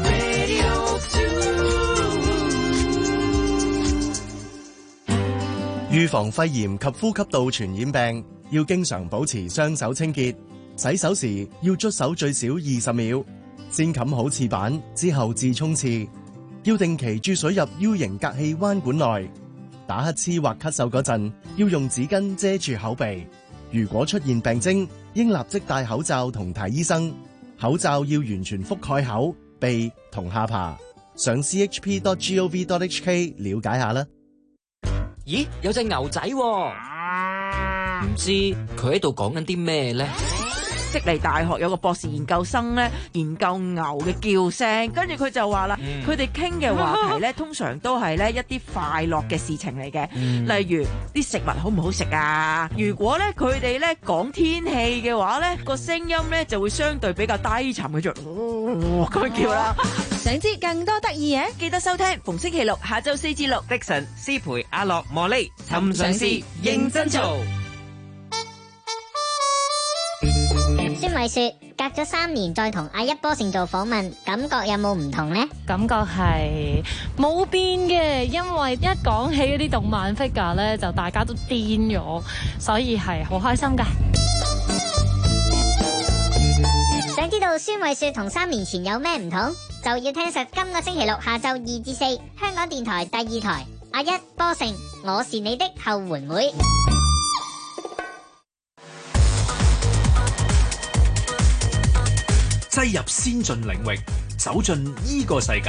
預防肺炎及呼吸道傳染病，要經常保持雙手清潔。洗手時要捽手最少二十秒，先冚好廁板之後至沖廁。要定期注水入 U 型隔氣彎管內。打乞嗤或咳嗽嗰陣，要用紙巾遮住口鼻。如果出現病徵，應立即戴口罩同睇醫生。口罩要完全覆蓋口、鼻同下巴。上 c h p dot gov dot h k 了解下啦。 咦，有隻牛仔喎，唔知佢喺度講緊啲咩呢？ 悉尼大學有個博士研究生咧研究牛嘅叫聲，跟住佢就話啦，佢哋傾嘅話題咧通常都係咧一啲快樂嘅事情嚟嘅， 嗯、 例如啲食物好唔好食啊？如果咧佢哋咧講天氣嘅話咧，個聲音咧就會相對比較低沉嘅，就咁樣叫啦。 想知更多得意嘢， 記得收聽逢星期六下晝四至六， 的神師培阿樂莫莉尋常事認真做。 孫偉說隔咗三年再同阿一波成做訪問，感覺有冇唔同呢？ 感覺係冇變嘅，因為一講起嗰啲動漫 figure 咧，就大家都癲咗，所以係好開心噶。 想知道孫偉說同三年前有咩唔同，就要聽實今個星期六下晝二至四，香港電台第二台阿一波成，我是你的後援會。 擠入先進領域，走進呢個世界。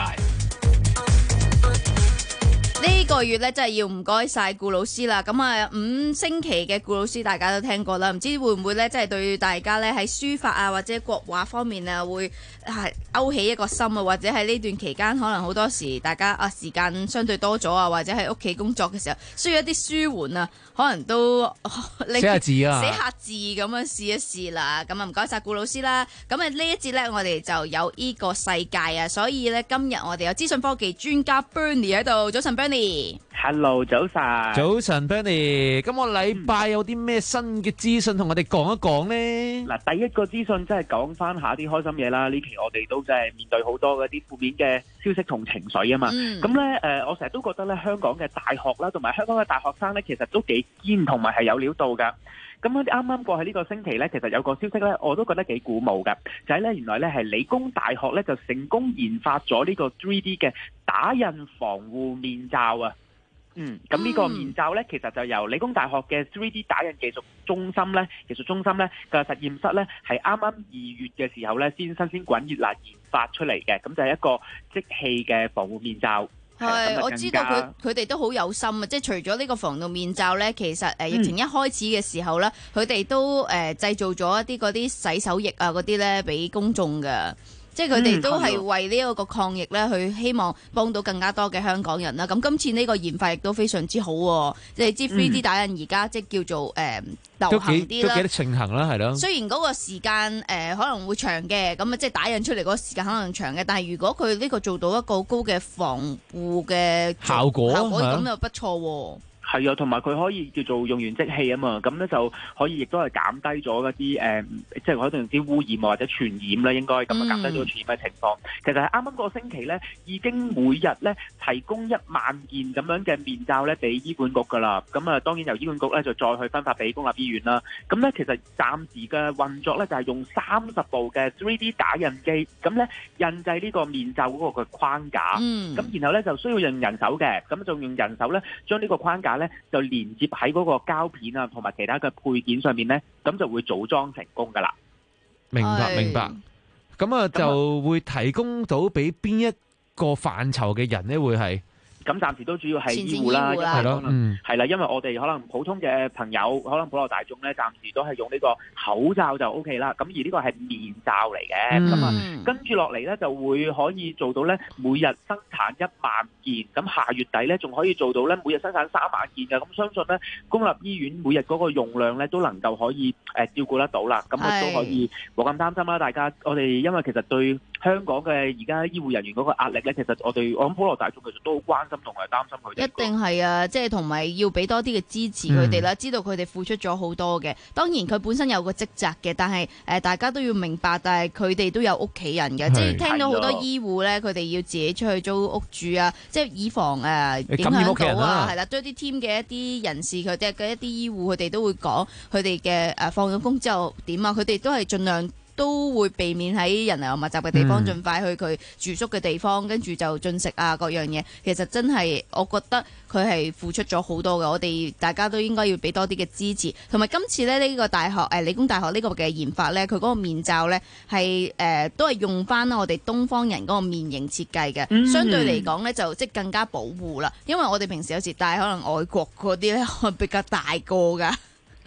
呢個月咧真係要唔該晒顧老師啦，咁啊五星期嘅顧老師大家都聽過啦，唔知會唔會咧，即係對大家咧喺書法啊或者國畫方面啊會係勾起一個心啊，或者喺呢段期間可能好多時大家啊時間相對多咗啊，或者喺屋企工作嘅時候需要一啲舒緩啊，可能都寫下字啊， 寫下字咁樣試一試啦。咁啊唔該晒顧老師啦。咁啊呢一節咧我哋就有呢個世界啊，所以咧今日我哋有資訊科技專家 Bernie 喺度。早晨 Bernie。Hello， 早晨。 早晨 Bernie，今個禮拜有啲咩新嘅資訊同我哋講一講呢？ 嗱，第一個資訊真係講翻下啲開心嘢啦。呢期我哋都真係面對好多嗰啲負面嘅消息同情緒啊嘛。咁咧誒，我成日都覺得咧，香港嘅大學啦，同埋香港嘅大學生咧，其實都幾堅，同埋係有料到㗎。咁啱啱過去呢個星期咧，其實有個消息咧，我都覺得幾鼓舞㗎，就係咧原來咧係理工大學咧就成功研發咗呢個 三 D 嘅打印防護面罩啊！嗯，咁呢個面罩咧，其實就由理工大學嘅 三 D 打印技術中心咧，技術中心咧嘅實驗室咧，係啱啱二月嘅時候咧，先新鮮滾熱辣研發出嚟嘅，咁就係一個即棄嘅防護面罩。 係，我知道佢佢哋都好有心啊！即係除咗呢個防毒面罩咧，其實誒疫情一開始嘅時候咧，佢哋、嗯、都誒製造咗一啲嗰啲洗手液啊嗰啲咧，俾公眾㗎。即係佢哋都係為呢一個抗疫咧，去希望幫到更加多嘅香港人啦。咁今次呢個研發亦都非常之好喎。即係知 三 D 打印而家即係叫做誒、呃、流行啲啦， 都幾得盛行啦，係咯。 雖然嗰個時間誒、呃、可能會長嘅，咁啊即係打印出嚟嗰個時間可能長嘅，但係如果佢呢個做到一個高嘅防護嘅效果， 效果咁又不錯喎。 係啊，同埋佢可以叫做用完即棄啊嘛，咁咧就可以亦都係減低咗一啲誒，即係可能啲污染或者傳染啦，應該咁啊減低咗傳染嘅情況。其實係啱啱個星期咧，已經每日咧提供一萬件咁樣嘅面罩咧俾醫管局㗎啦。咁啊當然由醫管局咧就再去分發俾公立醫院啦。咁咧其實暫時嘅運作咧就係用三十部嘅 三 D 打印機，咁咧印製呢個面罩嗰個嘅框架。嗯。咁然後咧就需要用人手嘅，咁就用人手咧將呢個框架咧就連接喺嗰個膠片啊，同埋其他嘅配件上面咧，咁就會組裝成功噶啦。 明白，明白。咁啊，就會提供到俾邊一個範疇嘅人咧，會係。 咁暫時都主要係醫護啦， 係咯，嗯， 係啦，因為我哋可能普通嘅朋友，可能普羅大眾咧，暫時都係用呢個口罩就 O K 啦。咁而呢個係面罩嚟嘅，咁啊、嗯，跟住落嚟咧就會可以做到咧每日生產一萬件，咁下月底咧仲可以做到咧每日生產三萬件嘅。咁相信咧公立醫院每日嗰個用量咧都能夠可以誒照顧得到啦。咁啊都可以冇咁擔心啦。大家我哋因為其實對香港嘅而家醫護人員嗰個壓力咧，其實我哋我諗普羅大眾其實都好關心同埋擔心佢哋。一定係啊，即係同埋要俾多啲嘅支持佢哋啦，嗯、知道佢哋付出咗好多嘅。當然佢本身有個職責嘅，但係誒、呃、大家都要明白，但係佢哋都有屋企人嘅，即係聽到好多醫護咧，佢哋要自己出去租屋住啊，即係以防誒、呃、影響到啊，係啦，對啲 team 嘅一啲人士，佢哋嘅一啲醫護，佢哋都會講佢哋嘅誒放咗工之後點啊，佢哋都係盡量。都會避免喺人流密集嘅地方，盡快去佢住宿嘅地方，跟住就進食啊各樣嘢。其實真係，我覺得佢係付出咗好多嘅。我哋大家都應該要俾多啲嘅支持。同埋今次咧，呢、呢個大學誒理工大學呢個嘅研發咧，佢嗰個面罩咧係誒都係用翻我哋東方人嗰個面型設計嘅，嗯、相對嚟講咧就即係更加保護啦。因為我哋平時有時戴可能外國嗰啲咧，比較大個㗎。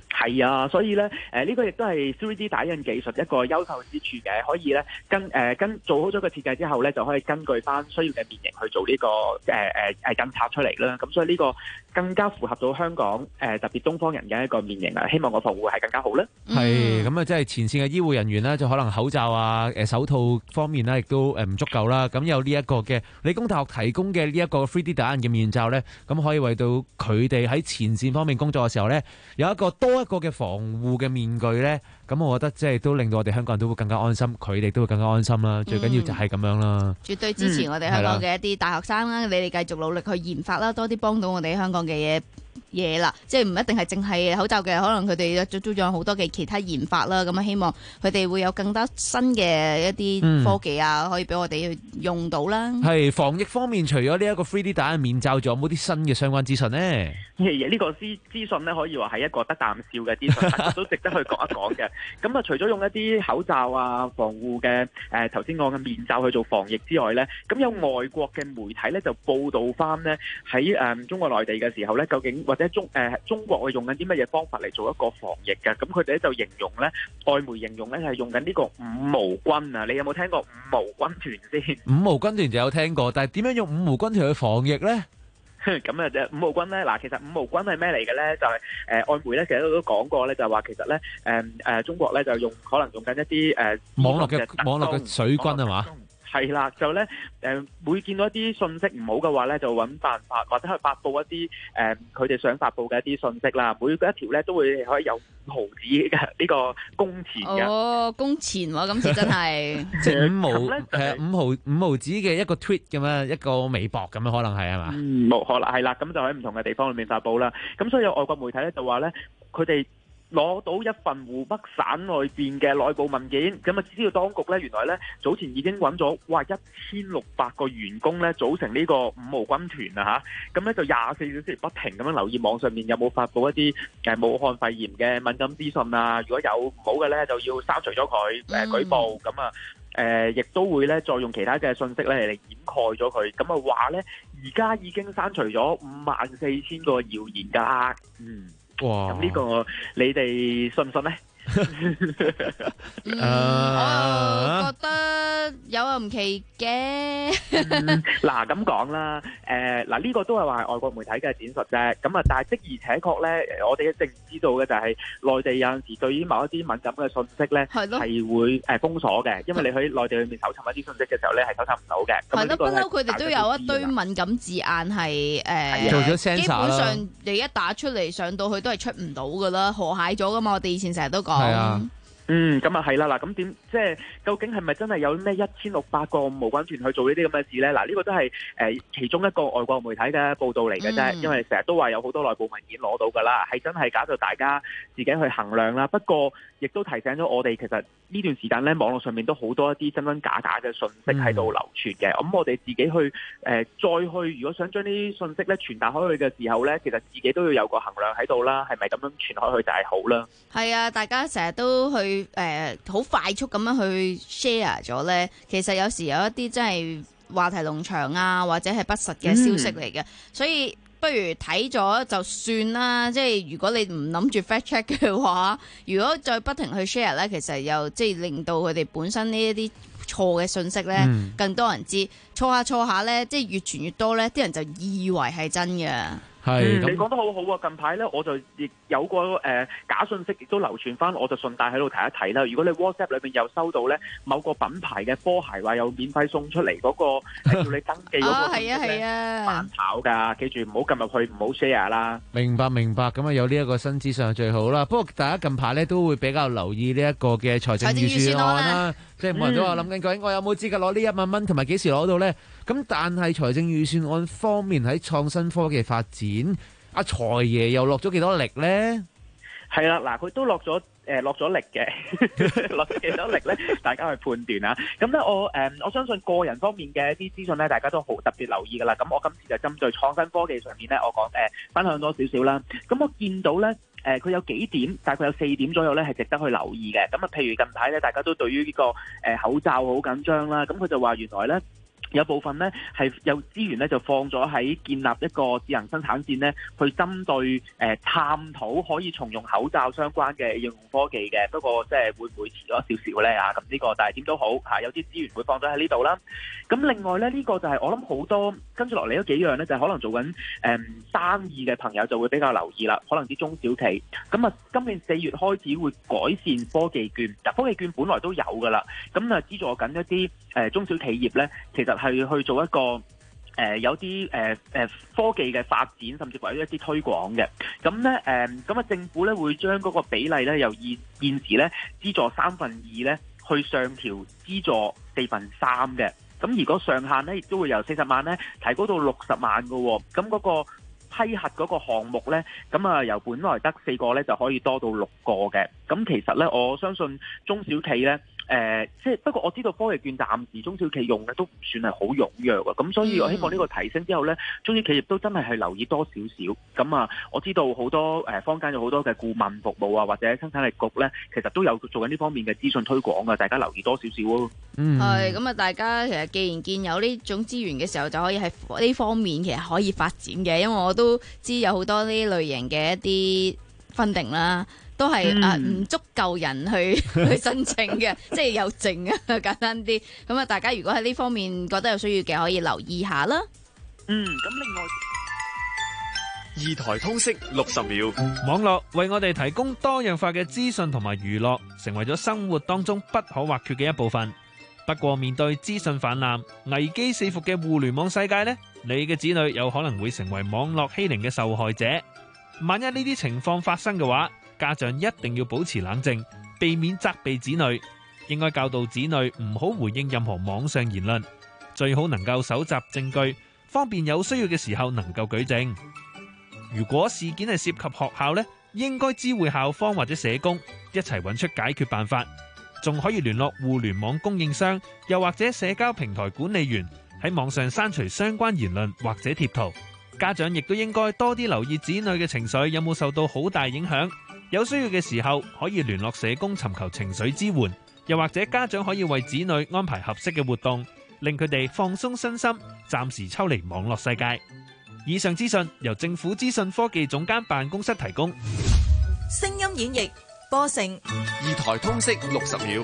係啊，所以咧，誒、呃、呢、這個亦都係 三 D 打印技術一個優秀之處嘅，可以咧跟誒、呃、跟做好咗個設計之後咧，就可以根據翻需要嘅面型去做呢、這個誒誒誒印刷出嚟啦。咁所以呢個更加符合到香港誒、呃、特別東方人嘅一個面型啊，希望個防護係更加好咧。 係咁啊，即係前線嘅醫護人員咧，就可能口罩啊、誒手套方面咧，亦都誒唔足夠啦。咁有呢一個嘅理工大學提供嘅呢一個 三 D 打印嘅面罩咧，咁可以為到佢哋喺前線方面工作嘅時候咧，有一個多一個嘅防護嘅面具咧，咁我覺得即係都令到我哋香港人都會更加安心，佢哋都會更加安心啦。最緊要就係咁樣啦。 絕對支持我哋香港嘅一啲大學生啦，你哋繼續努力去研發啦，多啲幫到我哋香港嘅嘢。嘢啦，即係唔一定係淨係口罩嘅，可能佢哋都仲有好多嘅其他研發啦。咁啊，希望佢哋會有更加新嘅一啲科技啊，嗯、可以俾我哋用到啦。 係防疫方面，除咗呢一個 三 D 打印面罩，仲有冇啲新嘅相關資訊呢？ 呢、這個資資訊咧，可以話係一個得啖笑嘅資訊，都值得去講一講嘅。咁啊，除咗用一啲口罩啊、防護嘅誒頭先講嘅面罩去做防疫之外咧，咁有外國嘅媒體咧就報導翻咧喺誒中國內地嘅時候咧，究竟或者中誒、呃、中國會用緊啲乜嘢方法嚟做一個防疫嘅？咁佢哋咧就形容咧，外媒形容咧係用緊呢個五毛軍啊！你有冇聽過五毛軍團先？ 五毛軍團就有聽過，但係點樣用五毛軍團去防疫咧？ 咁啊，隻五毛軍咧，嗱，其實五毛軍係咩嚟嘅咧？就係、是、誒、呃、外媒咧，其實都講過咧，就係話其實咧，誒、呃、誒、呃、中國咧就用可能用緊一啲誒、呃、 網絡嘅網絡嘅水軍係嘛？ 係啦，就咧誒會見到一啲信息唔好嘅話咧，就揾辦法或者去發布一啲誒佢哋想發布嘅一啲信息啦。每一條咧都會可以有五毫子嘅呢個工錢嘅。 哦，工錢喎，今次真係即係五毛誒五毫五毫子嘅一個 tweet 咁樣，一個微博咁樣可能係係嘛？ 嗯，冇可能係啦，咁就喺唔同嘅地方裏面發布啦。咁所以有外國媒體咧就話咧，佢哋攞到一份湖北省內邊嘅內部文件，咁啊知道當局咧原來咧早前已經揾咗哇一千六百個員工咧組成呢個五毛軍團啊嚇，咁咧就廿四小時不停咁樣留意網上面有冇發布一啲誒武漢肺炎嘅敏感資訊啊，如果有唔好嘅咧就要刪除咗佢誒舉報，咁啊誒亦都會咧再用其他嘅信息咧嚟掩蓋咗佢，咁啊話咧而家已經刪除咗五萬四千個謠言㗎，嗯。哇！咁呢個你哋信唔信咧？ 嗯，我覺得有又唔奇嘅。 嗱咁講啦，誒嗱呢個都係話外國媒體嘅展述啫。咁啊，但係的而且確咧，我哋一定知道嘅就係內地有陣時對於某一啲敏感嘅信息咧，係會誒封鎖嘅，因為你喺內地裏面搜尋一啲信息嘅時候咧，係搜尋唔到嘅。 係咯，不嬲佢哋都有一堆敏感字眼係誒， 做咗 censor 啦。 基本上你一打出嚟上到去都係出唔到噶啦，河蟹咗噶嘛。我哋以前成日都講。係啊。 嗯，咁啊係啦，嗱，咁點即係究竟係咪真係有咩一千六百個無軍團去做呢啲咁嘅事咧？嗱，呢個都係誒其中一個外國媒體嘅報道嚟嘅啫，因為成日都話有好多內部文件攞到噶啦，係真係搞到大家自己去衡量啦。不過亦都提醒咗我哋，其實呢段時間咧，網絡上面都好多一啲真真假假嘅信息喺度流傳嘅。咁、嗯、我哋自己去誒、呃、再去，如果想將呢啲信息咧傳達開去嘅時候咧，其實自己都要有個衡量喺度啦，係咪咁樣傳開去就係好啦？係啊，大家成日都去。誒好、呃、快速咁樣去 share 咗咧，其實有時有一啲真係話題農場啊，或者係不實嘅消息嚟嘅，嗯、所以不如睇咗就算啦。即係如果你唔諗住 fact check 嘅話，如果再不停去 share 咧，其實又即係令到佢哋本身呢一啲錯嘅信息咧，嗯、更多人知，錯下錯下咧，即係越傳越多咧，啲人就以為係真嘅。 係、嗯，你講得好好啊！近排咧，我就亦有個誒、呃、假信息，亦都流傳翻，我就順帶喺度提一提啦。如果你 WhatsApp 裏邊又收到咧某個品牌嘅波鞋話有免費送出嚟嗰、那個叫你登記嗰個信息咧，慢跑㗎，記住唔好撳入去，唔好 share 啦。明白明白，咁啊有呢一個新資訊最好啦。不過大家近排咧都會比較留意呢一個嘅財政預算案啦，即係冇人都話諗緊究竟我有冇資格攞呢一萬蚊，同埋幾時攞到咧？咁但係財政預算案方面喺創新科技發展，阿財爺又落咗幾多力咧？係啦，嗱，佢都落咗誒落咗力嘅，落咗幾多力咧？大家去判斷啊！咁咧，我誒、呃、我相信個人方面嘅一啲資訊咧，大家都好特別留意噶啦。咁我今次就針對創新科技上面咧，我講誒、呃、分享多少少啦。咁我見到咧。誒佢、呃、有幾點，大概有四點左右咧，係值得去留意嘅。咁啊，譬如近排咧，大家都對於呢、這個誒、呃、口罩好緊張啦。咁佢就話原來咧， 有部分咧係有資源咧就放咗喺建立一個智能生產線咧，去針對誒、呃、探討可以重用口罩相關嘅應用科技嘅。不過即係會唔會遲咗少少咧啊？咁呢個但係點都好嚇，有啲資源會放咗喺呢度啦。咁另外咧呢、呢個就係我諗好多跟住落嚟嗰幾樣咧，就係、可能做緊誒、嗯、生意嘅朋友就會比較留意啦。可能啲中小企咁啊，今年四月開始會改善科技券。嗱，科技券本來都有㗎啦，咁啊資助緊一啲誒、呃、中小企業咧，其實係去做一個誒、呃、有啲誒誒科技嘅發展，甚至乎有一啲推廣嘅。咁咧誒咁啊，政府咧會將嗰個比例咧由現現時咧資助三分二咧，去上調資助四分三嘅。咁如果上限咧亦都會由四十萬咧提高到六十萬嘅喎。咁嗰個批核嗰個項目咧，咁啊由本來得四個咧就可以多到六個嘅。咁其實咧，我相信中小企咧。誒、呃，即係不過我知道科技券暫時中小企用咧都唔算係好踴躍啊，咁所以我希望呢個提升之後咧，中小企業都真係係留意多少少。咁啊，我知道好多誒坊間有好多嘅顧問服務啊，或者生產力局咧，其實都有做緊呢方面嘅資訊推廣啊，大家留意多少少咯。 嗯，係咁啊，大家其實既然見有呢種資源嘅時候，就可以喺呢方面其實可以發展嘅，因為我都知有好多呢類型嘅一啲funding啦。都係誒唔足夠人去去申請嘅，即係有剩啊，簡單啲。咁啊，大家如果喺呢方面覺得有需要嘅，可以留意下啦。 嗯，咁另外二台通識六十秒， 網絡為我哋提供多樣化嘅資訊同埋娛樂，成為咗生活當中不可或缺嘅一部分。不過面對資訊氾濫、危機四伏嘅互聯網世界呢，你嘅子女有可能會成為網絡欺凌嘅受害者。萬一呢啲情況發生嘅話，家長一定要保持冷靜，避免責備子女。應該教導子女唔好回應任何網上言論，最好能夠搜集證據，方便有需要嘅時候能夠舉證。如果事件係涉及學校呢，應該知會校方或者社工一齊揾出解決辦法，仲可以聯絡互聯網供應商，又或者社交平台管理員喺網上刪除相關言論或者貼圖。家長亦都應該多啲留意子女嘅情緒有冇受到好大影響。有需要嘅時候，可以聯絡社工尋求情緒支援，又或者家長可以為子女安排合適嘅活動，令佢哋放鬆身心，暫時抽離網絡世界。以上資訊由政府資訊科技總監辦公室提供。 聲音演繹播成二台通識六十秒，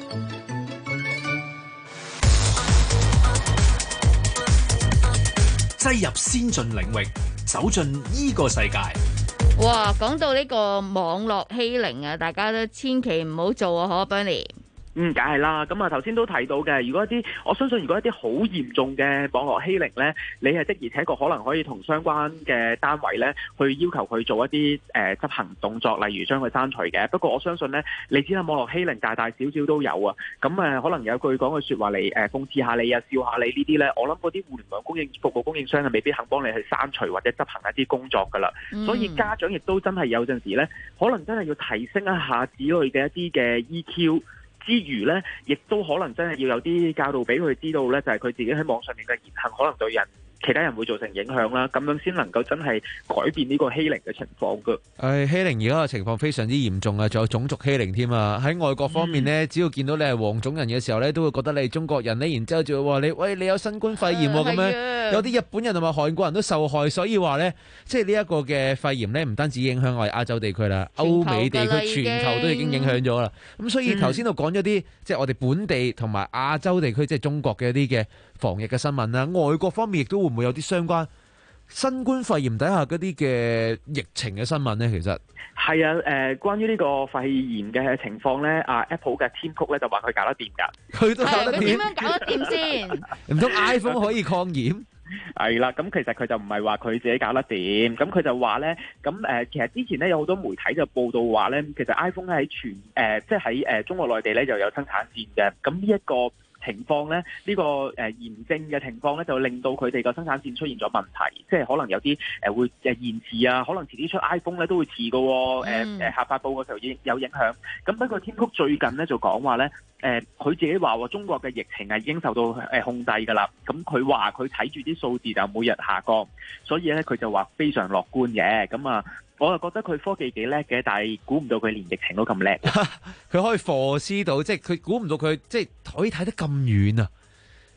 擠入先進領域，走進呢個世界。 哇，講到呢個網絡欺凌啊，大家都千祈唔好做啊，可 Bernie。 嗯，梗係啦。咁啊，頭先都提到嘅，如果一啲，我相信如果一啲好嚴重嘅網絡欺凌咧，你係的而且確可能可以同相關嘅單位咧，去要求佢做一啲誒、呃、執行動作，例如將佢刪除嘅。不過我相信咧，你知啦，網絡欺凌大大小小都有啊。咁誒、呃，可能有句講嘅説話嚟誒、呃、諷刺下你啊，笑下你呢啲咧，我諗嗰啲互聯網供應服務供應商係未必肯幫你去刪除或者執行一啲工作㗎啦。嗯、所以家長亦都真係有陣時咧，可能真係要提升一下子女嘅一啲嘅 E Q。之餘咧，亦都可能真係要有啲教導俾佢知道咧，就係佢自己喺網上面嘅言行，可能對人其他人會造成影響啦，咁樣先能夠真係改變呢個欺凌嘅情況噶。 誒，欺凌而家嘅情況非常之嚴重啊，仲有種族欺凌添啊！喺外國方面呢，只要見到你係黃種人嘅時候呢，都會覺得你係中國人呢，然之後就會話你，喂，你有新冠肺炎喎咁樣。有啲日本人同埋韓國人都受害，所以話呢，即係呢一個嘅肺炎呢，唔單止影響我哋亞洲地區啦，歐美地區全球都已經影響咗啦。咁所以頭先都講咗啲，即係我哋本地同埋亞洲地區，即係中國嘅一啲嘅防疫嘅新聞啦。外國方面亦都會唔會有啲相關新冠肺炎底下嗰啲嘅疫情嘅新聞呢？其實係啊，誒、呃，關於呢個肺炎嘅情況咧，啊 Apple 嘅 Tim Cook 咧就話佢搞得掂㗎， 佢都搞得掂， 佢點樣搞得掂先？ 唔通 iPhone 可以抗炎？ 係啦，咁其實佢就唔係話佢自己搞得掂，咁佢就話咧，咁誒、呃，其實之前咧有好多媒體就報道話咧，其實 iPhone 喺全誒、呃，即係喺誒中國內地咧就有生產線嘅，咁呢一個情況咧，呢、這個誒、呃、嚴正嘅情況咧，就令到佢哋個生產線出現咗問題，即係可能有啲誒、呃、會誒延遲啊，可能遲啲出 iPhone 咧都會遲嘅喎，誒誒下發布嘅時候已有影響。咁不過Tim Cook最近咧就講話咧，誒、呃、佢自己話喎，中國嘅疫情係已經受到誒控制㗎啦。咁佢話佢睇住啲數字就每日下降，所以咧佢就話非常樂觀嘅。咁啊。我就覺得佢科技幾叻嘅，但係估唔到佢連疫情都咁叻。佢可以 foresee 到，即係佢估唔到佢即係可以睇得咁遠啊！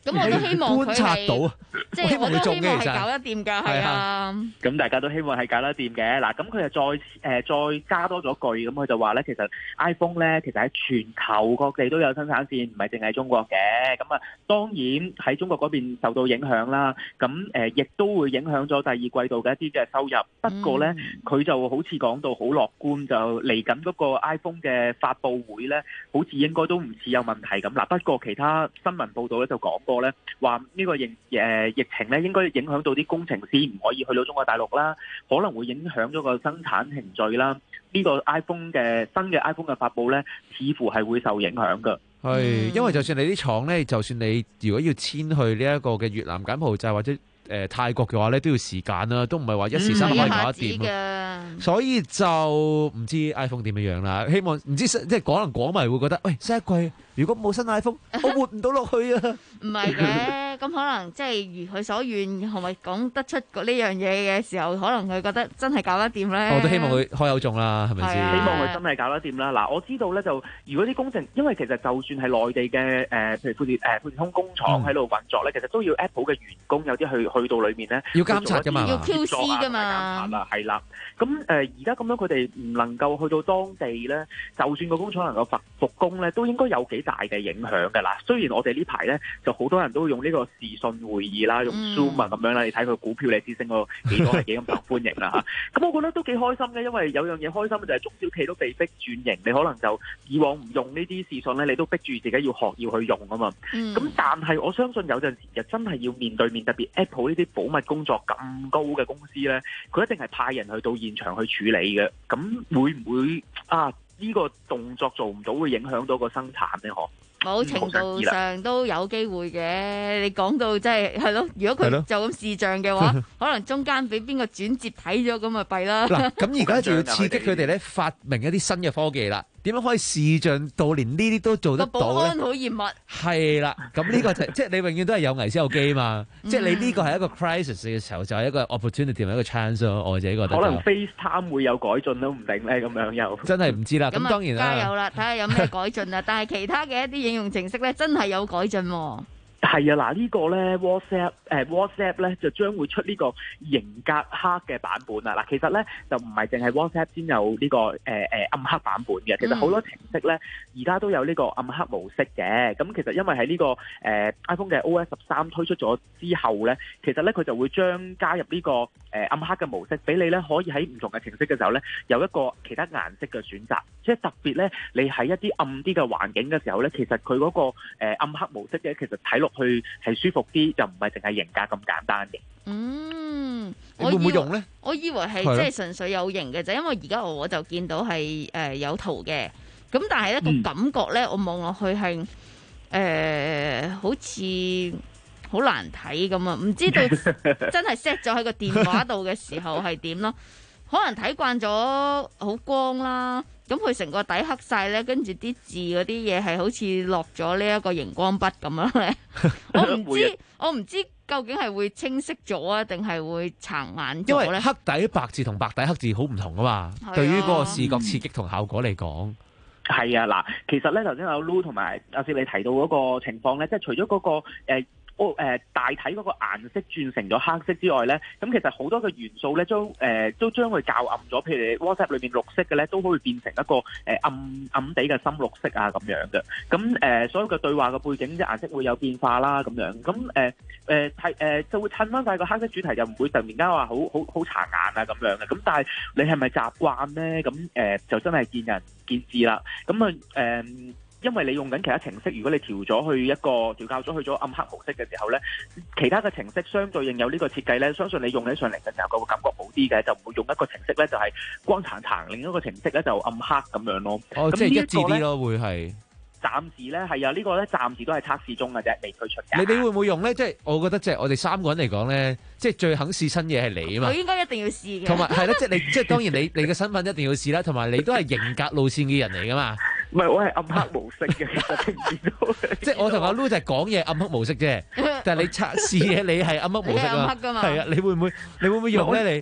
咁我都希望佢觀察到啊， 即係我都希望係搞得掂㗎，係啊。 咁大家都希望係搞得掂嘅。嗱，咁佢又再誒、呃、再加多咗句，咁佢就話咧，其實 iPhone 咧，其實喺全球各地都有生產線，唔係淨係中國嘅。咁啊，當然喺中國嗰邊受到影響啦。咁誒，亦、呃、都會影響咗第二季度嘅一啲嘅收入。不過咧，佢、嗯、就好似講到好樂觀，就嚟緊嗰個 iPhone 嘅發佈會咧，好似應該都唔似有問題咁。嗱，不過其他新聞報道咧就講過咧，話呢個疫誒、呃、疫情咧應該影響到啲工程師唔可以去到中國大陸啦，可能會影響咗個生產程序啦。呢、這個 iPhone 嘅新嘅 iPhone 嘅發佈咧，似乎係會受影響㗎。 係，因為就算你啲廠咧，就算你如果要遷去呢一個嘅越南、柬埔寨或者誒、呃、泰國嘅話咧，都要時間啦，都唔係話一時三刻可以搞得掂啊。所以就唔知 iPhone 點樣樣啦。希望唔知即係可能講埋會覺得，喂，新一季如果冇新 iPhone，我活唔到落去啊！ 唔係嘅，咁可能即係如佢所願，係咪講得出呢樣嘢嘅時候，可能佢覺得真係搞得掂咧？ 我都希望佢開口中啦，係咪先？ 希望佢真係搞得掂啦。嗱，我知道咧，就如果啲工程，因為其實就算係內地嘅誒、呃，譬如富士誒富士通工廠喺度運作咧、嗯，其實都要 Apple 嘅員工有啲去去到裏面咧， 要監察㗎嘛， 要 Q C 㗎嘛。 啦，係啦。咁誒，而家咁樣佢哋唔能夠去到當地咧，就算個工廠能夠復復工咧，都應該有幾大嘅影響㗎啦。雖然我哋呢排咧就好多人都用呢個視訊會議啦，用 Zoom 啊咁樣啦，你睇佢股票你知升個幾多係幾咁受歡迎啦嚇。咁我覺得都幾開心嘅，因為有樣嘢開心嘅就係中小企都被逼轉型，你可能就以往唔用呢啲視訊咧，你都逼住自己要學要去用啊嘛。咁、嗯、但係我相信有陣時就真係要面對面，特別 Apple 呢啲保密工作咁高嘅公司咧，佢一定係派人去到現場去處理嘅。咁會唔會啊？呢、這個動作做唔到，會影響到個生產咧？嗬？ 某程度上都有機會嘅，你講到即係係咯，如果佢就咁視像嘅話，可能中間俾邊個轉接睇咗咁咪弊啦。 嗱，咁而家就要刺激佢哋咧，發明一啲新嘅科技啦。點樣可以視像到連呢啲都做得到咧？ 保安好嚴密。係啦，咁呢個就即係你永遠都係有危先有機嘛。嗯、即係你呢個係一個 crisis 嘅時候，就係、是、一個 opportunity 同一個 chance 咯。我自己覺得。可能 FaceTime 會有改進都唔定咧，咁樣又真係唔知啦。咁當然啦， 加油啦，睇下有咩改進啦。但係其他嘅一啲應用程式咧，真係有改進喎。 係啊，嗱、這、呢個咧 WhatsApp 誒、呃、WhatsApp 咧就將會出呢個型格黑嘅版本啦。嗱，其實咧就唔係淨係 WhatsApp 先有呢、這個誒誒、呃、暗黑版本嘅，其實好多程式咧而家都有呢個暗黑模式嘅。咁其實因為喺呢、這個誒、呃、iPhone 嘅 O S 十三推出咗之後咧，其實咧佢就會將加入呢、這個誒、呃、暗黑嘅模式，俾你咧可以喺唔同嘅程式嘅時候咧有一個其他顏色嘅選擇，即係特別咧你喺一啲暗啲嘅環境嘅時候咧，其實佢嗰、那個、呃、暗黑模式嘅其實睇落去係舒服啲，就唔係淨係型格咁簡單嘅。 嗯， 你會唔會用咧？ 我以為係即係純粹有型嘅啫，因為而家我就見到係誒有圖嘅，咁但係咧個感覺咧，我望落去係誒好似好難睇咁啊！唔知道真係 set 咗喺個電話度嘅時候係點咯？可能睇慣咗好光啦。咁佢成個底黑晒咧，跟住啲字嗰啲嘢係好似落咗呢一個熒光筆咁樣咧。我唔知，我唔知究竟係會清晰咗啊，定係會殘眼咗咧？ 因為黑底白字同白底黑字好唔同啊嘛。啊對於嗰個視覺刺激同效果嚟講， 係、嗯、啊嗱，其實咧頭先阿 Lu 同埋阿少你提到嗰個情況咧，即係除咗嗰、嗰個、呃哦呃、大體嗰個顏色轉成咗黑色之外咧，咁其實好多嘅元素咧都誒、呃、都將佢較暗咗，譬如 WhatsApp 裏面綠色嘅咧，都可以變成一個誒、呃、暗暗地嘅深綠色啊咁樣嘅。咁誒、呃、所有嘅對話嘅背景啲顏色會有變化啦咁樣。咁誒誒係誒就會襯翻晒個黑色主題，就唔會突然間話好好好殘眼啊咁樣嘅。咁但係你係咪習慣咧？咁誒、呃、就真係見仁見智啦。咁啊誒。呃因為你用緊其他程式，如果你調咗去一個調校咗去咗暗黑模式嘅時候咧，其他嘅程式相對應有呢個設計咧，相信你用起上嚟嘅時候個感覺好啲嘅，就唔會用一個程式咧就係光燦燦，另一個程式咧就暗黑咁樣咯。 哦，即係一致啲咯，會係。 暫時咧係啊，呢個咧暫時都係測試中嘅啫，未推出嘅。 你哋會唔會用咧？即係我覺得即係我哋三個人嚟講咧，即係最肯試新嘢係你啊嘛。 佢應該一定要試嘅。 同埋係咯，即係你即係當然你你嘅身份一定要試啦，同埋你都係型格路線嘅人嚟噶嘛。 唔係，我係暗黑模式嘅，其實聽唔見到。 即係我同阿 Lu 就係講嘢暗黑模式啫，但係你測試嘢你係暗黑模式啊。 暗黑㗎嘛。 係啊，你會唔會你會唔會用咧？你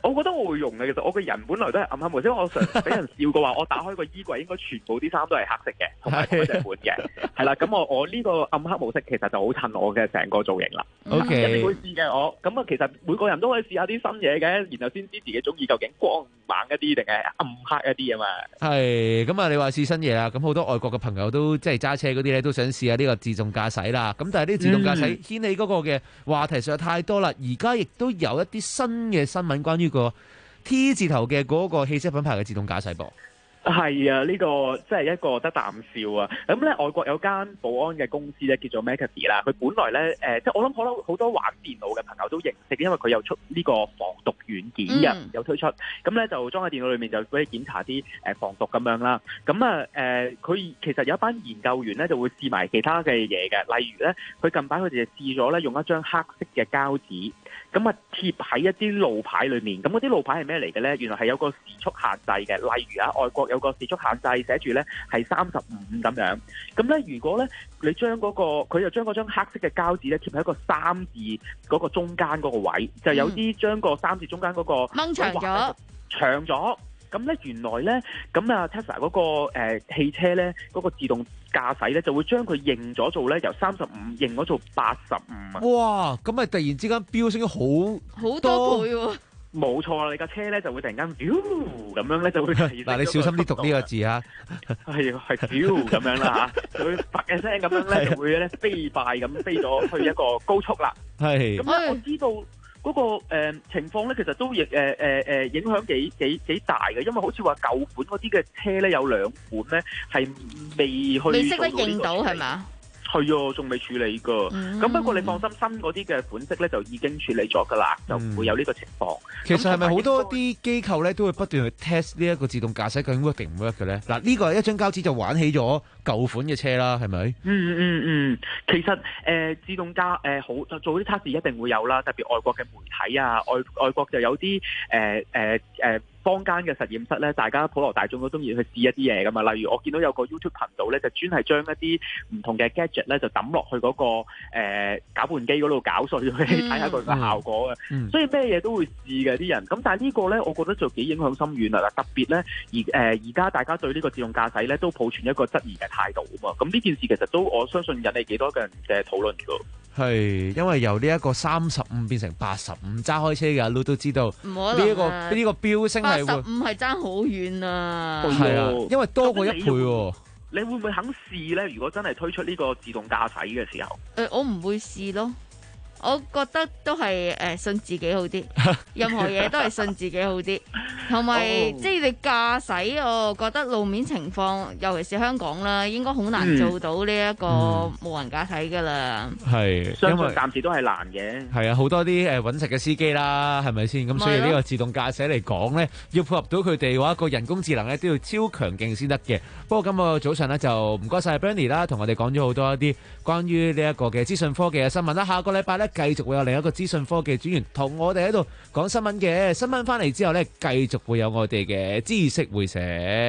我覺得我會用嘅，其實我個人本來都係暗黑模式，因為我常俾人笑過話，我打開個衣櫃應該全部啲衫都係黑色嘅，同埋嗰隻款嘅，係啦。咁我我呢個暗黑模式其實就好襯我嘅成個造型啦。 O K， 一定會試嘅我。咁啊，其實每個人都可以試下啲新嘢嘅，然後先知自己中意究竟光猛一啲定係暗黑一啲啊嘛。 係，咁啊，你話試新嘢啦，咁好多外國嘅朋友都即係揸車嗰啲咧，都想試下呢個自動駕駛啦。咁但係呢個自動駕駛掀起嗰個嘅話題實在太多啦。而家亦都有一啲新嘅新聞關於個 T 字頭嘅嗰個汽車品牌嘅自動駕駛噃。 係啊，呢、這個即係一個得啖笑啊！咁咧，外國有間保安嘅公司咧，叫做 McAfee 啦。佢本來咧，誒、呃，即係我諗，可能好多玩電腦嘅朋友都認識，因為佢有出呢個防毒軟件嘅，嗯、有推出。咁咧就裝喺電腦裏面，就俾你檢查啲誒防毒咁樣啦。咁啊，誒、呃，佢其實有一班研究員咧，就會試埋其他嘅嘢嘅，例如咧，佢近排佢哋就試咗咧，用一張黑色嘅膠紙。咁啊，貼喺一啲路牌裏面，咁嗰啲路牌係咩嚟嘅咧？原來係有個時速限制嘅，例如啊，外國有個時速限制寫住咧係三十五咁樣。咁咧，如果咧你將嗰、嗰個佢就將嗰張黑色嘅膠紙咧貼喺一個三字嗰個中間嗰個位，就有啲將個三字中間嗰個掹長咗， 長咗。咁咧原來咧，咁啊 Tesla 嗰、嗰個、呃、汽車咧嗰、嗰個自動駕駛咧就會將佢認咗做咧由三十五認咗做八十五啊！ 哇！咁咪突然之間飆升咗好好多倍喎！ 冇錯啦，你架車咧就會突然間咁樣咧就會嗱，你小心啲讀呢個字啊！ 係係咁樣啦嚇，就會啪嘅聲咁樣咧就會咧飛快咁飛咗去一個高速啦。係咁咧，我知道。嗰、那個、呃、情況咧，其實都亦誒誒誒影響幾幾幾大嘅，因為好似話舊款嗰啲嘅車咧有兩款咧係未去未識得認到係嘛？ 係啊，仲未處理噶。咁、嗯、不過你放心，新嗰啲嘅款式咧就已經處理咗噶啦，就唔會有呢個情況。 其實係咪好多啲機構咧都會不斷去 test 呢一個自動駕駛究竟 work 定唔 work 嘅咧？嗱，呢個一張膠紙就玩起咗舊款嘅車啦，係咪？ 嗯嗯嗯，其實誒、呃、自動駕誒、呃、好就做啲測試一定會有啦，特別外國嘅媒體啊，外外國就有啲誒誒誒坊間嘅實驗室咧，大家普羅大眾都中意去試一啲嘢噶嘛。例如我見到有個 YouTube 頻道咧，就專係將一啲唔同嘅 gadget 咧就抌落去嗰、那個誒、呃、攪拌機嗰度攪碎去睇下佢個效果嘅。嗯、所以咩嘢都會試嘅啲人。咁但係呢個咧，我覺得就幾影響深遠啦。特別咧而誒而家大家對呢個自動駕駛咧都抱存一個質疑嘅態度啊嘛。咁呢件事其實都我相信引起幾多個人嘅討論㗎。 係，因為由呢一個三十五變成八十五，揸開車嘅阿 Lu 都知道呢一個呢個飆升係八十五係爭好遠啊！ 係啊，因為多過一倍喎。 你會唔會肯試咧？如果真係推出呢個自動駕駛嘅時候， 誒，我唔會試咯。我覺得都係誒信自己好啲，任何嘢都係信自己好啲，同埋、oh. 即係你駕駛，我覺得路面情況，尤其是香港啦，應該好難做到呢一個無人駕駛噶啦。 係、嗯， 相信暫時都係難嘅。 係啊，好多啲誒揾食嘅司機啦，係咪先？咁所以呢個自動駕駛嚟講咧，要配合到佢哋嘅話，個人工智能咧都要超強勁先得嘅。不過今個早上咧就唔該晒 Bernie 啦，同我哋講咗好多一啲關於呢一個嘅資訊科技嘅新聞啦。下個禮拜咧，繼續會有另一個資訊科技專員同我哋喺度講新聞嘅。新聞翻嚟之後呢，繼續會有我哋嘅知識會社。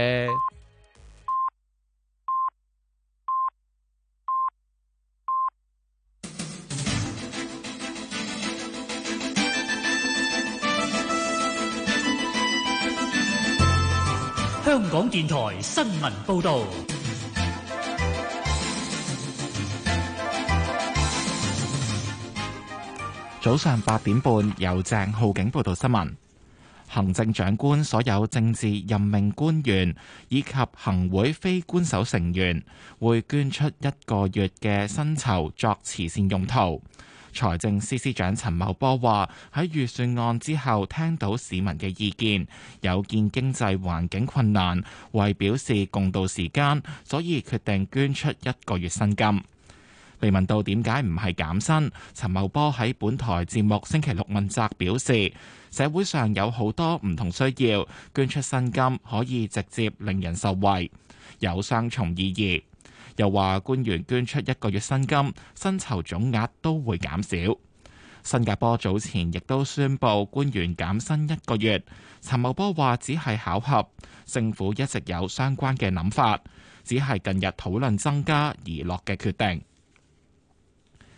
香港電台新聞報道。 早上八點半，由鄭浩景報道新聞。行政長官所有政治任命官員以及行會非官守成員會捐出一個月嘅薪酬作慈善用途。財政司司長陳茂波話：喺預算案之後聽到市民嘅意見，有見經濟環境困難，為表示共度時間，所以決定捐出一個月薪金。被問到點解唔係減薪，陳茂波喺本台節目星期六問責表示，社會上有好多唔同需要，捐出薪金可以直接令人受惠，有雙重意義。又話官員捐出一個月薪金，薪酬總額都會減少。新加坡早前亦都宣布官員減薪一個月，陳茂波話只係巧合，政府一直有相關嘅諗法，只係近日討論增加而落嘅決定。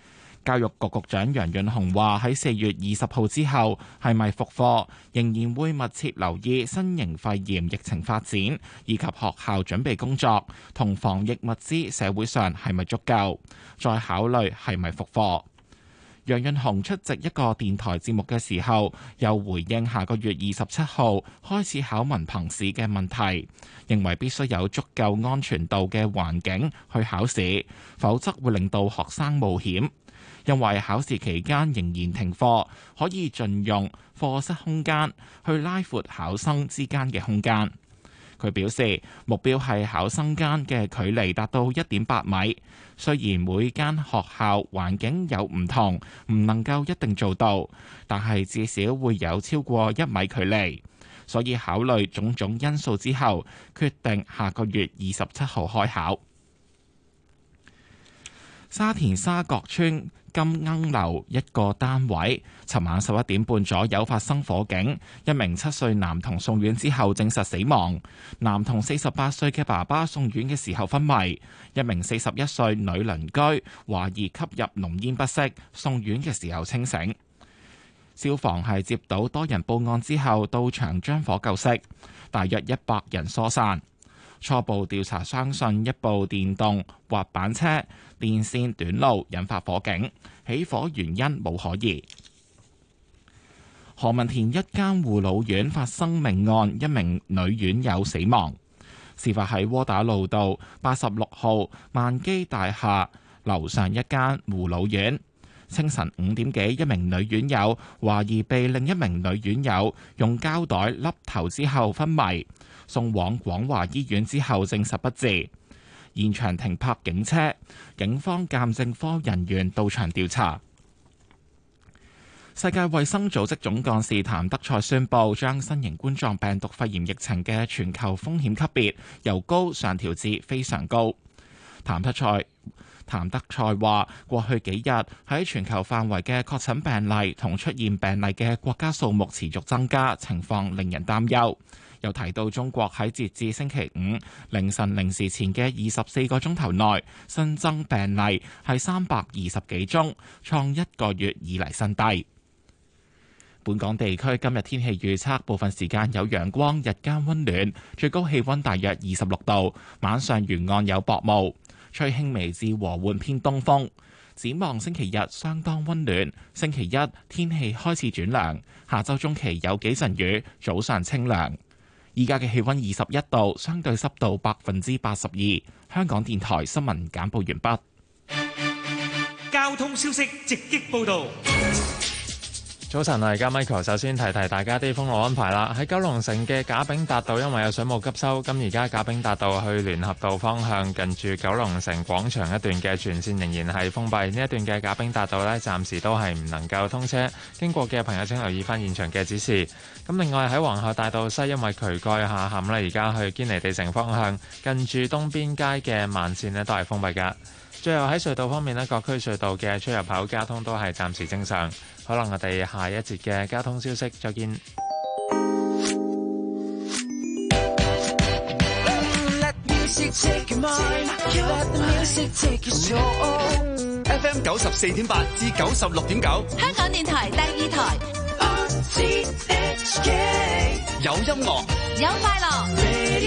教育局局長楊潤雄話：喺四月二十號之後係咪復課，仍然會密切留意新型肺炎疫情發展，以及學校準備工作同防疫物資社會上係咪足夠，再考慮係咪復課。楊潤雄出席一個電台節目嘅時候，又回應下個月二十七號開始考文憑試嘅問題，認為必須有足夠安全度嘅環境去考試，否則會令到學生冒險。因為考試期間仍然停課，可以盡用課室空間去拉闊考生之間嘅空間。佢表示，目標係考生間嘅距離達到一點八米。雖然每間學校環境有唔同，唔能夠一定做到，但係至少會有超過一米距離。所以考慮種種因素之後，決定下個月二十七號開考。沙田沙角村金鶯樓一個單位，尋晚十一點半左右發生火警，一名七歲男童送院之後證實死亡。男童四十八歲嘅爸爸送院嘅時候昏迷，一名四十一歲女鄰居懷疑吸入濃煙不適，送院嘅時候清醒。消防係接到多人報案之後到場將火救熄，大約一百人疏散。初步調查相信一部電動滑板車電線短路引發火警，起火原因冇可疑。何文田一間護老院發生命案，一名女院友死亡。事發喺窩打老道八十六號萬基大廈樓上一間護老院。清晨五點幾，一名女院友懷疑被另一名女院友用膠袋笠頭之後昏迷，送往廣華醫院之後證實不治。現場停泊警車，警方鑑證科人員到場調查。世界衛生組織總幹事譚德塞宣布，將新型冠狀病毒肺炎疫情嘅全球風險級別由高上調至非常高。譚德塞譚德塞話：過去幾日喺全球範圍嘅確診病例同出現病例嘅國家數目持續增加，情況令人擔憂。又提到中國喺截至星期五凌晨零時前嘅二十四個鐘頭內新增病例係三百二十幾宗，創一個月以嚟新低。本港地區今日天氣預測，部分時間有陽光，日間溫暖，最高氣溫大約二十六度，晚上沿岸有薄霧，吹輕微至和緩偏東風。展望星期日相當溫暖，星期一天氣開始轉涼，下周中期有幾陣雨，早上清涼。依家嘅氣溫二十一度，相對濕度百分之八十二。香港電台新聞簡報完畢。 交通消息直擊報道。 早晨啊，而家 Michael 首先提提大家啲封路安排啦。喺九龍城嘅賈炳達道，因為有水務急修，咁而家賈炳達道去聯合道方向近住九龍城廣場一段嘅全線仍然係封閉。呢一段嘅賈炳達道呢，暫時都係唔能夠通車。經過嘅朋友請留意翻現場嘅指示。咁另外喺皇后大道西，因為渠蓋下陷呢，而家去堅尼地城方向近住東邊街嘅慢線呢，都係封閉㗎。最後喺隧道方面呢，各區隧道嘅出入口交通都係暫時正常。可能我哋下一節嘅交通消息再見。 F M 九十四點八至九十六點九， 香港電台第二台。 有音樂， 有快樂。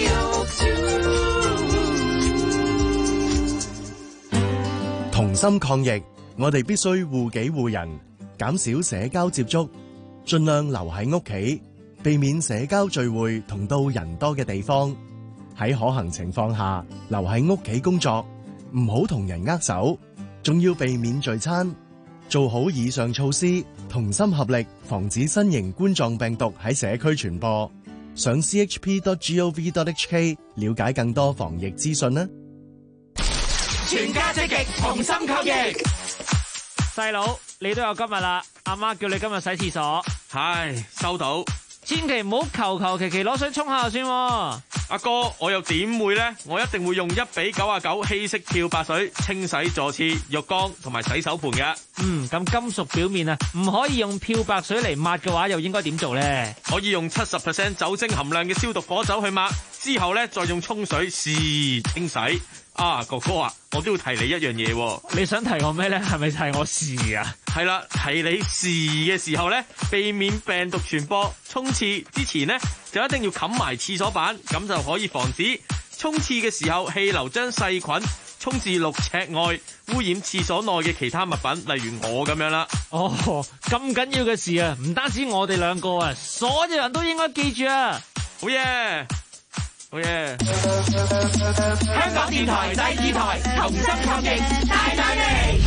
同心抗疫，我哋必須護己護人，減少社交接觸，盡量留喺屋企，避免社交聚會同到人多嘅地方。喺可行情況下，留喺屋企工作，唔好同人握手，仲要避免聚餐。做好以上措施，同心合力，防止新型冠狀病毒喺社區傳播。上 c h p dot gov dot h k 了解更多防疫資訊啦！ 全家積極，同心抗疫。 細佬，你都有今日啦，阿媽叫你今日洗廁所。 係，收到。 千祈唔好求求其其攞水沖下先。 阿哥，我又點會呢？我一定會用一比九啊九稀釋漂白水清洗坐廁、浴缸同埋洗手盆嘅。 嗯，咁金屬表面啊，唔可以用漂白水嚟抹嘅話，又應該點做呢？ 可以用七十 percent 酒精含量嘅消毒火酒去抹，之後咧再用沖水試清洗。啊，哥哥啊，我都要提你一樣嘢喎。 你想提我咩呢？係咪提我試啊？ 係啦，提你試嘅時候咧，避免病毒傳播，沖廁之前呢，就一定要冚埋廁所板，咁就可以防止沖廁嘅時候氣流將細菌沖至六尺外，污染廁所內嘅其他物品，例如我咁樣啦。 哦，咁緊要嘅事啊，唔單止我哋兩個啊，所有人都應該記住啊！ 好嘢！好嘢！ 香港電台第二台同心抗疫，大大力！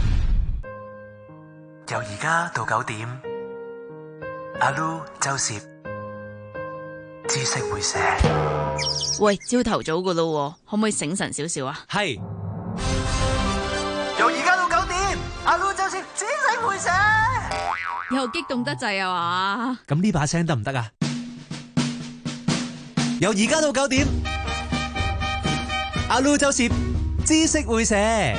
由而家到九點，阿 Lu、周攝知識會寫。 喂，朝頭早噶咯，可唔可以醒神少少啊？ 係。 由而家到九點，阿 Lu、周攝知識會寫。 又激動得滯啊嘛！ 咁呢把聲得唔得啊？由而家到九點，阿 Lu 周攝知識會寫。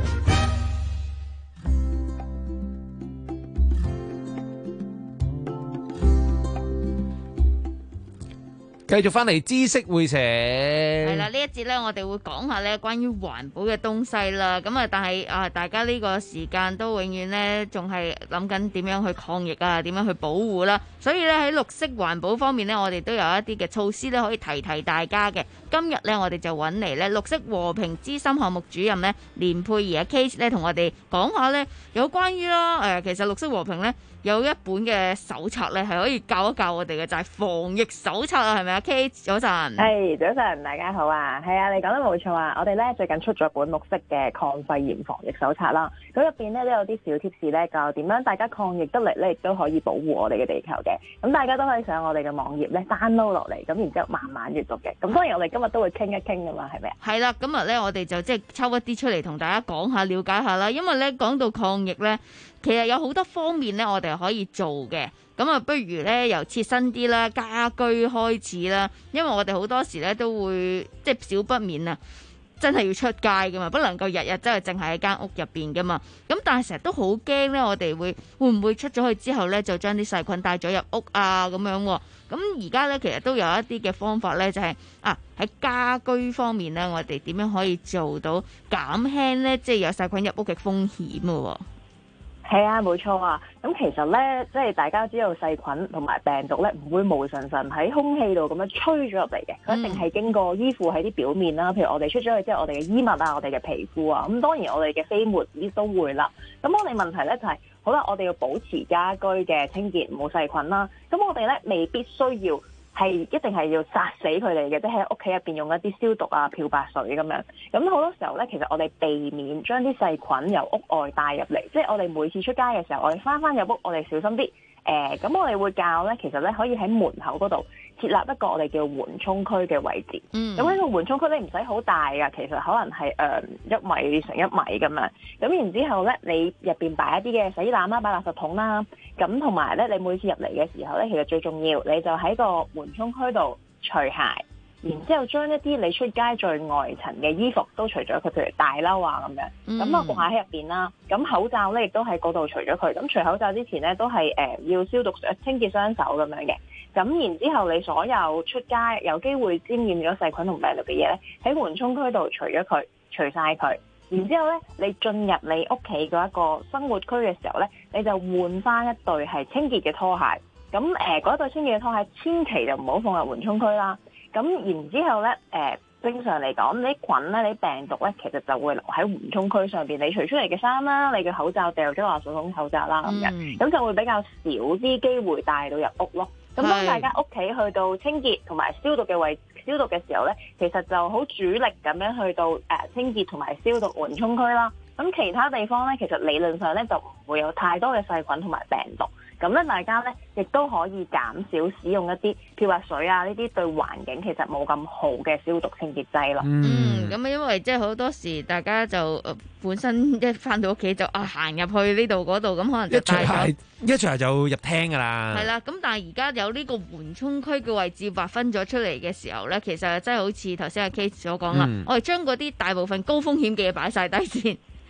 繼續翻嚟知識會寫。 係啦，呢一節咧，我哋會講下咧關於環保嘅東西啦。咁啊，但係啊，大家呢個時間都永遠咧，仲係諗緊點樣去抗疫啊，點樣去保護啦。所以咧喺綠色環保方面咧，我哋都有一啲嘅措施咧，可以提提大家嘅。今日咧，我哋就揾嚟咧綠色和平資深項目主任咧連佩儀啊 Case 咧，同我哋講下咧有關於啦誒，其實綠色和平咧有一本嘅手冊咧，係可以教一教我哋嘅，就係防疫手冊啊，係咪啊 Kate？ 早晨， 係早晨，大家好啊，係啊，你講得冇錯啊，我哋咧最近出咗本綠色嘅抗肺炎防疫手冊啦，咁入邊咧都有啲小貼士咧，教點樣大家抗疫得嚟咧，亦都可以保護我哋嘅地球嘅，咁大家都可以上我哋嘅網頁咧 download 落嚟，咁然之後慢慢閱讀嘅，咁當然我哋今日都會傾一傾噶嘛，係咪啊？係啦，今日咧我哋就即係抽一啲出嚟同大家講下、了解下啦，因為咧講到抗疫咧，其實有好多方面咧，我哋可以做嘅。咁啊，不如咧由切身啲啦，家居開始啦。因為我哋好多時咧都會即係少不免啊，真係要出街噶嘛，不能夠日日真係淨係喺間屋入邊噶嘛。咁但係成日都好驚咧，我哋會會唔會出咗去之後咧，就將啲細菌帶咗入屋啊咁樣喎。咁而家咧其實都有一啲嘅方法咧，就係啊喺家居方面咧，我哋點樣可以做到減輕咧，即係有細菌入屋嘅風險嘅喎。係啊，冇錯啊。咁其實咧，即係大家知道細菌同埋病毒咧，唔會無神神喺空氣度咁樣吹咗入嚟嘅，佢一定係經過依附喺啲表面啦。譬如我哋出咗去之後，我哋嘅衣物啊，我哋嘅皮膚啊，咁當然我哋嘅飛沫呢都會啦。咁我哋問題咧就係、是，好啦，我哋要保持家居嘅清潔，冇細菌啦。咁我哋咧未必需要係一定係要殺死佢哋嘅，即係喺屋企入邊用一啲消毒啊、漂白水咁樣。咁好多時候咧，其實我哋避免將啲細菌由屋外帶入嚟，即係我哋每次出街嘅時候，我哋翻翻入屋，我哋小心啲。誒、呃，咁我哋會教咧，其實咧可以喺門口嗰度設立一個我哋叫緩衝區嘅位置。嗯。咁呢個緩衝區咧唔使好大噶，其實可能係誒、呃、一米乘一米咁樣。咁然之後咧，你入邊擺一啲嘅洗衣籃啦，擺垃圾桶啦。咁同埋咧，你每次入嚟嘅時候咧，其實最重要，你就喺個緩衝區度除鞋，然之後將一啲你出街最外層嘅衣服都除咗佢，譬如大褸啊咁樣，咁啊掛喺入邊啦。咁口罩咧亦都喺嗰度除咗佢。咁除口罩之前咧都係誒、呃、要消毒清潔雙手咁樣嘅。咁然之後你所有出街有機會沾染咗細菌同病毒嘅嘢咧，喺緩衝區度除咗佢，除晒佢。然之後咧，你進入你屋企嗰一個生活區嘅時候咧，你就換翻一對係清潔嘅拖鞋。咁誒嗰對清潔嘅拖鞋，千祈就唔好放入緩衝區啦。咁然之後咧，誒、呃、正常嚟講，你菌咧、你病毒咧，其實就會留喺緩衝區上邊。你除出嚟嘅衫啦，你嘅口罩掉咗落垃圾桶口罩啦咁樣，咁、嗯、就會比較少啲機會帶到入屋咯。咁當大家屋企去到清潔同埋消毒嘅位消毒嘅時候咧，其實就好主力咁樣去到誒、呃、清潔同埋消毒緩衝區啦。咁其他地方咧，其實理論上咧就唔會有太多嘅細菌同埋病毒。咁咧，大家咧亦都可以減少使用一啲漂白水啊，呢啲對環境其實冇咁好嘅消毒清潔劑咯。 嗯，咁啊，因為即係好多時大家就誒、呃、本身一返到屋企就啊行入去呢度嗰度，咁可能就帶咗一除鞋就入廳㗎啦。 係啦，咁但係而家有呢個緩衝區嘅位置劃分咗出嚟嘅時候咧，其實真係好似頭先阿 Kate 所講啦，嗯、我哋將嗰啲大部分高風險嘅嘢擺晒低先。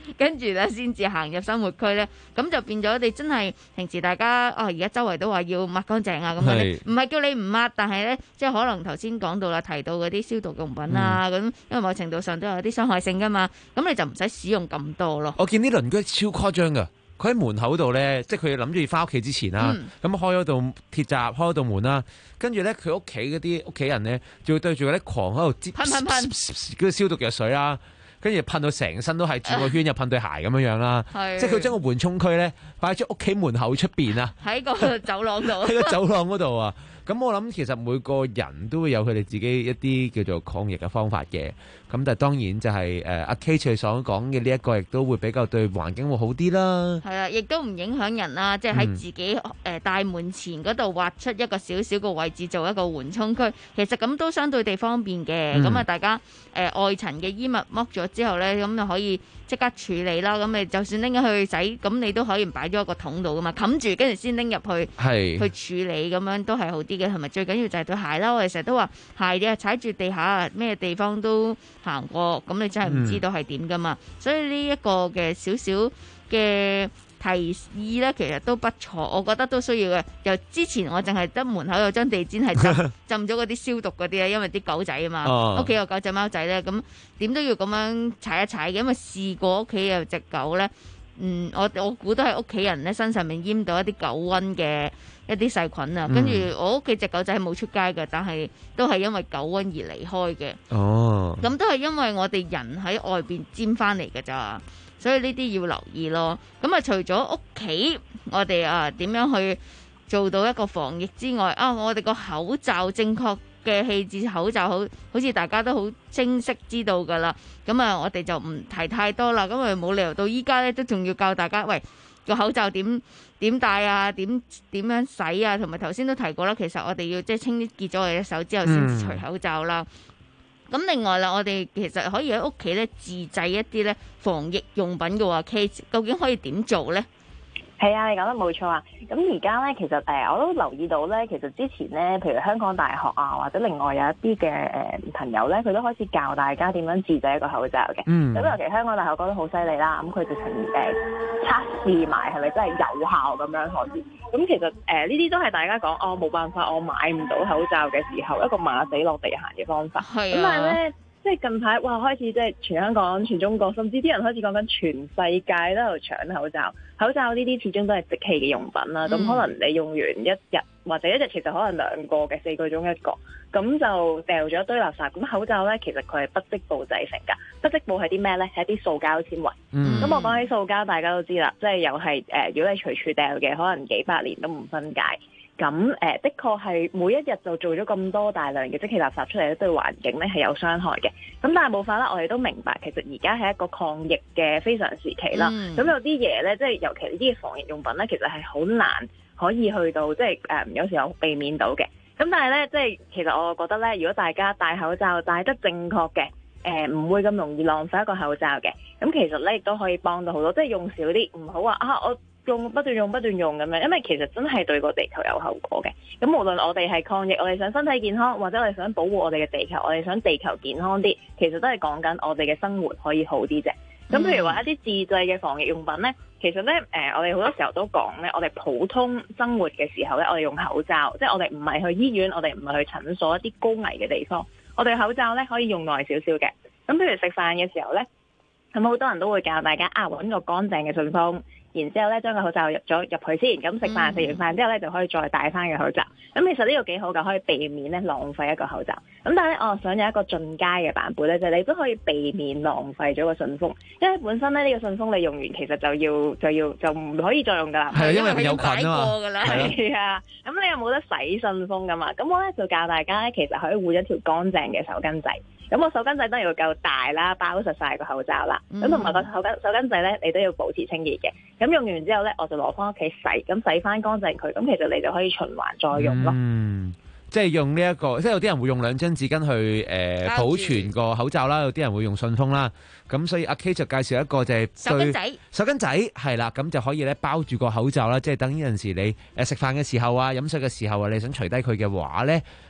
跟住咧先至行入生活區咧，咁就變咗你真係平時大家哦而家周圍都話要抹乾淨啊咁樣，唔係叫你唔抹，但係咧即係可能頭先講到啦，提到嗰啲消毒用品啊咁、嗯，因為某程度上都有啲傷害性噶嘛，咁你就唔使使用咁多咯。 我見啲鄰居超誇張噶。佢喺門口度咧，即係佢諗住翻屋企之前啦，咁、嗯、開咗道鐵閘，開咗道門啦，跟住咧佢屋企嗰啲屋企人咧，就會對住嗰啲狂喺度擠噴噴噴嗰個消毒藥水啦，跟住噴到成身都係轉個圈，又噴對鞋咁樣樣啦，即係佢將個緩衝區咧擺喺屋企門口出邊啊，喺個走廊度， 喺個走廊嗰度啊。咁我諗其實每個人都會有佢哋自己一啲叫做抗疫嘅方法嘅，咁但係當然就係誒阿 Kate 所講嘅呢一個，亦都會比較對環境會好啲啦。係啊，亦都唔影響人啦，即係喺自己誒大門前嗰度劃出一個少少個位置做一個緩衝區，其實咁都相對地方便嘅。咁、嗯、啊，大家誒、呃、外層嘅衣物剝咗之後咧，咁就可以即刻處理啦。咁你就算拎咗去洗，咁你都可以擺咗一個桶度噶嘛，冚住跟住先拎入去去處理，咁樣都係好啲嘅。同埋最緊要就係對鞋啦，我哋成日都話鞋嘅踩住地下咩地方都行過，咁你真係唔知道係點噶嘛、嗯。所以呢一個嘅少少嘅提議咧，其實都不錯，我覺得都需要嘅。由之前我淨係得門口有張地氈係浸浸咗嗰啲消毒嗰啲咧，因為啲狗仔啊嘛，屋企有狗仔貓仔咧，咁點都要咁樣踩一踩嘅，因為試過屋企有隻狗咧。嗯，我我估都係屋企人咧身上面淹到一啲狗瘟嘅一啲細菌啊，跟、嗯、住我屋企隻狗仔係冇出街嘅，但係都係因為狗瘟而離開嘅。哦，咁都係因為我哋人喺外邊沾翻嚟嘅咋，所以呢啲要留意咯。咁啊，除咗屋企，我哋啊點樣去做到一個防疫之外，啊，我哋個口罩正確嘅氣質口罩好好似大家都好清晰知道㗎啦，咁啊我哋就唔提太多啦，咁啊冇理由到依家咧都仲要教大家，喂個口罩點點戴啊，點點樣洗啊，同埋頭先都提過啦，其實我哋要即係清潔咗我哋嘅手之後先至除口罩啦。咁、嗯、另外啦，我哋其實可以喺屋企咧自製一啲咧防疫用品嘅話 Kate 究竟可以點做咧？ 係啊，你講得冇錯啊！咁而家咧，其實誒、呃、我都留意到咧，其實之前咧，譬如香港大學啊，或者另外有一啲嘅誒朋友咧，佢都開始教大家點樣自製一個口罩嘅。嗯。咁尤其香港大學覺得好犀利啦，咁佢直情誒測試埋係咪真係有效咁樣可以。咁其實誒呢啲都係大家講，哦冇辦法，我買唔到口罩嘅時候，一個馬死落地行嘅方法。係啊。咁但係咧。即係近排哇，開始即係全香港、全中國，甚至啲人開始講緊全世界都喺度搶口罩。口罩呢啲始終都係即棄嘅用品啦。咁、嗯、可能你用完一日或者一日，其實可能兩個嘅四個鐘一個，咁就掉咗一堆垃圾。咁口罩咧，其實佢係不織布製成㗎。不織布係啲咩咧？係一啲塑膠纖維。咁、嗯、我講起塑膠，大家都知啦，即係又係誒，如果你隨處掉嘅，可能幾百年都唔分解。咁誒、呃，的確係每一日就做咗咁多大量嘅即棄垃圾出嚟咧，對環境咧係有傷害嘅。咁但係冇法啦，我哋都明白，其實而家係一個抗疫嘅非常時期啦。咁、嗯、有啲嘢咧，即係尤其呢啲防疫用品咧，其實係好難可以去到即係誒、呃，有時候避免到嘅。咁但係咧，即係其實我覺得咧，如果大家戴口罩戴得正確嘅，誒、呃、唔會咁容易浪費一個口罩嘅。咁其實咧亦都可以幫到好多，即係用少啲，唔好話啊我。用不斷用不斷用咁樣，因為其實真係對個地球有後果嘅。咁無論我哋係抗疫，我哋想身體健康，或者我哋想保護我哋嘅地球，我哋想地球健康啲，其實都係講緊我哋嘅生活可以好啲啫。咁、嗯、譬如話一啲自製嘅防疫用品呢，其實呢，誒、呃，我哋好多時候都講呢，我哋普通生活嘅時候呢，我哋用口罩，即係我哋唔係去醫院，我哋唔係去診所一啲高危嘅地方，我哋口罩呢可以用耐少少嘅。咁譬如食飯嘅時候呢，咁好多人都會教大家啊，揾個乾淨嘅信封。然之後咧，將個口罩入咗入去先，咁食飯食完飯之後咧，就可以再戴翻個口罩。咁其實呢個幾好㗎，可以避免咧浪費一個口罩。咁但係咧，我想有一個進階嘅版本咧，就係、是、你都可以避免浪費咗個信封，因為本身咧呢、這個信封你用完其實就要就要就唔可以再用㗎啦。係因為佢有菌啊嘛。係啊，咁你又冇得洗信封㗎嘛？咁我咧就教大家咧，其實可以換一條乾淨嘅手巾仔。咁個手巾仔當然要夠大啦，包實晒個口罩啦。咁同埋個手巾手巾仔咧，你都要保持清潔嘅。咁用完之後咧，我就攞翻屋企洗，咁洗翻乾淨佢。咁其實你就可以循環再用咯。嗯，即係用呢、這、一個，即係有啲人會用兩張紙巾去誒、呃、保存個口罩啦，有啲人會用信封啦。咁所以阿 K 就介紹一個就係手巾仔，手巾仔係啦，咁就可以咧包住個口罩啦。即係等呢陣時你誒食飯嘅時候啊、飲水嘅時候啊，你想除低佢嘅話咧。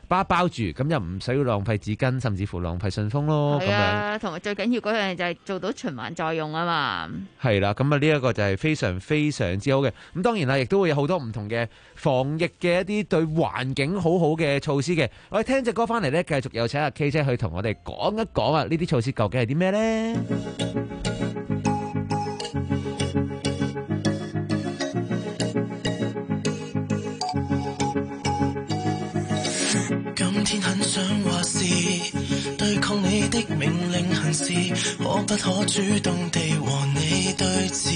包包住，咁又唔使要浪費紙巾，甚至乎浪費信封咯。 係啊， 咁樣同埋最緊要嗰樣就係做到循環再用啊嘛。 係啦，咁啊呢一個就係非常非常之好嘅。咁當然啦，亦都會有好多唔同嘅防疫嘅一啲對環境好好嘅措施嘅。我哋聽隻歌翻嚟咧，繼續有請阿 K 姐去同我哋講一講啊，呢啲措施究竟係啲咩咧？ 今天很想話是對抗你的命令行事，可不可主動地和你對峙？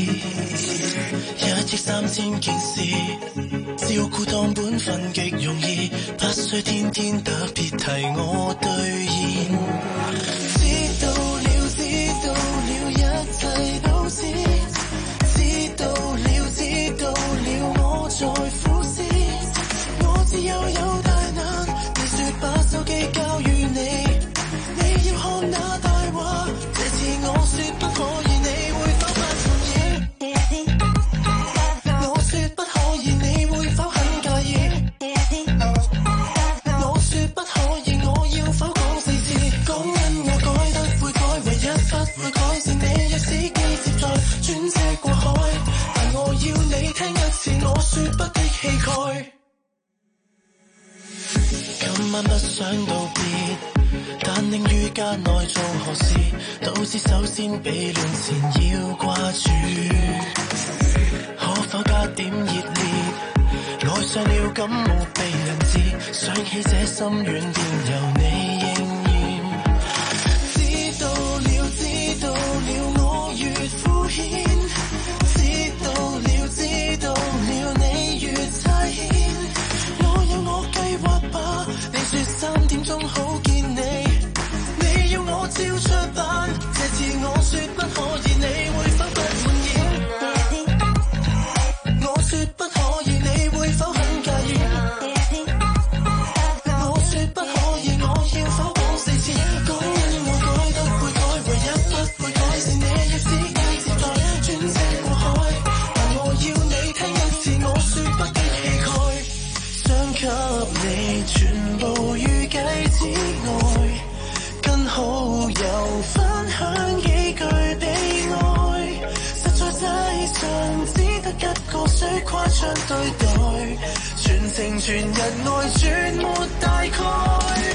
一億三千件事，照顧當本分極容易，不需天天特別提我兌現。知道了，知道了，一切都知，知道了，知道了，我在苦思，我只有有大難。把手機交予你，你要看那大話，這次我說不可以，你會否不同意？我說不可以，你會否很介意？我說不可以，我要否講四次？講因我改得會改，唯一不會改是你若司機接載轉車過海，但我要你聽一次我說不的氣概。今晚不想道別，但寧於家內做何事，導致首先被亂前要掛住。可否加點熱烈？愛上了感冒被人治，想起這心願便由你應驗。知道了，知道了，我越敷衍，知道了，知道了，你越差遣。我有我計劃吧，你說三點鐘好見你，你要我照出版，這次我說不可以，你會否不滿意？我說不可以，你會否很介意？我說不可以，我要否講四次？講因我改得會改，唯一不會改是你要司機接載轉車過海，但我要你聽一次我說不的氣概。想給你全部預計之外，跟好友分享幾句悲哀，實在世上只得一個需誇張對待，全情全日愛絕沒大概。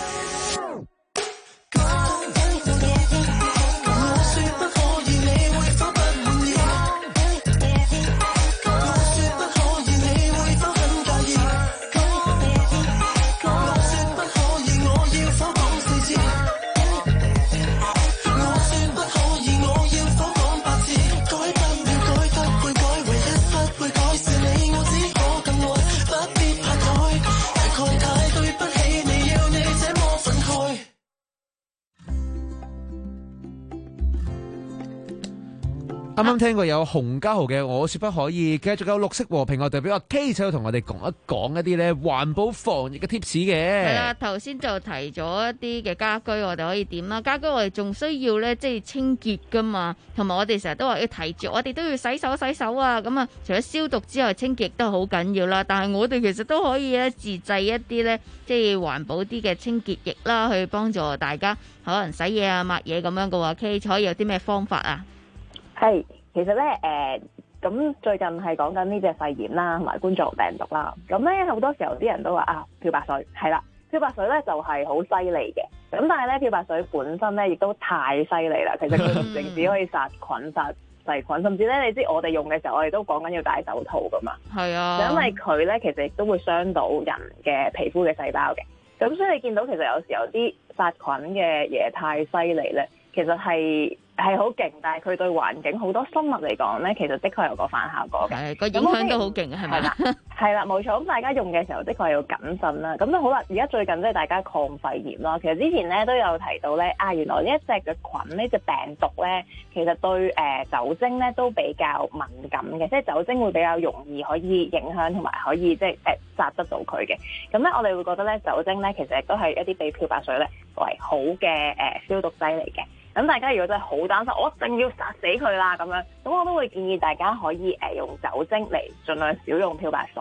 啱啱聽過有洪家豪嘅我說不可以，繼續有綠色和平我代表阿 K 仔同我哋講一講一啲咧環保防疫嘅 tips 嘅。 係啦，頭先就提咗一啲嘅家居我哋可以點啦，家居我哋仲需要咧即係清潔噶嘛，同埋我哋成日都話要提住，我哋都要洗手洗手啊，咁啊除咗消毒之外，清潔都好緊要啦。但係我哋其實都可以咧自製一啲咧即係環保啲嘅清潔液啦，去幫助大家可能洗嘢啊抹嘢咁樣嘅話 ，K 可以有啲咩方法啊？ 係，其實咧，誒、呃，咁最近係講緊呢隻肺炎啦，同埋冠狀病毒啦。咁咧好多時候啲人都話啊，漂白水係啦，漂白水咧就係好犀利嘅。咁但係咧，漂白水本身咧亦都太犀利啦。其實佢唔淨止可以殺菌、殺細菌，甚至咧你知我哋用嘅時候，我哋都講緊要戴手套噶嘛。係啊，因為佢咧其實亦都會傷到人嘅皮膚嘅細胞嘅。咁所以你見到其實有時候啲殺菌嘅嘢太犀利咧，其實係。係好勁，但係佢對環境好多生物嚟講咧，其實的確有個反效果嘅。係個影響都好勁，係咪啦？係啦，冇錯。咁大家用嘅時候，的確係要謹慎啦。咁都好啦。而家最近即係大家抗肺炎啦。其實之前咧都有提到咧，啊原來呢一隻嘅菌呢隻病毒咧，其實對誒、呃、酒精咧都比較敏感嘅，即係酒精會比較容易可以影響同埋可以即係誒殺得到佢嘅。咁咧我哋會覺得咧酒精咧其實亦都係一啲比漂白水咧為好嘅誒、呃、消毒劑嚟嘅。咁大家如果真係好擔心，我一定要殺死佢啦咁樣，咁我都會建議大家可以誒用酒精嚟盡量少用漂白水咯。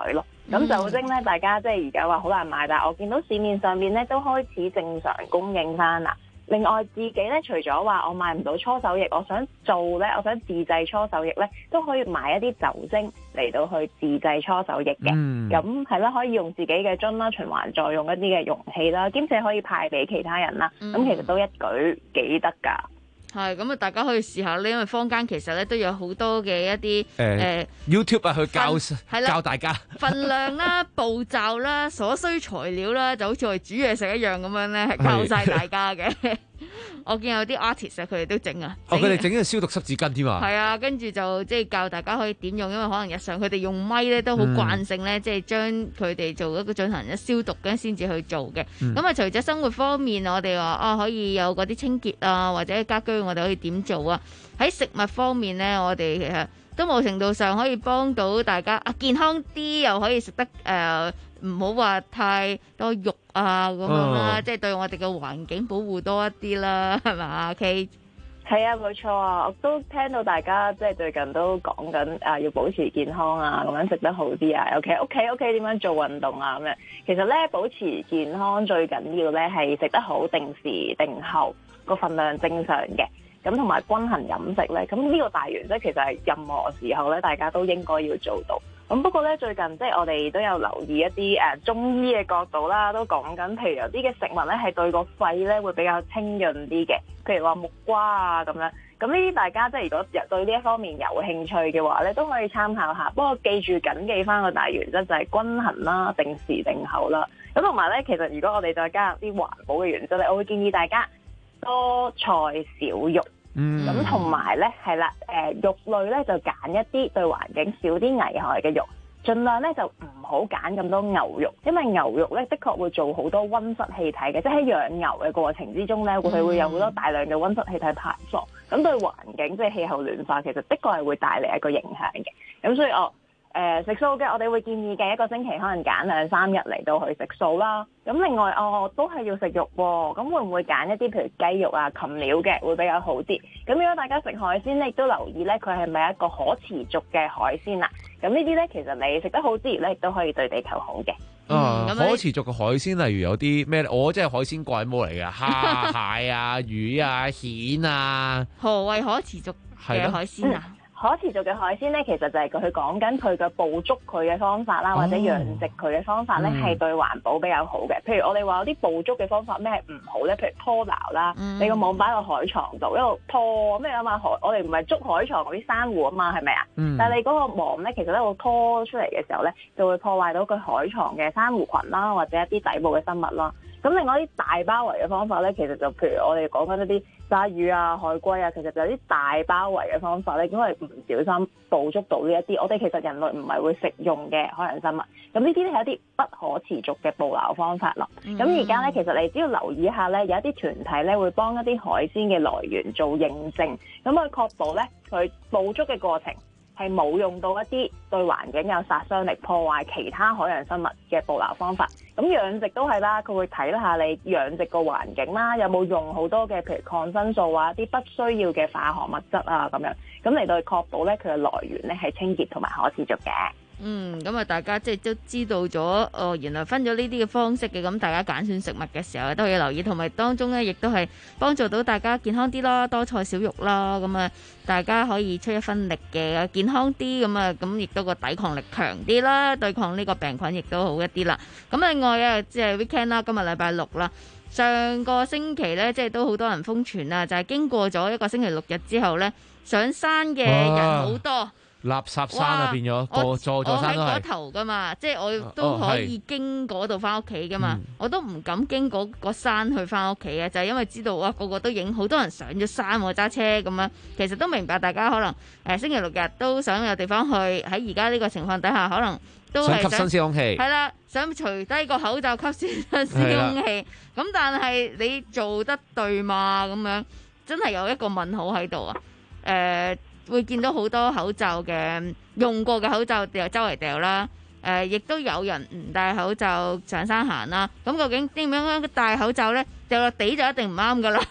咁酒精咧，大家即係而家話好難買，但係我見到市面上邊咧都開始正常供應翻啦。另外自己咧，除咗話我買唔到搓手液，我想做咧，我想自製搓手液咧，都可以買一啲酒精嚟到去自製搓手液嘅。咁係啦，可以用自己嘅樽啦，循環再用一啲嘅容器啦，兼且可以派俾其他人啦。咁、嗯、其實都一舉幾得㗎。 係咁啊！大家可以試下咧，因為坊間其實咧都有好多嘅一啲誒、 呃呃、YouTube 啊，去教教大家份量啦、步驟啦、所需材料啦，就好似我哋煮嘢食一樣咁樣咧，係教晒大家嘅。我見有啲 artist 佢哋都整啊， 哦，佢哋整嘅消毒濕紙巾添啊， 係啊，跟住就即係教大家可以點用，因為可能日常佢哋用咪咧都好慣性咧，即係將佢哋做一個進行一消毒嘅先至去做嘅。咁、嗯、啊，除咗生活方面，我哋話啊可以有嗰啲清潔啊，或者家居我哋可以點做啊？喺食物方面咧，我哋其實都某程度上可以幫到大家啊，健康啲又可以食得誒，唔好話太多肉啊咁樣啦，哦、即係對我哋嘅環境保護多一啲啦，係咪啊 Kate？ 係啊，冇錯啊，我都聽到大家即係最近都講緊啊，要保持健康啊，咁樣食得好啲啊，尤其屋企屋企點樣做運動啊咁樣。其實咧，保持健康最緊要咧係食得好，定時定候，個份量正常嘅。咁同埋均衡飲食咧，咁呢個大原則其實係任何時候咧，大家都應該要做到。咁不過咧，最近即係我哋都有留意一啲誒、呃、中醫嘅角度啦，都講緊，譬如有啲嘅食物咧係對個肺咧會比較清潤啲嘅，譬如話木瓜啊咁樣。咁呢啲大家即係如果對呢一方面有興趣嘅話咧，都可以參考下。不過記住緊記翻個大原則就係均衡啦，定時定候啦。咁同埋咧，其實如果我哋再加入啲環保嘅原則咧，我會建議大家多菜少肉。嗯，咁同埋咧係啦，誒、呃、肉類咧就揀一啲對環境少啲危害嘅肉，盡量咧就唔好揀咁多牛肉，因為牛肉咧的確會做好多溫室氣體嘅，即係喺養牛嘅過程之中咧，佢會有好多大量嘅溫室氣體排放，咁對環境即係氣候暖化，其實的確係會帶嚟一個影響嘅。咁所以我誒、呃、食素嘅，我哋會建議嘅一個星期可能揀兩三日嚟到去食素啦。咁另外哦，都係要食肉喎、哦，咁會唔會揀一啲譬如雞肉啊、禽料嘅會比較好啲？咁如果大家食海鮮咧，亦都留意咧，佢係咪一個可持續嘅海鮮啊？咁呢啲咧，其實你食得好之餘咧，亦都可以對地球好嘅。 啊、嗯，可持續嘅海鮮，例如有啲咩？我即係海鮮怪魔嚟嘅，蝦、蟹啊、魚啊、蜆啊。 何謂可持續嘅海鮮啊？ 可持續嘅海鮮咧，其實就係佢講緊佢嘅捕捉佢嘅方法啦，或者養殖佢嘅方法咧，係、嗯、對環保比較好嘅。譬如我哋話有啲捕捉嘅方法咩唔好咧？譬如拖撈啦，嗯、你個網擺落海床度一路拖咩啊嘛？海我哋唔係捉海床嗰啲珊瑚啊嘛，係咪啊？嗯、但係你嗰個網咧，其實一路拖出嚟嘅時候咧，就會破壞到佢海床嘅珊瑚群啦，或者一啲底部嘅生物啦。咁另外啲大包圍嘅方法咧，其實就譬如我哋講緊一啲鯊魚啊、海龜啊，其實就有啲大包圍嘅方法咧，因為唔小心捕捉到呢一啲，我哋其實人類唔係會食用嘅海洋生物。咁呢啲咧係一啲不可持續嘅捕撈方法咯。咁而家咧，其實你只要留意一下咧，有一啲團體咧會幫一啲海鮮嘅來源做認證，咁去確保咧佢捕捉嘅過程係冇用到一啲對環境有殺傷力、破壞其他海洋生物嘅捕撈方法。咁養殖都係啦，佢會睇下你養殖個環境啦，有冇用好多嘅譬如抗生素啊、啲不需要嘅化學物質啊咁樣，咁嚟到去確保咧佢嘅來源咧係清潔同埋可持續嘅。 嗯，咁啊，大家即係都知道咗，哦，原來分咗呢啲嘅方式嘅，咁大家揀選食物嘅時候都要留意，同埋當中咧亦都係幫助到大家健康啲啦，多菜少肉啦，咁啊，大家可以出一分力嘅，健康啲，咁啊，咁亦都個抵抗力強啲啦，對抗呢個病菌亦都好一啲啦。咁另外啊，即係 weekend 啦，今日禮拜六啦，上個星期咧，即係都好多人瘋傳啊，就係經過咗一個星期六日之後咧，上山嘅人好多。 垃圾山啊，變咗個座座山都係。我喺嗰頭噶嘛，即係我都可以經嗰度翻屋企噶嘛，哦、我都唔敢經嗰個山去翻屋企嘅，就係、是、因為知道哇，個個都影，好多人上咗山喎，揸車咁樣。其實都明白大家可能誒、呃、星期六日都想有地方去，喺而家呢個情況底下，可能都係想吸新鮮空氣。係啦，想除低個口罩吸新鮮空氣。咁但係你做得對嘛？咁樣真係有一個問號喺度啊！誒、呃。會見到好多口罩嘅用過嘅口罩掉周圍掉啦，誒、呃，亦都有人唔戴口罩上山行啦。咁究竟點樣樣戴口罩呢？掉落地就一定唔啱噶啦。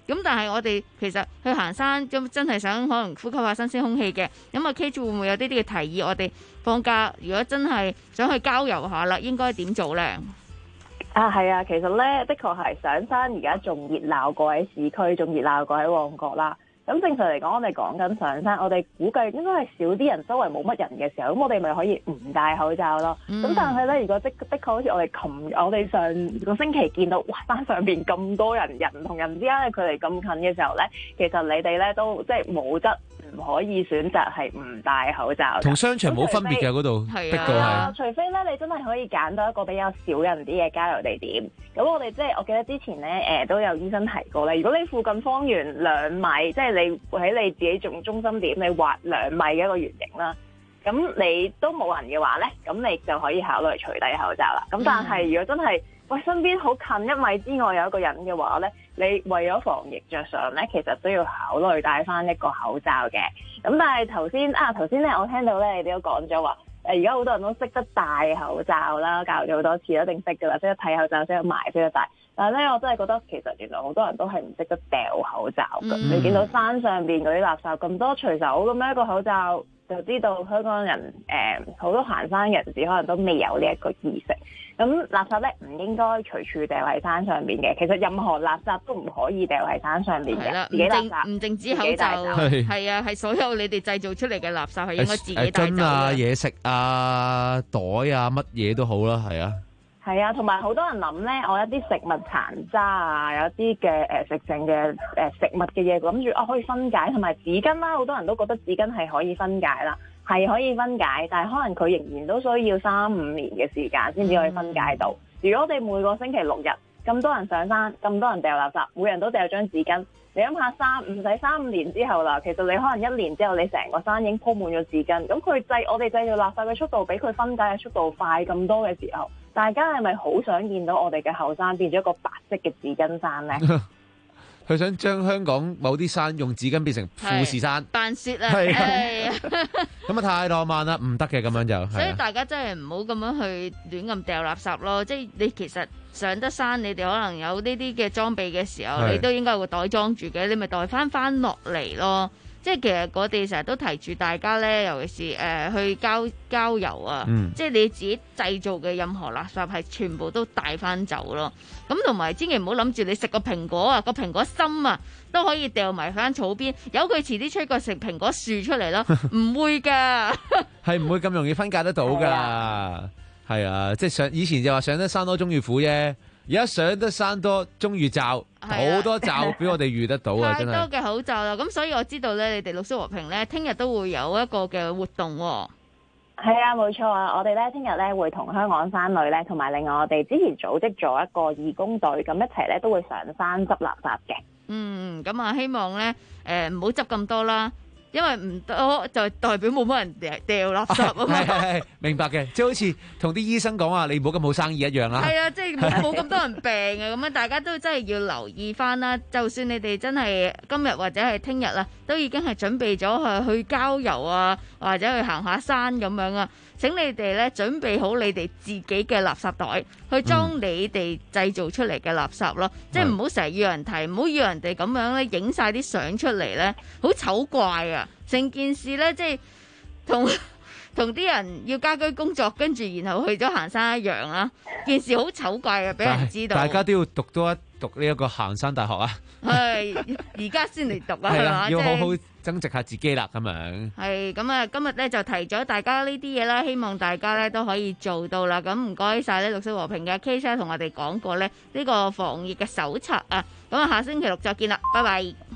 咁但係我哋其實去行山咁真係想可能呼吸下新鮮空氣嘅，咁啊 K 會唔會有啲啲嘅提議？我哋放假如果真係想去郊遊下啦，應該點做咧？ 啊，係啊，其實咧，的確係上山而家仲熱鬧過喺市區，仲熱鬧過喺旺角啦。咁正常嚟講，我哋講緊上山，我哋估計應該係少啲人，周圍冇乜人嘅時候，咁我哋咪可以唔戴口罩咯。咁、嗯、但係咧，如果的的確好似我哋琴我哋上個星期見到，哇，山上邊咁多人，人同人之間嘅距離咁近嘅時候咧，其實你哋咧都即係冇得唔可以選擇係唔戴口罩。 同商場冇分別嘅嗰度，逼到係。 除非咧，你真係可以揀到一個比較少人啲嘅郊遊地點。咁我哋即係我記得之前咧，誒、呃、都有醫生提過咧，如果你附近方圓兩米，即係你喺你自己中中心點，你畫兩米嘅一個圓形啦，咁你都冇人嘅話咧，咁你就可以考慮除低口罩啦。咁但係如果真係喂身邊好近一米之外有一個人嘅話咧，你為咗防疫着想咧，其實都要考慮戴翻一個口罩嘅。咁但係頭先啊，頭先咧我聽到咧你哋都講咗話，誒而家好多人都識得戴口罩啦，教咗好多次，一定識噶啦，識得睇口罩，識得埋，識得戴。但係咧，我真係覺得其實原來好多人都係唔識得掉口罩㗎。嗯、你見到山上邊嗰啲垃圾咁多，隨手咁樣一個口罩，就知道香港人誒好、呃、多行山人士可能都未有呢一個意識。咁垃圾咧唔應該隨處掉喺山上邊嘅。其實任何垃圾都唔可以掉喺山上邊嘅。自己垃圾唔淨止口罩，係啊，係所有你哋製造出嚟嘅垃圾係應該自己帶走嘅。 樽啊、嘢食啊、袋啊，乜嘢都好啦，係啊。 係啊，同埋好多人諗咧，我一啲食物殘渣啊，有一啲嘅誒食剩嘅誒食物嘅嘢，諗住啊可以分解，同埋紙巾啦，好多人都覺得紙巾係可以分解啦，係可以分解，但係可能佢仍然都需要三五年嘅時間先至可以分解到。嗯、如果我哋每個星期六日咁多人上山，咁多人掉垃圾，每人都掉張紙巾，你諗下三唔使三五年之後啦，其實你可能一年之後，你成個山已經鋪滿咗紙巾。咁佢製我哋製造垃圾嘅速度比佢分解嘅速度快咁多嘅時候，大家係咪好想見到我哋嘅後山變咗一個白色嘅紙巾山呢？ 佢想將香港某啲山用紙巾變成富士山， 扮雪啊！ 係啊，咁啊太浪漫啦，唔得嘅咁樣就。 所以大家真係唔好咁樣去亂咁掉垃圾咯。即係你其實上得山，你哋可能有呢啲嘅裝備嘅時候，你都應該有個袋裝住嘅，你咪袋翻翻落嚟咯。即係其實我哋成日都提住大家咧，尤其是誒、呃、去郊郊遊啊，嗯、即係你自己製造嘅任何垃圾係全部都帶翻走咯。咁同埋千祈唔好諗住你食個蘋果啊，個蘋果心啊都可以掉埋翻草邊，由佢遲啲吹個食蘋果樹出嚟咯，唔會㗎， 係唔會咁容易分解得到㗎。係啊，即係上以前就話上得山多終遇苦啫。而家上得山多，終遇罩，好、啊、多罩俾我哋遇得到啊！真係太多嘅口罩啦，咁所以我知道咧，你哋綠色和平咧，聽日都會有一個嘅活動喎、哦。 係啊，冇錯啊！我哋咧聽日咧會同香港山旅咧，同埋另外我哋之前組織咗一個義工隊，咁一齊咧都會上山執垃圾嘅。 嗯，咁啊，希望咧誒唔好執咁多啦。因為唔多就代表冇乜人掉掉垃圾啊嘛， 係係係明白嘅，即係好似同啲醫生講話，你唔好咁好生意一樣啦。 係啊，即係冇冇咁多人病啊，咁樣大家都真係要留意翻啦。就算你哋真係今日或者係聽日啦，都已經係準備咗去去郊遊啊，或者去行下山咁樣啊。請你哋咧準備好你哋自己嘅垃圾袋，去裝你哋製造出嚟嘅垃圾咯。嗯、即係唔好成日要人提，唔好要人哋咁樣咧影晒啲相出嚟咧，好醜怪啊！成件事咧即係同同啲人要家居工作，跟住然後去咗行山一樣啦。件事好醜怪啊，俾人知道。 大家都要讀多一讀呢一個行山大學啊！ 係而家先嚟讀啊，係嘛？ 要好好增值下自己啦，咁樣。 係咁啊！今日咧就提咗大家呢啲嘢啦，希望大家咧都可以做到啦。咁唔該晒咧，綠色和平嘅 K 姐同我哋講過咧呢個防疫嘅手冊啊。咁啊，下星期六再見啦，拜拜。